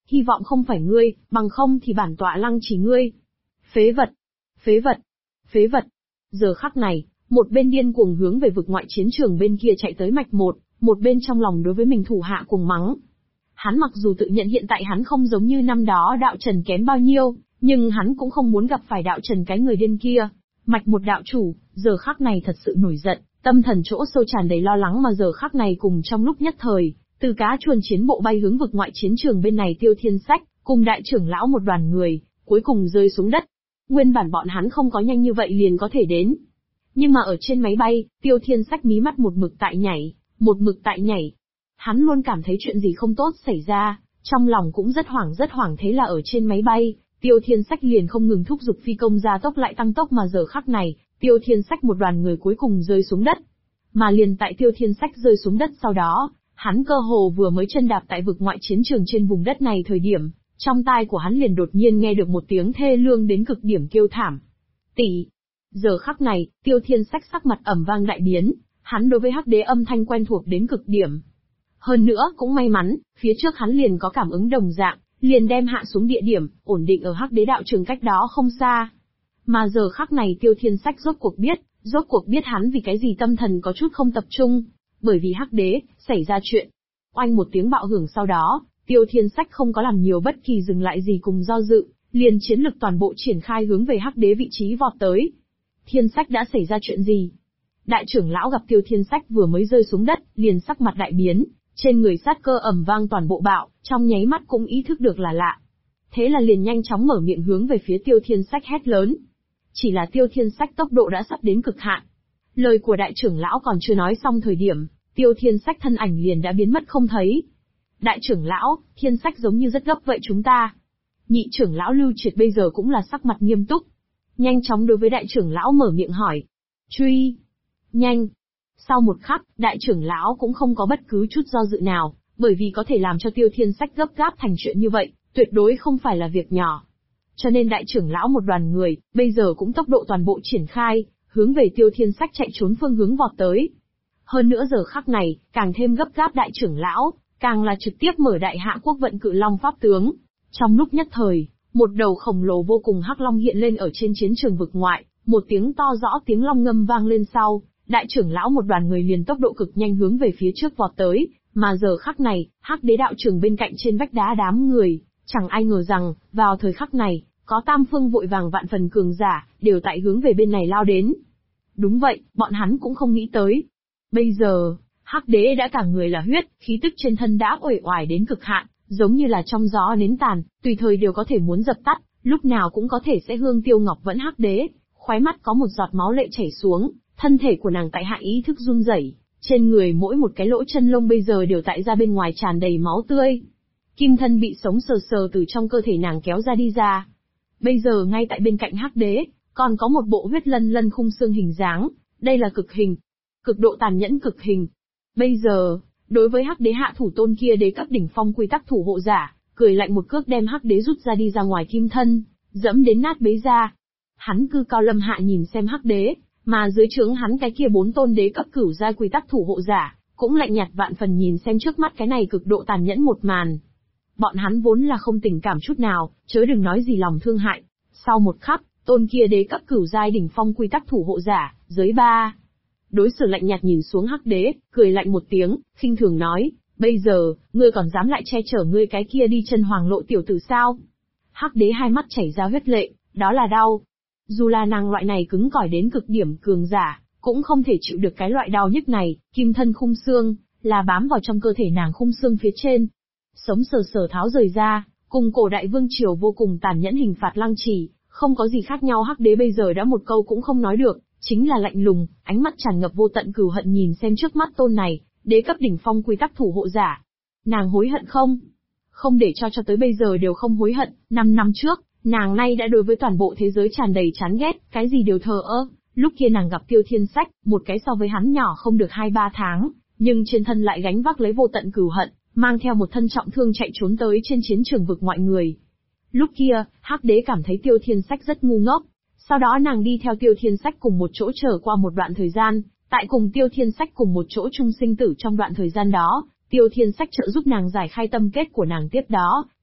hy vọng không phải ngươi, bằng không thì bản tọa lăng trì ngươi. Phế vật, phế vật, phế vật. Giờ khắc này, một bên điên cuồng hướng về vực ngoại chiến trường bên kia chạy tới mạch một bên trong lòng đối với mình thủ hạ cuồng mắng. Hắn mặc dù tự nhận hiện tại hắn không giống như năm đó đạo trần kém bao nhiêu, nhưng hắn cũng không muốn gặp phải đạo trần cái người điên kia. Mạch một đạo chủ, giờ khắc này thật sự nổi giận, tâm thần chỗ sâu tràn đầy lo lắng mà giờ khắc này cùng trong lúc nhất thời, từ cá chuồn chiến bộ bay hướng vực ngoại chiến trường bên này Tiêu Thiên Sách, cùng đại trưởng lão một đoàn người, cuối cùng rơi xuống đất. Nguyên bản bọn hắn không có nhanh như vậy liền có thể đến. Nhưng mà ở trên máy bay, Tiêu Thiên Sách mí mắt một mực tại nhảy. Hắn luôn cảm thấy chuyện gì không tốt xảy ra, trong lòng cũng rất hoảng thế là ở trên máy bay, Tiêu Thiên Sách liền không ngừng thúc giục phi công gia tốc lại tăng tốc mà giờ khắc này, Tiêu Thiên Sách một đoàn người cuối cùng rơi xuống đất. Mà liền tại Tiêu Thiên Sách rơi xuống đất sau đó, hắn cơ hồ vừa mới chân đạp tại vực ngoại chiến trường trên vùng đất này thời điểm, trong tai của hắn liền đột nhiên nghe được một tiếng thê lương đến cực điểm kêu thảm. Tỷ. Giờ khắc này, Tiêu Thiên Sách sắc mặt ẩm vang đại biến, hắn đối với Hắc Đế âm thanh quen thuộc đến cực điểm. Hơn nữa, cũng may mắn, phía trước hắn liền có cảm ứng đồng dạng, liền đem hạ xuống địa điểm, ổn định ở Hắc Đế đạo trường cách đó không xa. Mà giờ khắc này Tiêu Thiên Sách rốt cuộc biết hắn vì cái gì tâm thần có chút không tập trung, bởi vì Hắc Đế, xảy ra chuyện. Oanh một tiếng bạo hưởng sau đó, Tiêu Thiên Sách không có làm nhiều bất kỳ dừng lại gì cùng do dự, liền chiến lực toàn bộ triển khai hướng về Hắc Đế vị trí vọt tới. Thiên Sách đã xảy ra chuyện gì? Đại trưởng lão gặp Tiêu Thiên Sách vừa mới rơi xuống đất, liền sắc mặt đại biến, trên người sát cơ ầm vang toàn bộ bạo, trong nháy mắt cũng ý thức được là lạ. Thế là liền nhanh chóng mở miệng hướng về phía Tiêu Thiên Sách hét lớn. Chỉ là Tiêu Thiên Sách tốc độ đã sắp đến cực hạn. Lời của đại trưởng lão còn chưa nói xong thời điểm, Tiêu Thiên Sách thân ảnh liền đã biến mất không thấy. Đại trưởng lão, Thiên Sách giống như rất gấp vậy chúng ta. Nhị trưởng lão Lưu Triệt bây giờ cũng là sắc mặt nghiêm túc. Nhanh chóng đối với đại trưởng lão mở miệng hỏi. Truy. Nhanh. Sau một khắc, đại trưởng lão cũng không có bất cứ chút do dự nào, bởi vì có thể làm cho Tiêu Thiên Sách gấp gáp thành chuyện như vậy, tuyệt đối không phải là việc nhỏ. Cho nên đại trưởng lão một đoàn người, bây giờ cũng tốc độ toàn bộ triển khai, hướng về Tiêu Thiên Sách chạy trốn phương hướng vọt tới. Hơn nữa giờ khắc này, càng thêm gấp gáp đại trưởng lão, càng là trực tiếp mở đại hạ quốc vận cự long pháp tướng. Trong lúc nhất thời, một đầu khổng lồ vô cùng hắc long hiện lên ở trên chiến trường vực ngoại, một tiếng to rõ tiếng long ngâm vang lên sau, đại trưởng lão một đoàn người liền tốc độ cực nhanh hướng về phía trước vọt tới, mà giờ khắc này, Hắc Đế đạo trường bên cạnh trên vách đá đám người, chẳng ai ngờ rằng, vào thời khắc này, có tam phương vội vàng vạn phần cường giả, đều tại hướng về bên này lao đến. Đúng vậy, bọn hắn cũng không nghĩ tới. Bây giờ, Hắc Đế đã cả người là huyết, khí tức trên thân đã uể oải đến cực hạn, giống như là trong gió nến tàn, tùy thời đều có thể muốn dập tắt, lúc nào cũng có thể sẽ hương tiêu ngọc vẫn Hắc Đế, khóe mắt có một giọt máu lệ chảy xuống, thân thể của nàng tại hạ ý thức run rẩy, trên người mỗi một cái lỗ chân lông bây giờ đều tại ra bên ngoài tràn đầy máu tươi. Kim thân bị sống sờ sờ từ trong cơ thể nàng kéo ra đi ra. Bây giờ ngay tại bên cạnh Hắc Đế, còn có một bộ huyết lân lân khung xương hình dáng, đây là cực hình, cực độ tàn nhẫn cực hình. Bây giờ, đối với Hắc Đế hạ thủ tôn kia đế cấp đỉnh phong quy tắc thủ hộ giả, cười lạnh một cước đem Hắc Đế rút ra đi ra ngoài kim thân, dẫm đến nát bấy ra. Hắn cư cao lâm hạ nhìn xem Hắc Đế, mà dưới trướng hắn cái kia 4 tôn đế cấp cửu giai quy tắc thủ hộ giả, cũng lạnh nhạt vạn phần nhìn xem trước mắt cái này cực độ tàn nhẫn một màn. Bọn hắn vốn là không tình cảm chút nào, chớ đừng nói gì lòng thương hại. Sau một khắc, tôn kia đế cấp cửu giai đỉnh phong quy tắc thủ hộ giả, giới 3. Đối xử lạnh nhạt nhìn xuống Hắc Đế, cười lạnh một tiếng, khinh thường nói, bây giờ, ngươi còn dám lại che chở ngươi cái kia đi chân hoàng lộ tiểu tử sao? Hắc Đế hai mắt chảy ra huyết lệ, đó là đau. Dù là nàng loại này cứng cỏi đến cực điểm cường giả, cũng không thể chịu được cái loại đau nhức này, kim thân khung xương, là bám vào trong cơ thể nàng khung xương phía trên. Sống sờ sờ tháo rời ra, cùng cổ đại vương triều vô cùng tàn nhẫn hình phạt lăng trì, không có gì khác nhau. Hắc Đế bây giờ đã một câu cũng không nói được, chính là lạnh lùng, ánh mắt tràn ngập vô tận cừu hận nhìn xem trước mắt tôn này, đế cấp đỉnh phong quy tắc thủ hộ giả. Nàng hối hận không? Không để cho tới bây giờ đều không hối hận, 5 năm trước, nàng nay đã đối với toàn bộ thế giới tràn đầy chán ghét, cái gì đều thờ ơ. Lúc kia nàng gặp Tiêu Thiên Sách, một cái so với hắn nhỏ không được 2-3 tháng, nhưng trên thân lại gánh vác lấy vô tận cừu hận, mang theo một thân trọng thương chạy trốn tới trên chiến trường vực ngoại người. Lúc kia, Hắc Đế cảm thấy Tiêu Thiên Sách rất ngu ngốc. Sau đó nàng đi theo Tiêu Thiên Sách cùng một chỗ trở qua một đoạn thời gian, tại cùng Tiêu Thiên Sách cùng một chỗ chung sinh tử trong đoạn thời gian đó, Tiêu Thiên Sách trợ giúp nàng giải khai tâm kết của nàng tiếp đó,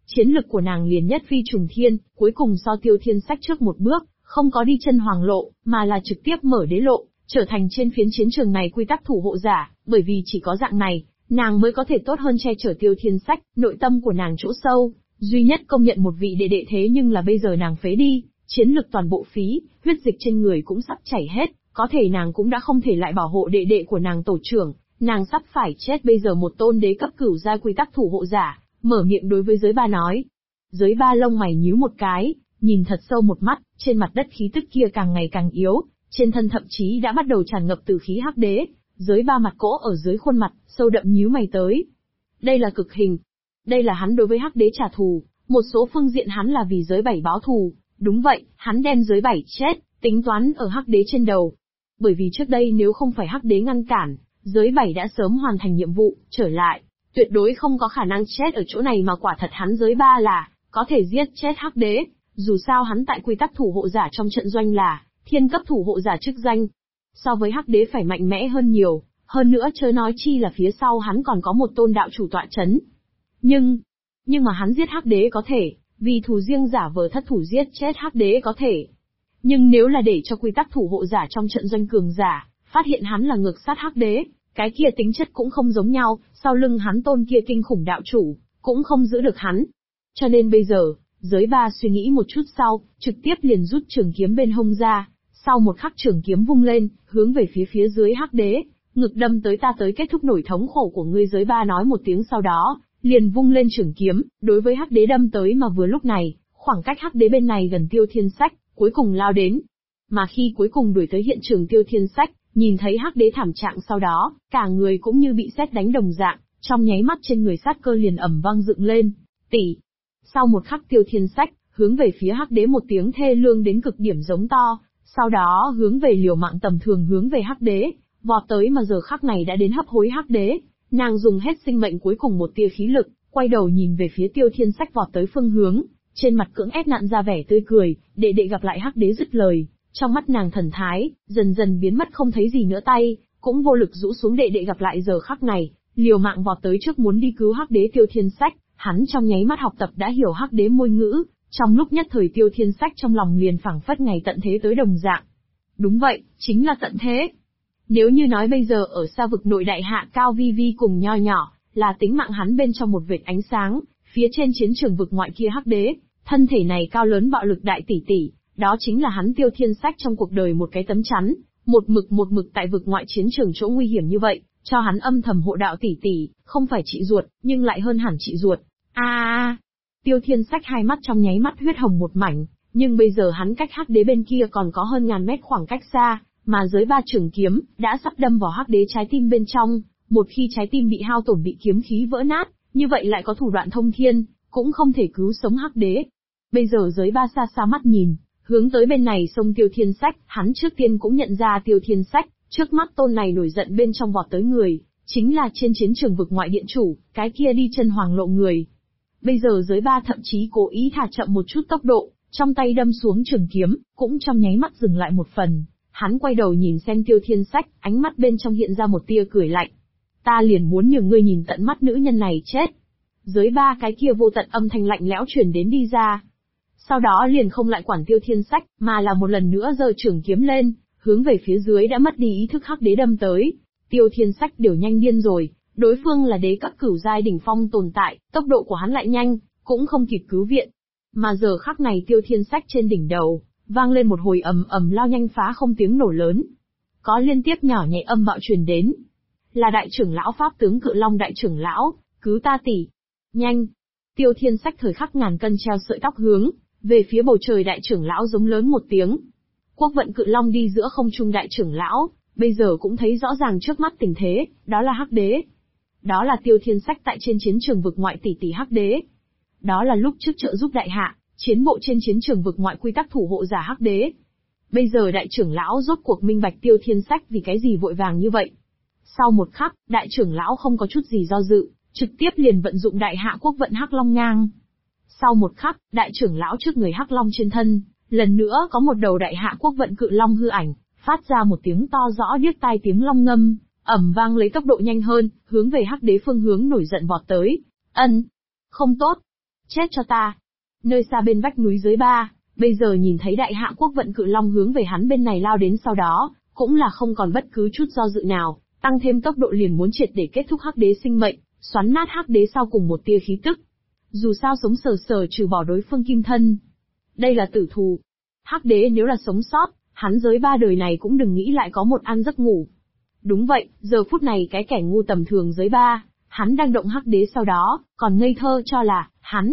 Chiến lực của nàng liền nhất phi trùng thiên, cuối cùng so Tiêu Thiên Sách trước một bước, không có đi chân hoàng lộ, mà là trực tiếp mở đế lộ, trở thành trên phiến chiến trường này quy tắc thủ hộ giả, bởi vì chỉ có dạng này, nàng mới có thể tốt hơn che chở Tiêu Thiên Sách. Nội tâm của nàng chỗ sâu, duy nhất công nhận một vị đệ đệ, thế nhưng là bây giờ nàng phế đi, chiến lực toàn bộ phí, huyết dịch trên người cũng sắp chảy hết, có thể nàng cũng đã không thể lại bảo hộ đệ đệ của nàng tổ trưởng, nàng sắp phải chết. Bây giờ một tôn đế cấp cửu giai quy tắc thủ hộ giả, mở miệng đối với giới ba nói. Giới ba lông mày nhíu một cái, nhìn thật sâu một mắt, trên mặt đất khí tức kia càng ngày càng yếu, trên thân thậm chí đã bắt đầu tràn ngập tử khí hắc đế. Giới ba mặt cỗ ở dưới khuôn mặt, sâu đậm nhíu mày tới. Đây là cực hình. Đây là hắn đối với hắc đế trả thù, một số phương diện hắn là vì giới bảy báo thù. Đúng vậy, hắn đem giới bảy chết, tính toán ở hắc đế trên đầu. Bởi vì trước đây nếu không phải hắc đế ngăn cản, giới bảy đã sớm hoàn thành nhiệm vụ, trở lại. Tuyệt đối không có khả năng chết ở chỗ này, mà quả thật hắn giới ba là có thể giết chết hắc đế. Dù sao hắn tại quy tắc thủ hộ giả trong trận doanh là thiên cấp thủ hộ giả chức danh. So với hắc đế phải mạnh mẽ hơn nhiều, hơn nữa chớ nói chi là phía sau hắn còn có một tôn đạo chủ tọa chấn. Nhưng mà hắn giết hắc đế có thể, vì thù riêng giả vờ thất thủ giết chết hắc đế có thể. Nhưng nếu là để cho quy tắc thủ hộ giả trong trận doanh cường giả, phát hiện hắn là ngược sát hắc đế, cái kia tính chất cũng không giống nhau, sau lưng hắn tôn kia kinh khủng đạo chủ, cũng không giữ được hắn. Cho nên bây giờ, giới ba suy nghĩ một chút sau, trực tiếp liền rút trường kiếm bên hông ra, sau một khắc trường kiếm vung lên, hướng về phía dưới hắc đế, ngực đâm tới ta tới, kết thúc nổi thống khổ của ngươi. Giới ba nói một tiếng sau đó, liền vung lên trường kiếm, đối với hắc đế đâm tới. Mà vừa lúc này, khoảng cách hắc đế bên này gần Tiêu Thiên Sách, cuối cùng lao đến. Mà khi cuối cùng đuổi tới hiện trường Tiêu Thiên Sách, nhìn thấy hắc đế thảm trạng sau đó, cả người cũng như bị sét đánh đồng dạng, trong nháy mắt trên người sát cơ liền ầm vang dựng lên. Tỷ. Sau một khắc Tiêu Thiên Sách, hướng về phía hắc đế một tiếng thê lương đến cực điểm giống to, sau đó hướng về liều mạng tầm thường hướng về hắc đế, vọt tới. Mà giờ khắc này đã đến hấp hối hắc đế, nàng dùng hết sinh mệnh cuối cùng một tia khí lực, quay đầu nhìn về phía Tiêu Thiên Sách vọt tới phương hướng, trên mặt cưỡng ép nặn ra vẻ tươi cười. Đệ đệ gặp lại hắc đế dứt lời, trong mắt nàng thần thái dần dần biến mất không thấy gì nữa, tay cũng vô lực rũ xuống. Đệ đệ gặp lại giờ khắc này, liều mạng vọt tới trước muốn đi cứu hắc đế. Tiêu Thiên Sách, hắn trong nháy mắt học tập đã hiểu hắc đế ngôn ngữ, trong lúc nhất thời Tiêu Thiên Sách trong lòng liền phảng phất ngày tận thế tới đồng dạng. Đúng vậy, chính là tận thế. Nếu như nói bây giờ ở xa vực nội đại hạ Cao Vi Vi cùng nho nhỏ, là tính mạng hắn bên trong một vệt ánh sáng, phía trên chiến trường vực ngoại kia hắc đế, thân thể này cao lớn bạo lực đại tỷ tỷ, đó chính là hắn Tiêu Thiên Sách trong cuộc đời một cái tấm chắn, một mực tại vực ngoại chiến trường chỗ nguy hiểm như vậy, cho hắn âm thầm hộ đạo tỷ tỷ, không phải chị ruột, nhưng lại hơn hẳn chị ruột. Tiêu Thiên Sách hai mắt trong nháy mắt huyết hồng một mảnh, nhưng bây giờ hắn cách hắc đế bên kia còn có hơn ngàn mét khoảng cách xa, mà giới ba trường kiếm đã sắp đâm vào hắc đế trái tim bên trong. Một khi trái tim bị hao tổn, bị kiếm khí vỡ nát, như vậy lại có thủ đoạn thông thiên, cũng không thể cứu sống hắc đế. Bây giờ giới ba xa xa mắt nhìn, hướng tới bên này xông Tiêu Thiên Sách, hắn trước tiên cũng nhận ra Tiêu Thiên Sách, trước mắt tôn này nổi giận bên trong vọt tới người, chính là trên chiến trường vực ngoại điện chủ, cái kia đi chân hoàng lộ người. Bây giờ giới ba thậm chí cố ý thả chậm một chút tốc độ, trong tay đâm xuống trường kiếm, cũng trong nháy mắt dừng lại một phần. Hắn quay đầu nhìn xem Tiêu Thiên Sách, ánh mắt bên trong hiện ra một tia cười lạnh. Ta liền muốn nhường ngươi nhìn tận mắt nữ nhân này chết. Giới ba cái kia vô tận âm thanh lạnh lẽo truyền đến đi ra. Sau đó liền không lại quản Tiêu Thiên Sách, mà là một lần nữa giơ trường kiếm lên, hướng về phía dưới đã mất đi ý thức hắc đế đâm tới. Tiêu Thiên Sách đều nhanh điên rồi, đối phương là đế cấp cửu giai đỉnh phong tồn tại, tốc độ của hắn lại nhanh, cũng không kịp cứu viện. Mà giờ khắc này Tiêu Thiên Sách trên đỉnh đầu, vang lên một hồi ầm ầm lao nhanh phá không tiếng nổ lớn. Có liên tiếp nhỏ nhẹ âm bạo truyền đến. Là đại trưởng lão pháp tướng Cự Long đại trưởng lão, cứu ta tỷ. Nhanh. Tiêu Thiên Sách thời khắc ngàn cân treo sợi tóc hướng về phía bầu trời đại trưởng lão giống lớn một tiếng. Quốc vận Cự Long đi giữa không trung đại trưởng lão, bây giờ cũng thấy rõ ràng trước mắt tình thế, đó là hắc đế. Đó là Tiêu Thiên Sách tại trên chiến trường vực ngoại tỷ hắc đế. Đó là lúc trước trợ giúp đại hạ, chiến bộ trên chiến trường vực ngoại quy tắc thủ hộ giả hắc đế. Bây giờ đại trưởng lão rốt cuộc minh bạch Tiêu Thiên Sách vì cái gì vội vàng như vậy. Sau một khắc, đại trưởng lão không có chút gì do dự, trực tiếp liền vận dụng đại hạ quốc vận Hắc Long ngang. Sau một khắc, đại trưởng lão trước người Hắc Long trên thân, lần nữa có một đầu đại hạ quốc vận Cự Long hư ảnh, phát ra một tiếng to rõ điếc tai tiếng long ngâm, ầm vang lấy tốc độ nhanh hơn, hướng về hắc đế phương hướng nổi giận vọt tới. Không tốt. Chết cho ta. Nơi xa bên vách núi dưới ba, bây giờ nhìn thấy đại hạ quốc vận cự long hướng về hắn bên này lao đến, sau đó, cũng là không còn bất cứ chút do dự nào, tăng thêm tốc độ liền muốn triệt để kết thúc hắc đế sinh mệnh, xoắn nát hắc đế sau cùng một tia khí tức. Dù sao sống sờ sờ trừ bỏ đối phương kim thân. Đây là tử thù. Hắc đế nếu là sống sót, hắn giới ba đời này cũng đừng nghĩ lại có một ăn giấc ngủ. Đúng vậy, giờ phút này cái kẻ ngu tầm thường giới ba, hắn đang động hắc đế, sau đó, còn ngây thơ cho là, hắn,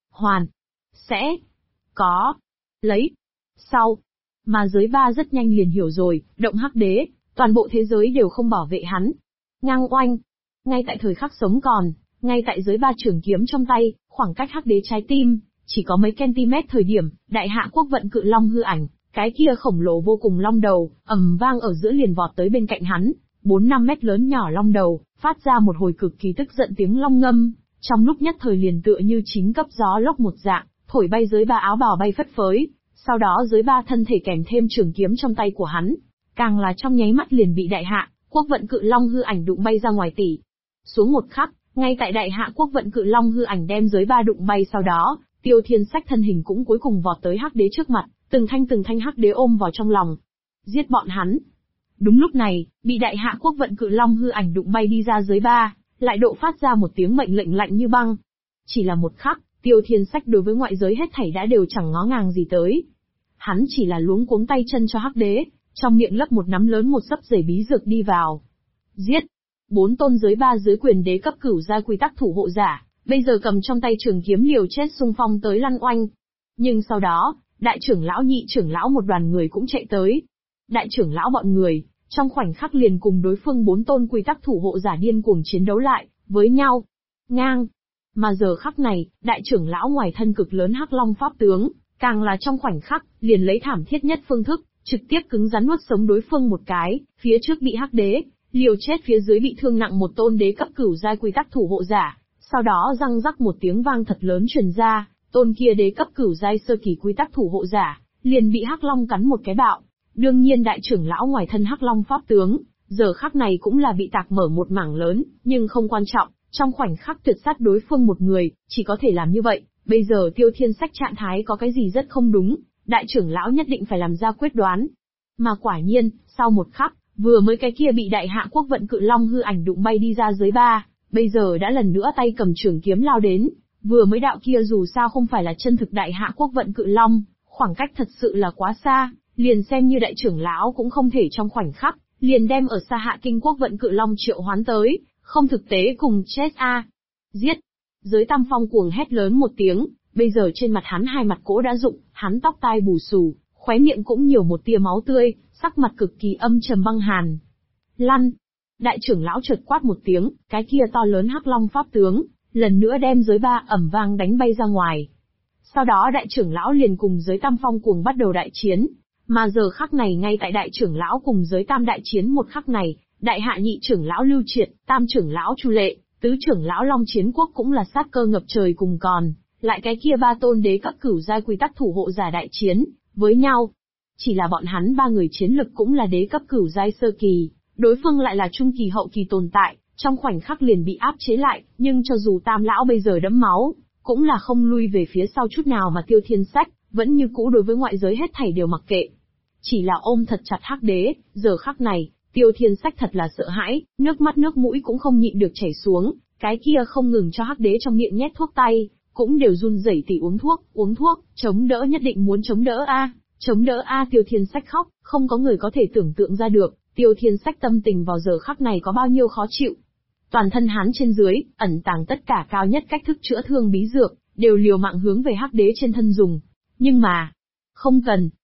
sẽ, có, lấy, sau. Mà giới ba rất nhanh liền hiểu rồi, động hắc đế, toàn bộ thế giới đều không bảo vệ hắn. Ngang oanh. Ngay tại thời khắc sống còn, ngay tại giới ba trường kiếm trong tay, khoảng cách hắc đế trái tim, chỉ có mấy cm thời điểm, đại hạ quốc vận cự long hư ảnh, cái kia khổng lồ vô cùng long đầu, ầm vang ở giữa liền vọt tới bên cạnh hắn, 4-5 mét lớn nhỏ long đầu, phát ra một hồi cực kỳ tức giận tiếng long ngâm, trong lúc nhất thời liền tựa như chính cấp gió lốc một dạng, thổi bay giới ba áo bào bay phất phới, sau đó giới ba thân thể kèm thêm trường kiếm trong tay của hắn, càng là trong nháy mắt liền bị đại hạ quốc vận cự long hư ảnh đụng bay ra ngoài tỷ. Xuống một khắc, ngay tại đại hạ quốc vận cự long hư ảnh đem giới ba đụng bay, sau đó, Tiêu Thiên Sách thân hình cũng cuối cùng vọt tới hắc đế trước mặt, từng thanh hắc đế ôm vào trong lòng. Giết bọn hắn. Đúng lúc này, bị đại hạ quốc vận cự long hư ảnh đụng bay đi ra giới ba, lại độ phát ra một tiếng mệnh lệnh lạnh như băng. Chỉ là một khắc, Tiêu Thiên Sách đối với ngoại giới hết thảy đã đều chẳng ngó ngàng gì tới. Hắn chỉ là luống cuống tay chân cho hắc đế, trong miệng lấp một nắm lớn một sấp rể bí dược đi vào. Giết! 4 tôn giới ba dưới quyền đế cấp cửu giai quy tắc thủ hộ giả, bây giờ cầm trong tay trường kiếm liều chết xung phong tới lăn oanh. Nhưng sau đó, đại trưởng lão nhị trưởng lão một đoàn người cũng chạy tới. Đại trưởng lão bọn người, trong khoảnh khắc liền cùng đối phương 4 tôn quy tắc thủ hộ giả điên cuồng chiến đấu lại, với nhau. Ngang! Mà giờ khắc này, đại trưởng lão ngoài thân cực lớn hắc long pháp tướng, càng là trong khoảnh khắc, liền lấy thảm thiết nhất phương thức, trực tiếp cứng rắn nuốt sống đối phương một cái, phía trước bị hắc đế, liều chết, phía dưới bị thương nặng một tôn đế cấp cửu giai quy tắc thủ hộ giả, sau đó răng rắc một tiếng vang thật lớn truyền ra, tôn kia đế cấp cửu giai sơ kỳ quy tắc thủ hộ giả, liền bị hắc long cắn một cái bạo. Đương nhiên đại trưởng lão ngoài thân hắc long pháp tướng, giờ khắc này cũng là bị tạc mở một mảng lớn, nhưng không quan trọng, trong khoảnh khắc tuyệt sát đối phương một người, chỉ có thể làm như vậy. Bây giờ Tiêu Thiên Sách trạng thái có cái gì rất không đúng, đại trưởng lão nhất định phải làm ra quyết đoán. Mà quả nhiên, sau một khắc, vừa mới cái kia bị đại hạ quốc vận cự long hư ảnh đụng bay đi ra dưới ba, bây giờ đã lần nữa tay cầm trường kiếm lao đến, vừa mới đạo kia dù sao không phải là chân thực đại hạ quốc vận cự long, khoảng cách thật sự là quá xa, liền xem như đại trưởng lão cũng không thể trong khoảnh khắc, liền đem ở xa hạ kinh quốc vận cự long triệu hoán tới, không thực tế cùng chết a. Giết! Giới Tam Phong cuồng hét lớn một tiếng, bây giờ trên mặt hắn hai mặt cỗ đã rụng, hắn tóc tai bù xù, khóe miệng cũng nhiều một tia máu tươi, sắc mặt cực kỳ âm trầm băng hàn. Lăn! Đại trưởng lão chợt quát một tiếng, cái kia to lớn hắc long pháp tướng, lần nữa đem giới ba ẩm vang đánh bay ra ngoài. Sau đó đại trưởng lão liền cùng giới Tam Phong cuồng bắt đầu đại chiến, mà giờ khắc này ngay tại đại trưởng lão cùng giới Tam đại chiến một khắc này, đại hạ nhị trưởng lão Lưu Triệt, tam trưởng lão Chu Lệ, tứ trưởng lão Long Chiến Quốc cũng là sát cơ ngập trời cùng còn, lại cái kia ba tôn đế cấp cửu giai quy tắc thủ hộ giả đại chiến với nhau. Chỉ là bọn hắn ba người chiến lực cũng là đế cấp cửu giai sơ kỳ, đối phương lại là trung kỳ hậu kỳ tồn tại, trong khoảnh khắc liền bị áp chế lại, nhưng cho dù tam lão bây giờ đẫm máu, cũng là không lui về phía sau chút nào, mà Tiêu Thiên Sách vẫn như cũ đối với ngoại giới hết thảy đều mặc kệ. Chỉ là ôm thật chặt hắc đế, giờ khắc này, Tiêu Thiên Sách thật là sợ hãi, nước mắt nước mũi cũng không nhịn được chảy xuống, cái kia không ngừng cho hắc đế trong miệng nhét thuốc tay, cũng đều run rẩy tỉ uống thuốc, chống đỡ, nhất định muốn chống đỡ a, chống đỡ a. Tiêu Thiên Sách khóc, không có người có thể tưởng tượng ra được, Tiêu Thiên Sách tâm tình vào giờ khắc này có bao nhiêu khó chịu. Toàn thân hắn trên dưới, ẩn tàng tất cả cao nhất cách thức chữa thương bí dược, đều liều mạng hướng về hắc đế trên thân dùng. Nhưng mà, không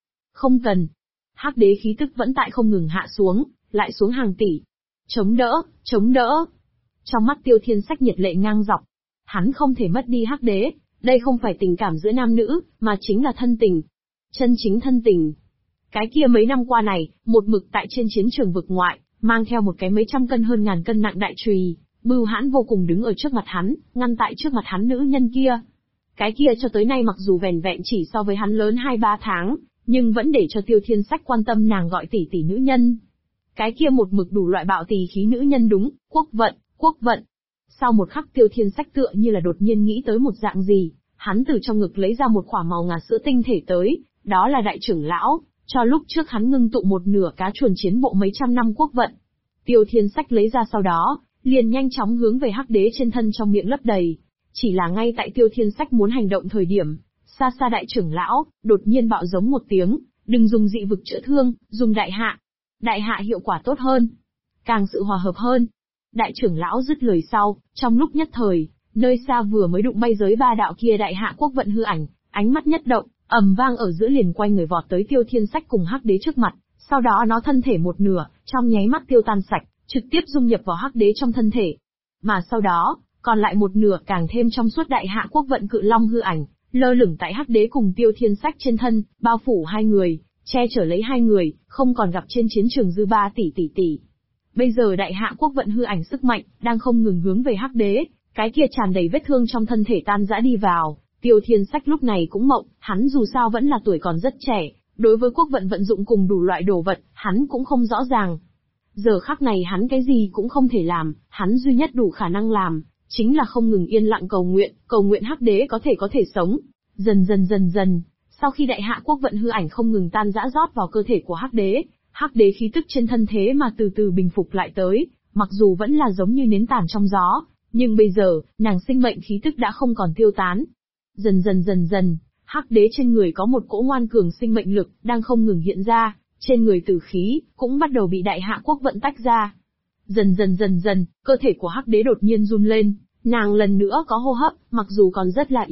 cần. Hắc đế khí tức vẫn tại không ngừng hạ xuống, lại xuống hàng tỷ. Chống đỡ. Trong mắt Tiêu Thiên Sách nhiệt lệ ngang dọc. Hắn không thể mất đi hắc đế, đây không phải tình cảm giữa nam nữ, mà chính là thân tình. Chân chính thân tình. Cái kia mấy năm qua này, một mực tại trên chiến trường vực ngoại, mang theo một cái mấy trăm cân hơn ngàn cân nặng đại chùy, bưu hãn vô cùng đứng ở trước mặt hắn, ngăn tại trước mặt hắn nữ nhân kia. Cái kia cho tới nay mặc dù vẻn vẹn chỉ so với hắn lớn 2-3 tháng, nhưng vẫn để cho Tiêu Thiên Sách quan tâm nàng gọi tỷ tỷ nữ nhân. Cái kia một mực đủ loại bạo tỳ khí nữ nhân đúng, quốc vận. Sau một khắc Tiêu Thiên Sách tựa như là đột nhiên nghĩ tới một dạng gì, hắn từ trong ngực lấy ra một quả màu ngà sữa tinh thể tới, đó là đại trưởng lão, cho lúc trước hắn ngưng tụ một nửa cá chuồn chiến bộ mấy trăm năm quốc vận. Tiêu Thiên Sách lấy ra sau đó, liền nhanh chóng hướng về hắc đế trên thân trong miệng lấp đầy. Chỉ là ngay tại Tiêu Thiên Sách muốn hành động thời điểm, xa xa đại trưởng lão, đột nhiên bạo giống một tiếng, đừng dùng dị vực chữa thương, dùng đại hạ. Đại hạ hiệu quả tốt hơn, càng sự hòa hợp hơn. Đại trưởng lão dứt lời sau, trong lúc nhất thời, nơi xa vừa mới đụng bay giới ba đạo kia đại hạ quốc vận hư ảnh, ánh mắt nhất động, ầm vang ở giữa liền quay người vọt tới Tiêu Thiên Sách cùng hắc đế trước mặt, sau đó nó thân thể một nửa, trong nháy mắt tiêu tan sạch, trực tiếp dung nhập vào hắc đế trong thân thể. Mà sau đó, còn lại một nửa càng thêm trong suốt đại hạ quốc vận cự long hư ảnh, lơ lửng tại hắc đế cùng Tiêu Thiên Sách trên thân, bao phủ hai người, che chở lấy hai người, không còn gặp trên chiến trường dư ba tỷ. Bây giờ đại hạ quốc vận hư ảnh sức mạnh, đang không ngừng hướng về hắc đế, cái kia tràn đầy vết thương trong thân thể tan rã đi vào. Tiêu Thiên Sách lúc này cũng mộng, hắn dù sao vẫn là tuổi còn rất trẻ, đối với quốc vận vận dụng cùng đủ loại đồ vật, hắn cũng không rõ ràng. Giờ khắc này hắn cái gì cũng không thể làm, hắn duy nhất đủ khả năng làm, chính là không ngừng yên lặng cầu nguyện hắc đế có thể sống. Dần dần, sau khi đại hạ quốc vận hư ảnh không ngừng tan rã rót vào cơ thể của hắc đế khí tức trên thân thế mà từ từ bình phục lại tới, mặc dù vẫn là giống như nến tàn trong gió, nhưng bây giờ, nàng sinh mệnh khí tức đã không còn tiêu tán. Dần dần, hắc đế trên người có một cỗ ngoan cường sinh mệnh lực, đang không ngừng hiện ra, trên người tử khí, cũng bắt đầu bị đại hạ quốc vận tách ra. Dần dần, cơ thể của hắc đế đột nhiên run lên, nàng lần nữa có hô hấp, mặc dù còn rất là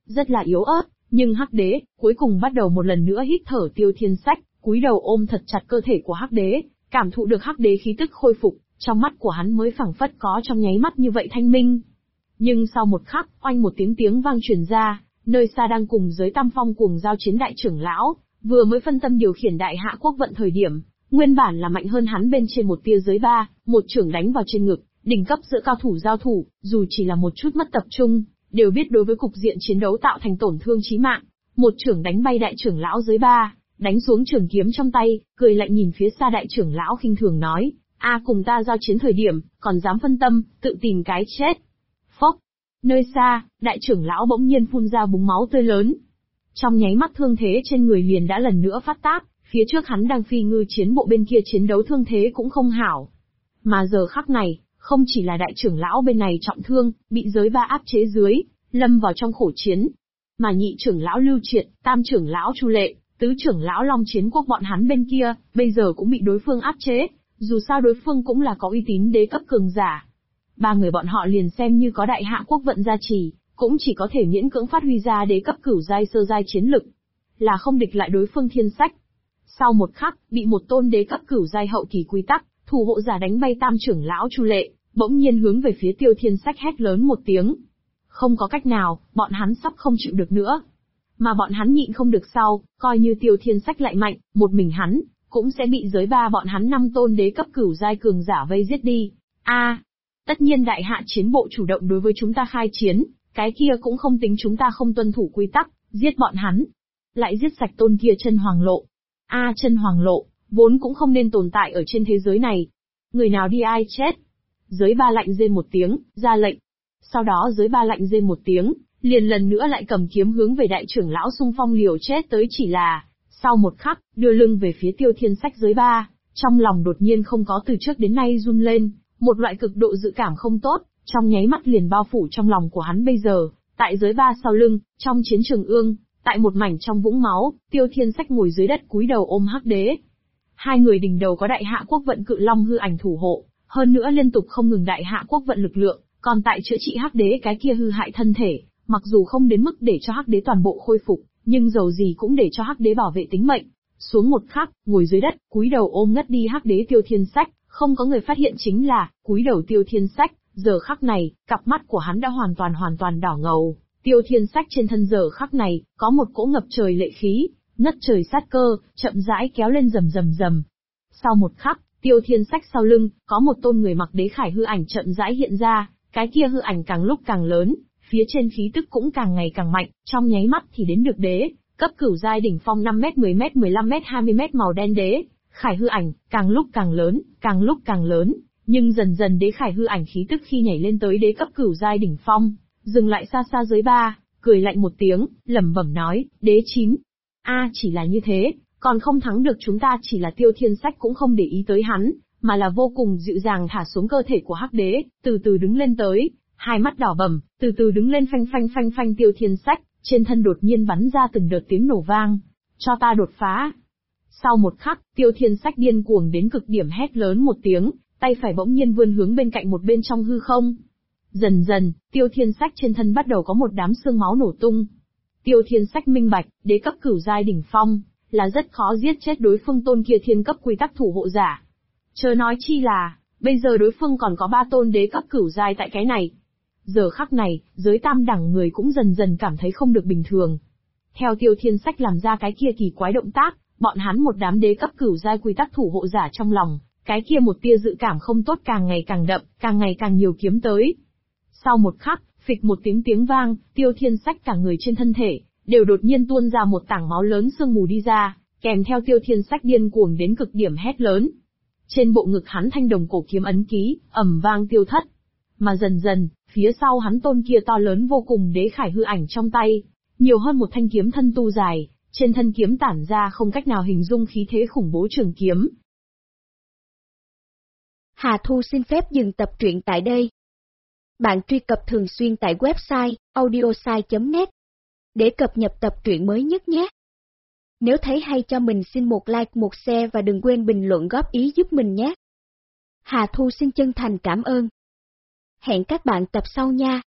yếu ớt, nhưng hắc đế, cuối cùng bắt đầu một lần nữa hít thở. Tiêu Thiên Sách, cúi đầu ôm thật chặt cơ thể của hắc đế, cảm thụ được hắc đế khí tức khôi phục, trong mắt của hắn mới phảng phất có trong nháy mắt như vậy thanh minh. Nhưng sau một khắc, oanh một tiếng vang truyền ra, nơi xa đang cùng giới tam phong cuồng giao chiến đại trưởng lão, vừa mới phân tâm điều khiển đại hạ quốc vận thời điểm, nguyên bản là mạnh hơn hắn bên trên một tia giới ba, một trưởng đánh vào trên ngực, đỉnh cấp giữa cao thủ giao thủ, dù chỉ là một chút mất tập trung, đều biết đối với cục diện chiến đấu tạo thành tổn thương chí mạng. Một trưởng đánh bay đại trưởng lão giới ba, đánh xuống trường kiếm trong tay, cười lạnh nhìn phía xa đại trưởng lão khinh thường nói, cùng ta giao chiến thời điểm, còn dám phân tâm, tự tìm cái chết. Phốc. Nơi xa, đại trưởng lão bỗng nhiên phun ra búng máu tươi lớn. Trong nháy mắt thương thế trên người liền đã lần nữa phát tác, phía trước hắn đang phi ngư chiến bộ bên kia chiến đấu thương thế cũng không hảo. Mà giờ khắc này, không chỉ là đại trưởng lão bên này trọng thương, bị giới ba áp chế dưới, lâm vào trong khổ chiến, mà nhị trưởng lão Lưu Triệt, tam trưởng lão Chu Lệ, tứ trưởng lão Long Chiến Quốc bọn hắn bên kia, bây giờ cũng bị đối phương áp chế, dù sao đối phương cũng là có uy tín đế cấp cường giả. Ba người bọn họ liền xem như có đại hạ quốc vận gia trì, cũng chỉ có thể miễn cưỡng phát huy ra đế cấp cửu giai sơ giai chiến lực, là không địch lại đối phương Thiên Sách. Sau một khắc, bị một tôn đế cấp cửu giai hậu kỳ quy tắc, thủ hộ giả đánh bay tam trưởng lão Chu Lệ, bỗng nhiên hướng về phía Tiêu Thiên Sách hét lớn một tiếng. Không có cách nào, bọn hắn sắp không chịu được nữa. Mà bọn hắn nhịn không được sau, coi như Tiêu Thiên Sách lại mạnh, một mình hắn, cũng sẽ bị giới ba bọn hắn 5 tôn đế cấp cửu giai cường giả vây giết đi. Tất nhiên đại hạ chiến bộ chủ động đối với chúng ta khai chiến, cái kia cũng không tính chúng ta không tuân thủ quy tắc, giết bọn hắn. Lại giết sạch tôn kia chân hoàng lộ. Chân hoàng lộ, vốn cũng không nên tồn tại ở trên thế giới này. Người nào đi ai chết. Giới ba lạnh rên một tiếng, ra lệnh. Sau đó giới ba lạnh rên một tiếng, liền lần nữa lại cầm kiếm hướng về đại trưởng lão xung phong liều chết tới, chỉ là, sau một khắc, đưa lưng về phía Tiêu Thiên Sách giới ba, trong lòng đột nhiên không có từ trước đến nay run lên, một loại cực độ dự cảm không tốt, trong nháy mắt liền bao phủ trong lòng của hắn. Bây giờ, tại giới ba sau lưng, trong chiến trường ương, tại một mảnh trong vũng máu, Tiêu Thiên Sách ngồi dưới đất cúi đầu ôm hắc đế. Hai người đỉnh đầu có đại hạ quốc vận cự long hư ảnh thủ hộ, hơn nữa liên tục không ngừng đại hạ quốc vận lực lượng, còn tại chữa trị hắc đế cái kia hư hại thân thể, mặc dù không đến mức để cho hắc đế toàn bộ khôi phục, nhưng dầu gì cũng để cho hắc đế bảo vệ tính mệnh. Xuống một khắc, ngồi dưới đất, cúi đầu ôm ngất đi hắc đế Tiêu Thiên Sách, không có người phát hiện chính là, cúi đầu Tiêu Thiên Sách, giờ khắc này, cặp mắt của hắn đã hoàn toàn đỏ ngầu. Tiêu Thiên Sách trên thân giờ khắc này, có một cỗ ngập trời lệ khí, ngất trời sát cơ, chậm rãi kéo lên rầm. Sau một khắc, Tiêu Thiên Sách sau lưng, có một tôn người mặc đế khải hư ảnh chậm rãi hiện ra, cái kia hư ảnh càng lúc càng lớn, phía trên khí tức cũng càng ngày càng mạnh, trong nháy mắt thì đến được đế cấp cửu giai đỉnh phong 5m, 10m, 15m, 20m màu đen đế khải hư ảnh, càng lúc càng lớn, nhưng dần dần đế khải hư ảnh khí tức khi nhảy lên tới đế cấp cửu giai đỉnh phong, dừng lại xa giới ba, cười lạnh một tiếng, lẩm bẩm nói, đế 9. Chỉ là như thế, còn không thắng được chúng ta. Chỉ là Tiêu Thiên Sách cũng không để ý tới hắn, mà là vô cùng dịu dàng thả xuống cơ thể của Hắc Đế, từ từ đứng lên tới, hai mắt đỏ bầm, từ từ đứng lên phanh phanh phanh phanh. Tiêu Thiên Sách, trên thân đột nhiên bắn ra từng đợt tiếng nổ vang, cho ta đột phá. Sau một khắc, Tiêu Thiên Sách điên cuồng đến cực điểm hét lớn một tiếng, tay phải bỗng nhiên vươn hướng bên cạnh một bên trong hư không. Dần dần, Tiêu Thiên Sách trên thân bắt đầu có một đám xương máu nổ tung. Tiêu Thiên Sách minh bạch, đế cấp cửu giai đỉnh phong, là rất khó giết chết đối phương tôn kia thiên cấp quy tắc thủ hộ giả. Chớ nói chi là, bây giờ đối phương còn có 3 tôn đế cấp cửu giai tại cái này. Giờ khắc này, giới tam đẳng người cũng dần dần cảm thấy không được bình thường. Theo Tiêu Thiên Sách làm ra cái kia kỳ quái động tác, bọn hắn một đám đế cấp cửu giai quy tắc thủ hộ giả trong lòng, cái kia một tia dự cảm không tốt càng ngày càng đậm, càng ngày càng nhiều kiếm tới. Sau một khắc, phịch một tiếng vang, Tiêu Thiên Sách cả người trên thân thể, đều đột nhiên tuôn ra một tảng máu lớn sương mù đi ra, kèm theo Tiêu Thiên Sách điên cuồng đến cực điểm hét lớn. Trên bộ ngực hắn thanh đồng cổ kiếm ấn ký, ầm vang tiêu thất. Mà dần dần, phía sau hắn tôn kia to lớn vô cùng đế khải hư ảnh trong tay, nhiều hơn một thanh kiếm thân tu dài, trên thân kiếm tản ra không cách nào hình dung khí thế khủng bố trường kiếm. Hà Thu xin phép dừng tập truyện tại đây. Bạn truy cập thường xuyên tại website audiosai.net để cập nhật tập truyện mới nhất nhé. Nếu thấy hay cho mình xin một like, một share và đừng quên bình luận góp ý giúp mình nhé. Hà Thu xin chân thành cảm ơn. Hẹn các bạn tập sau nha.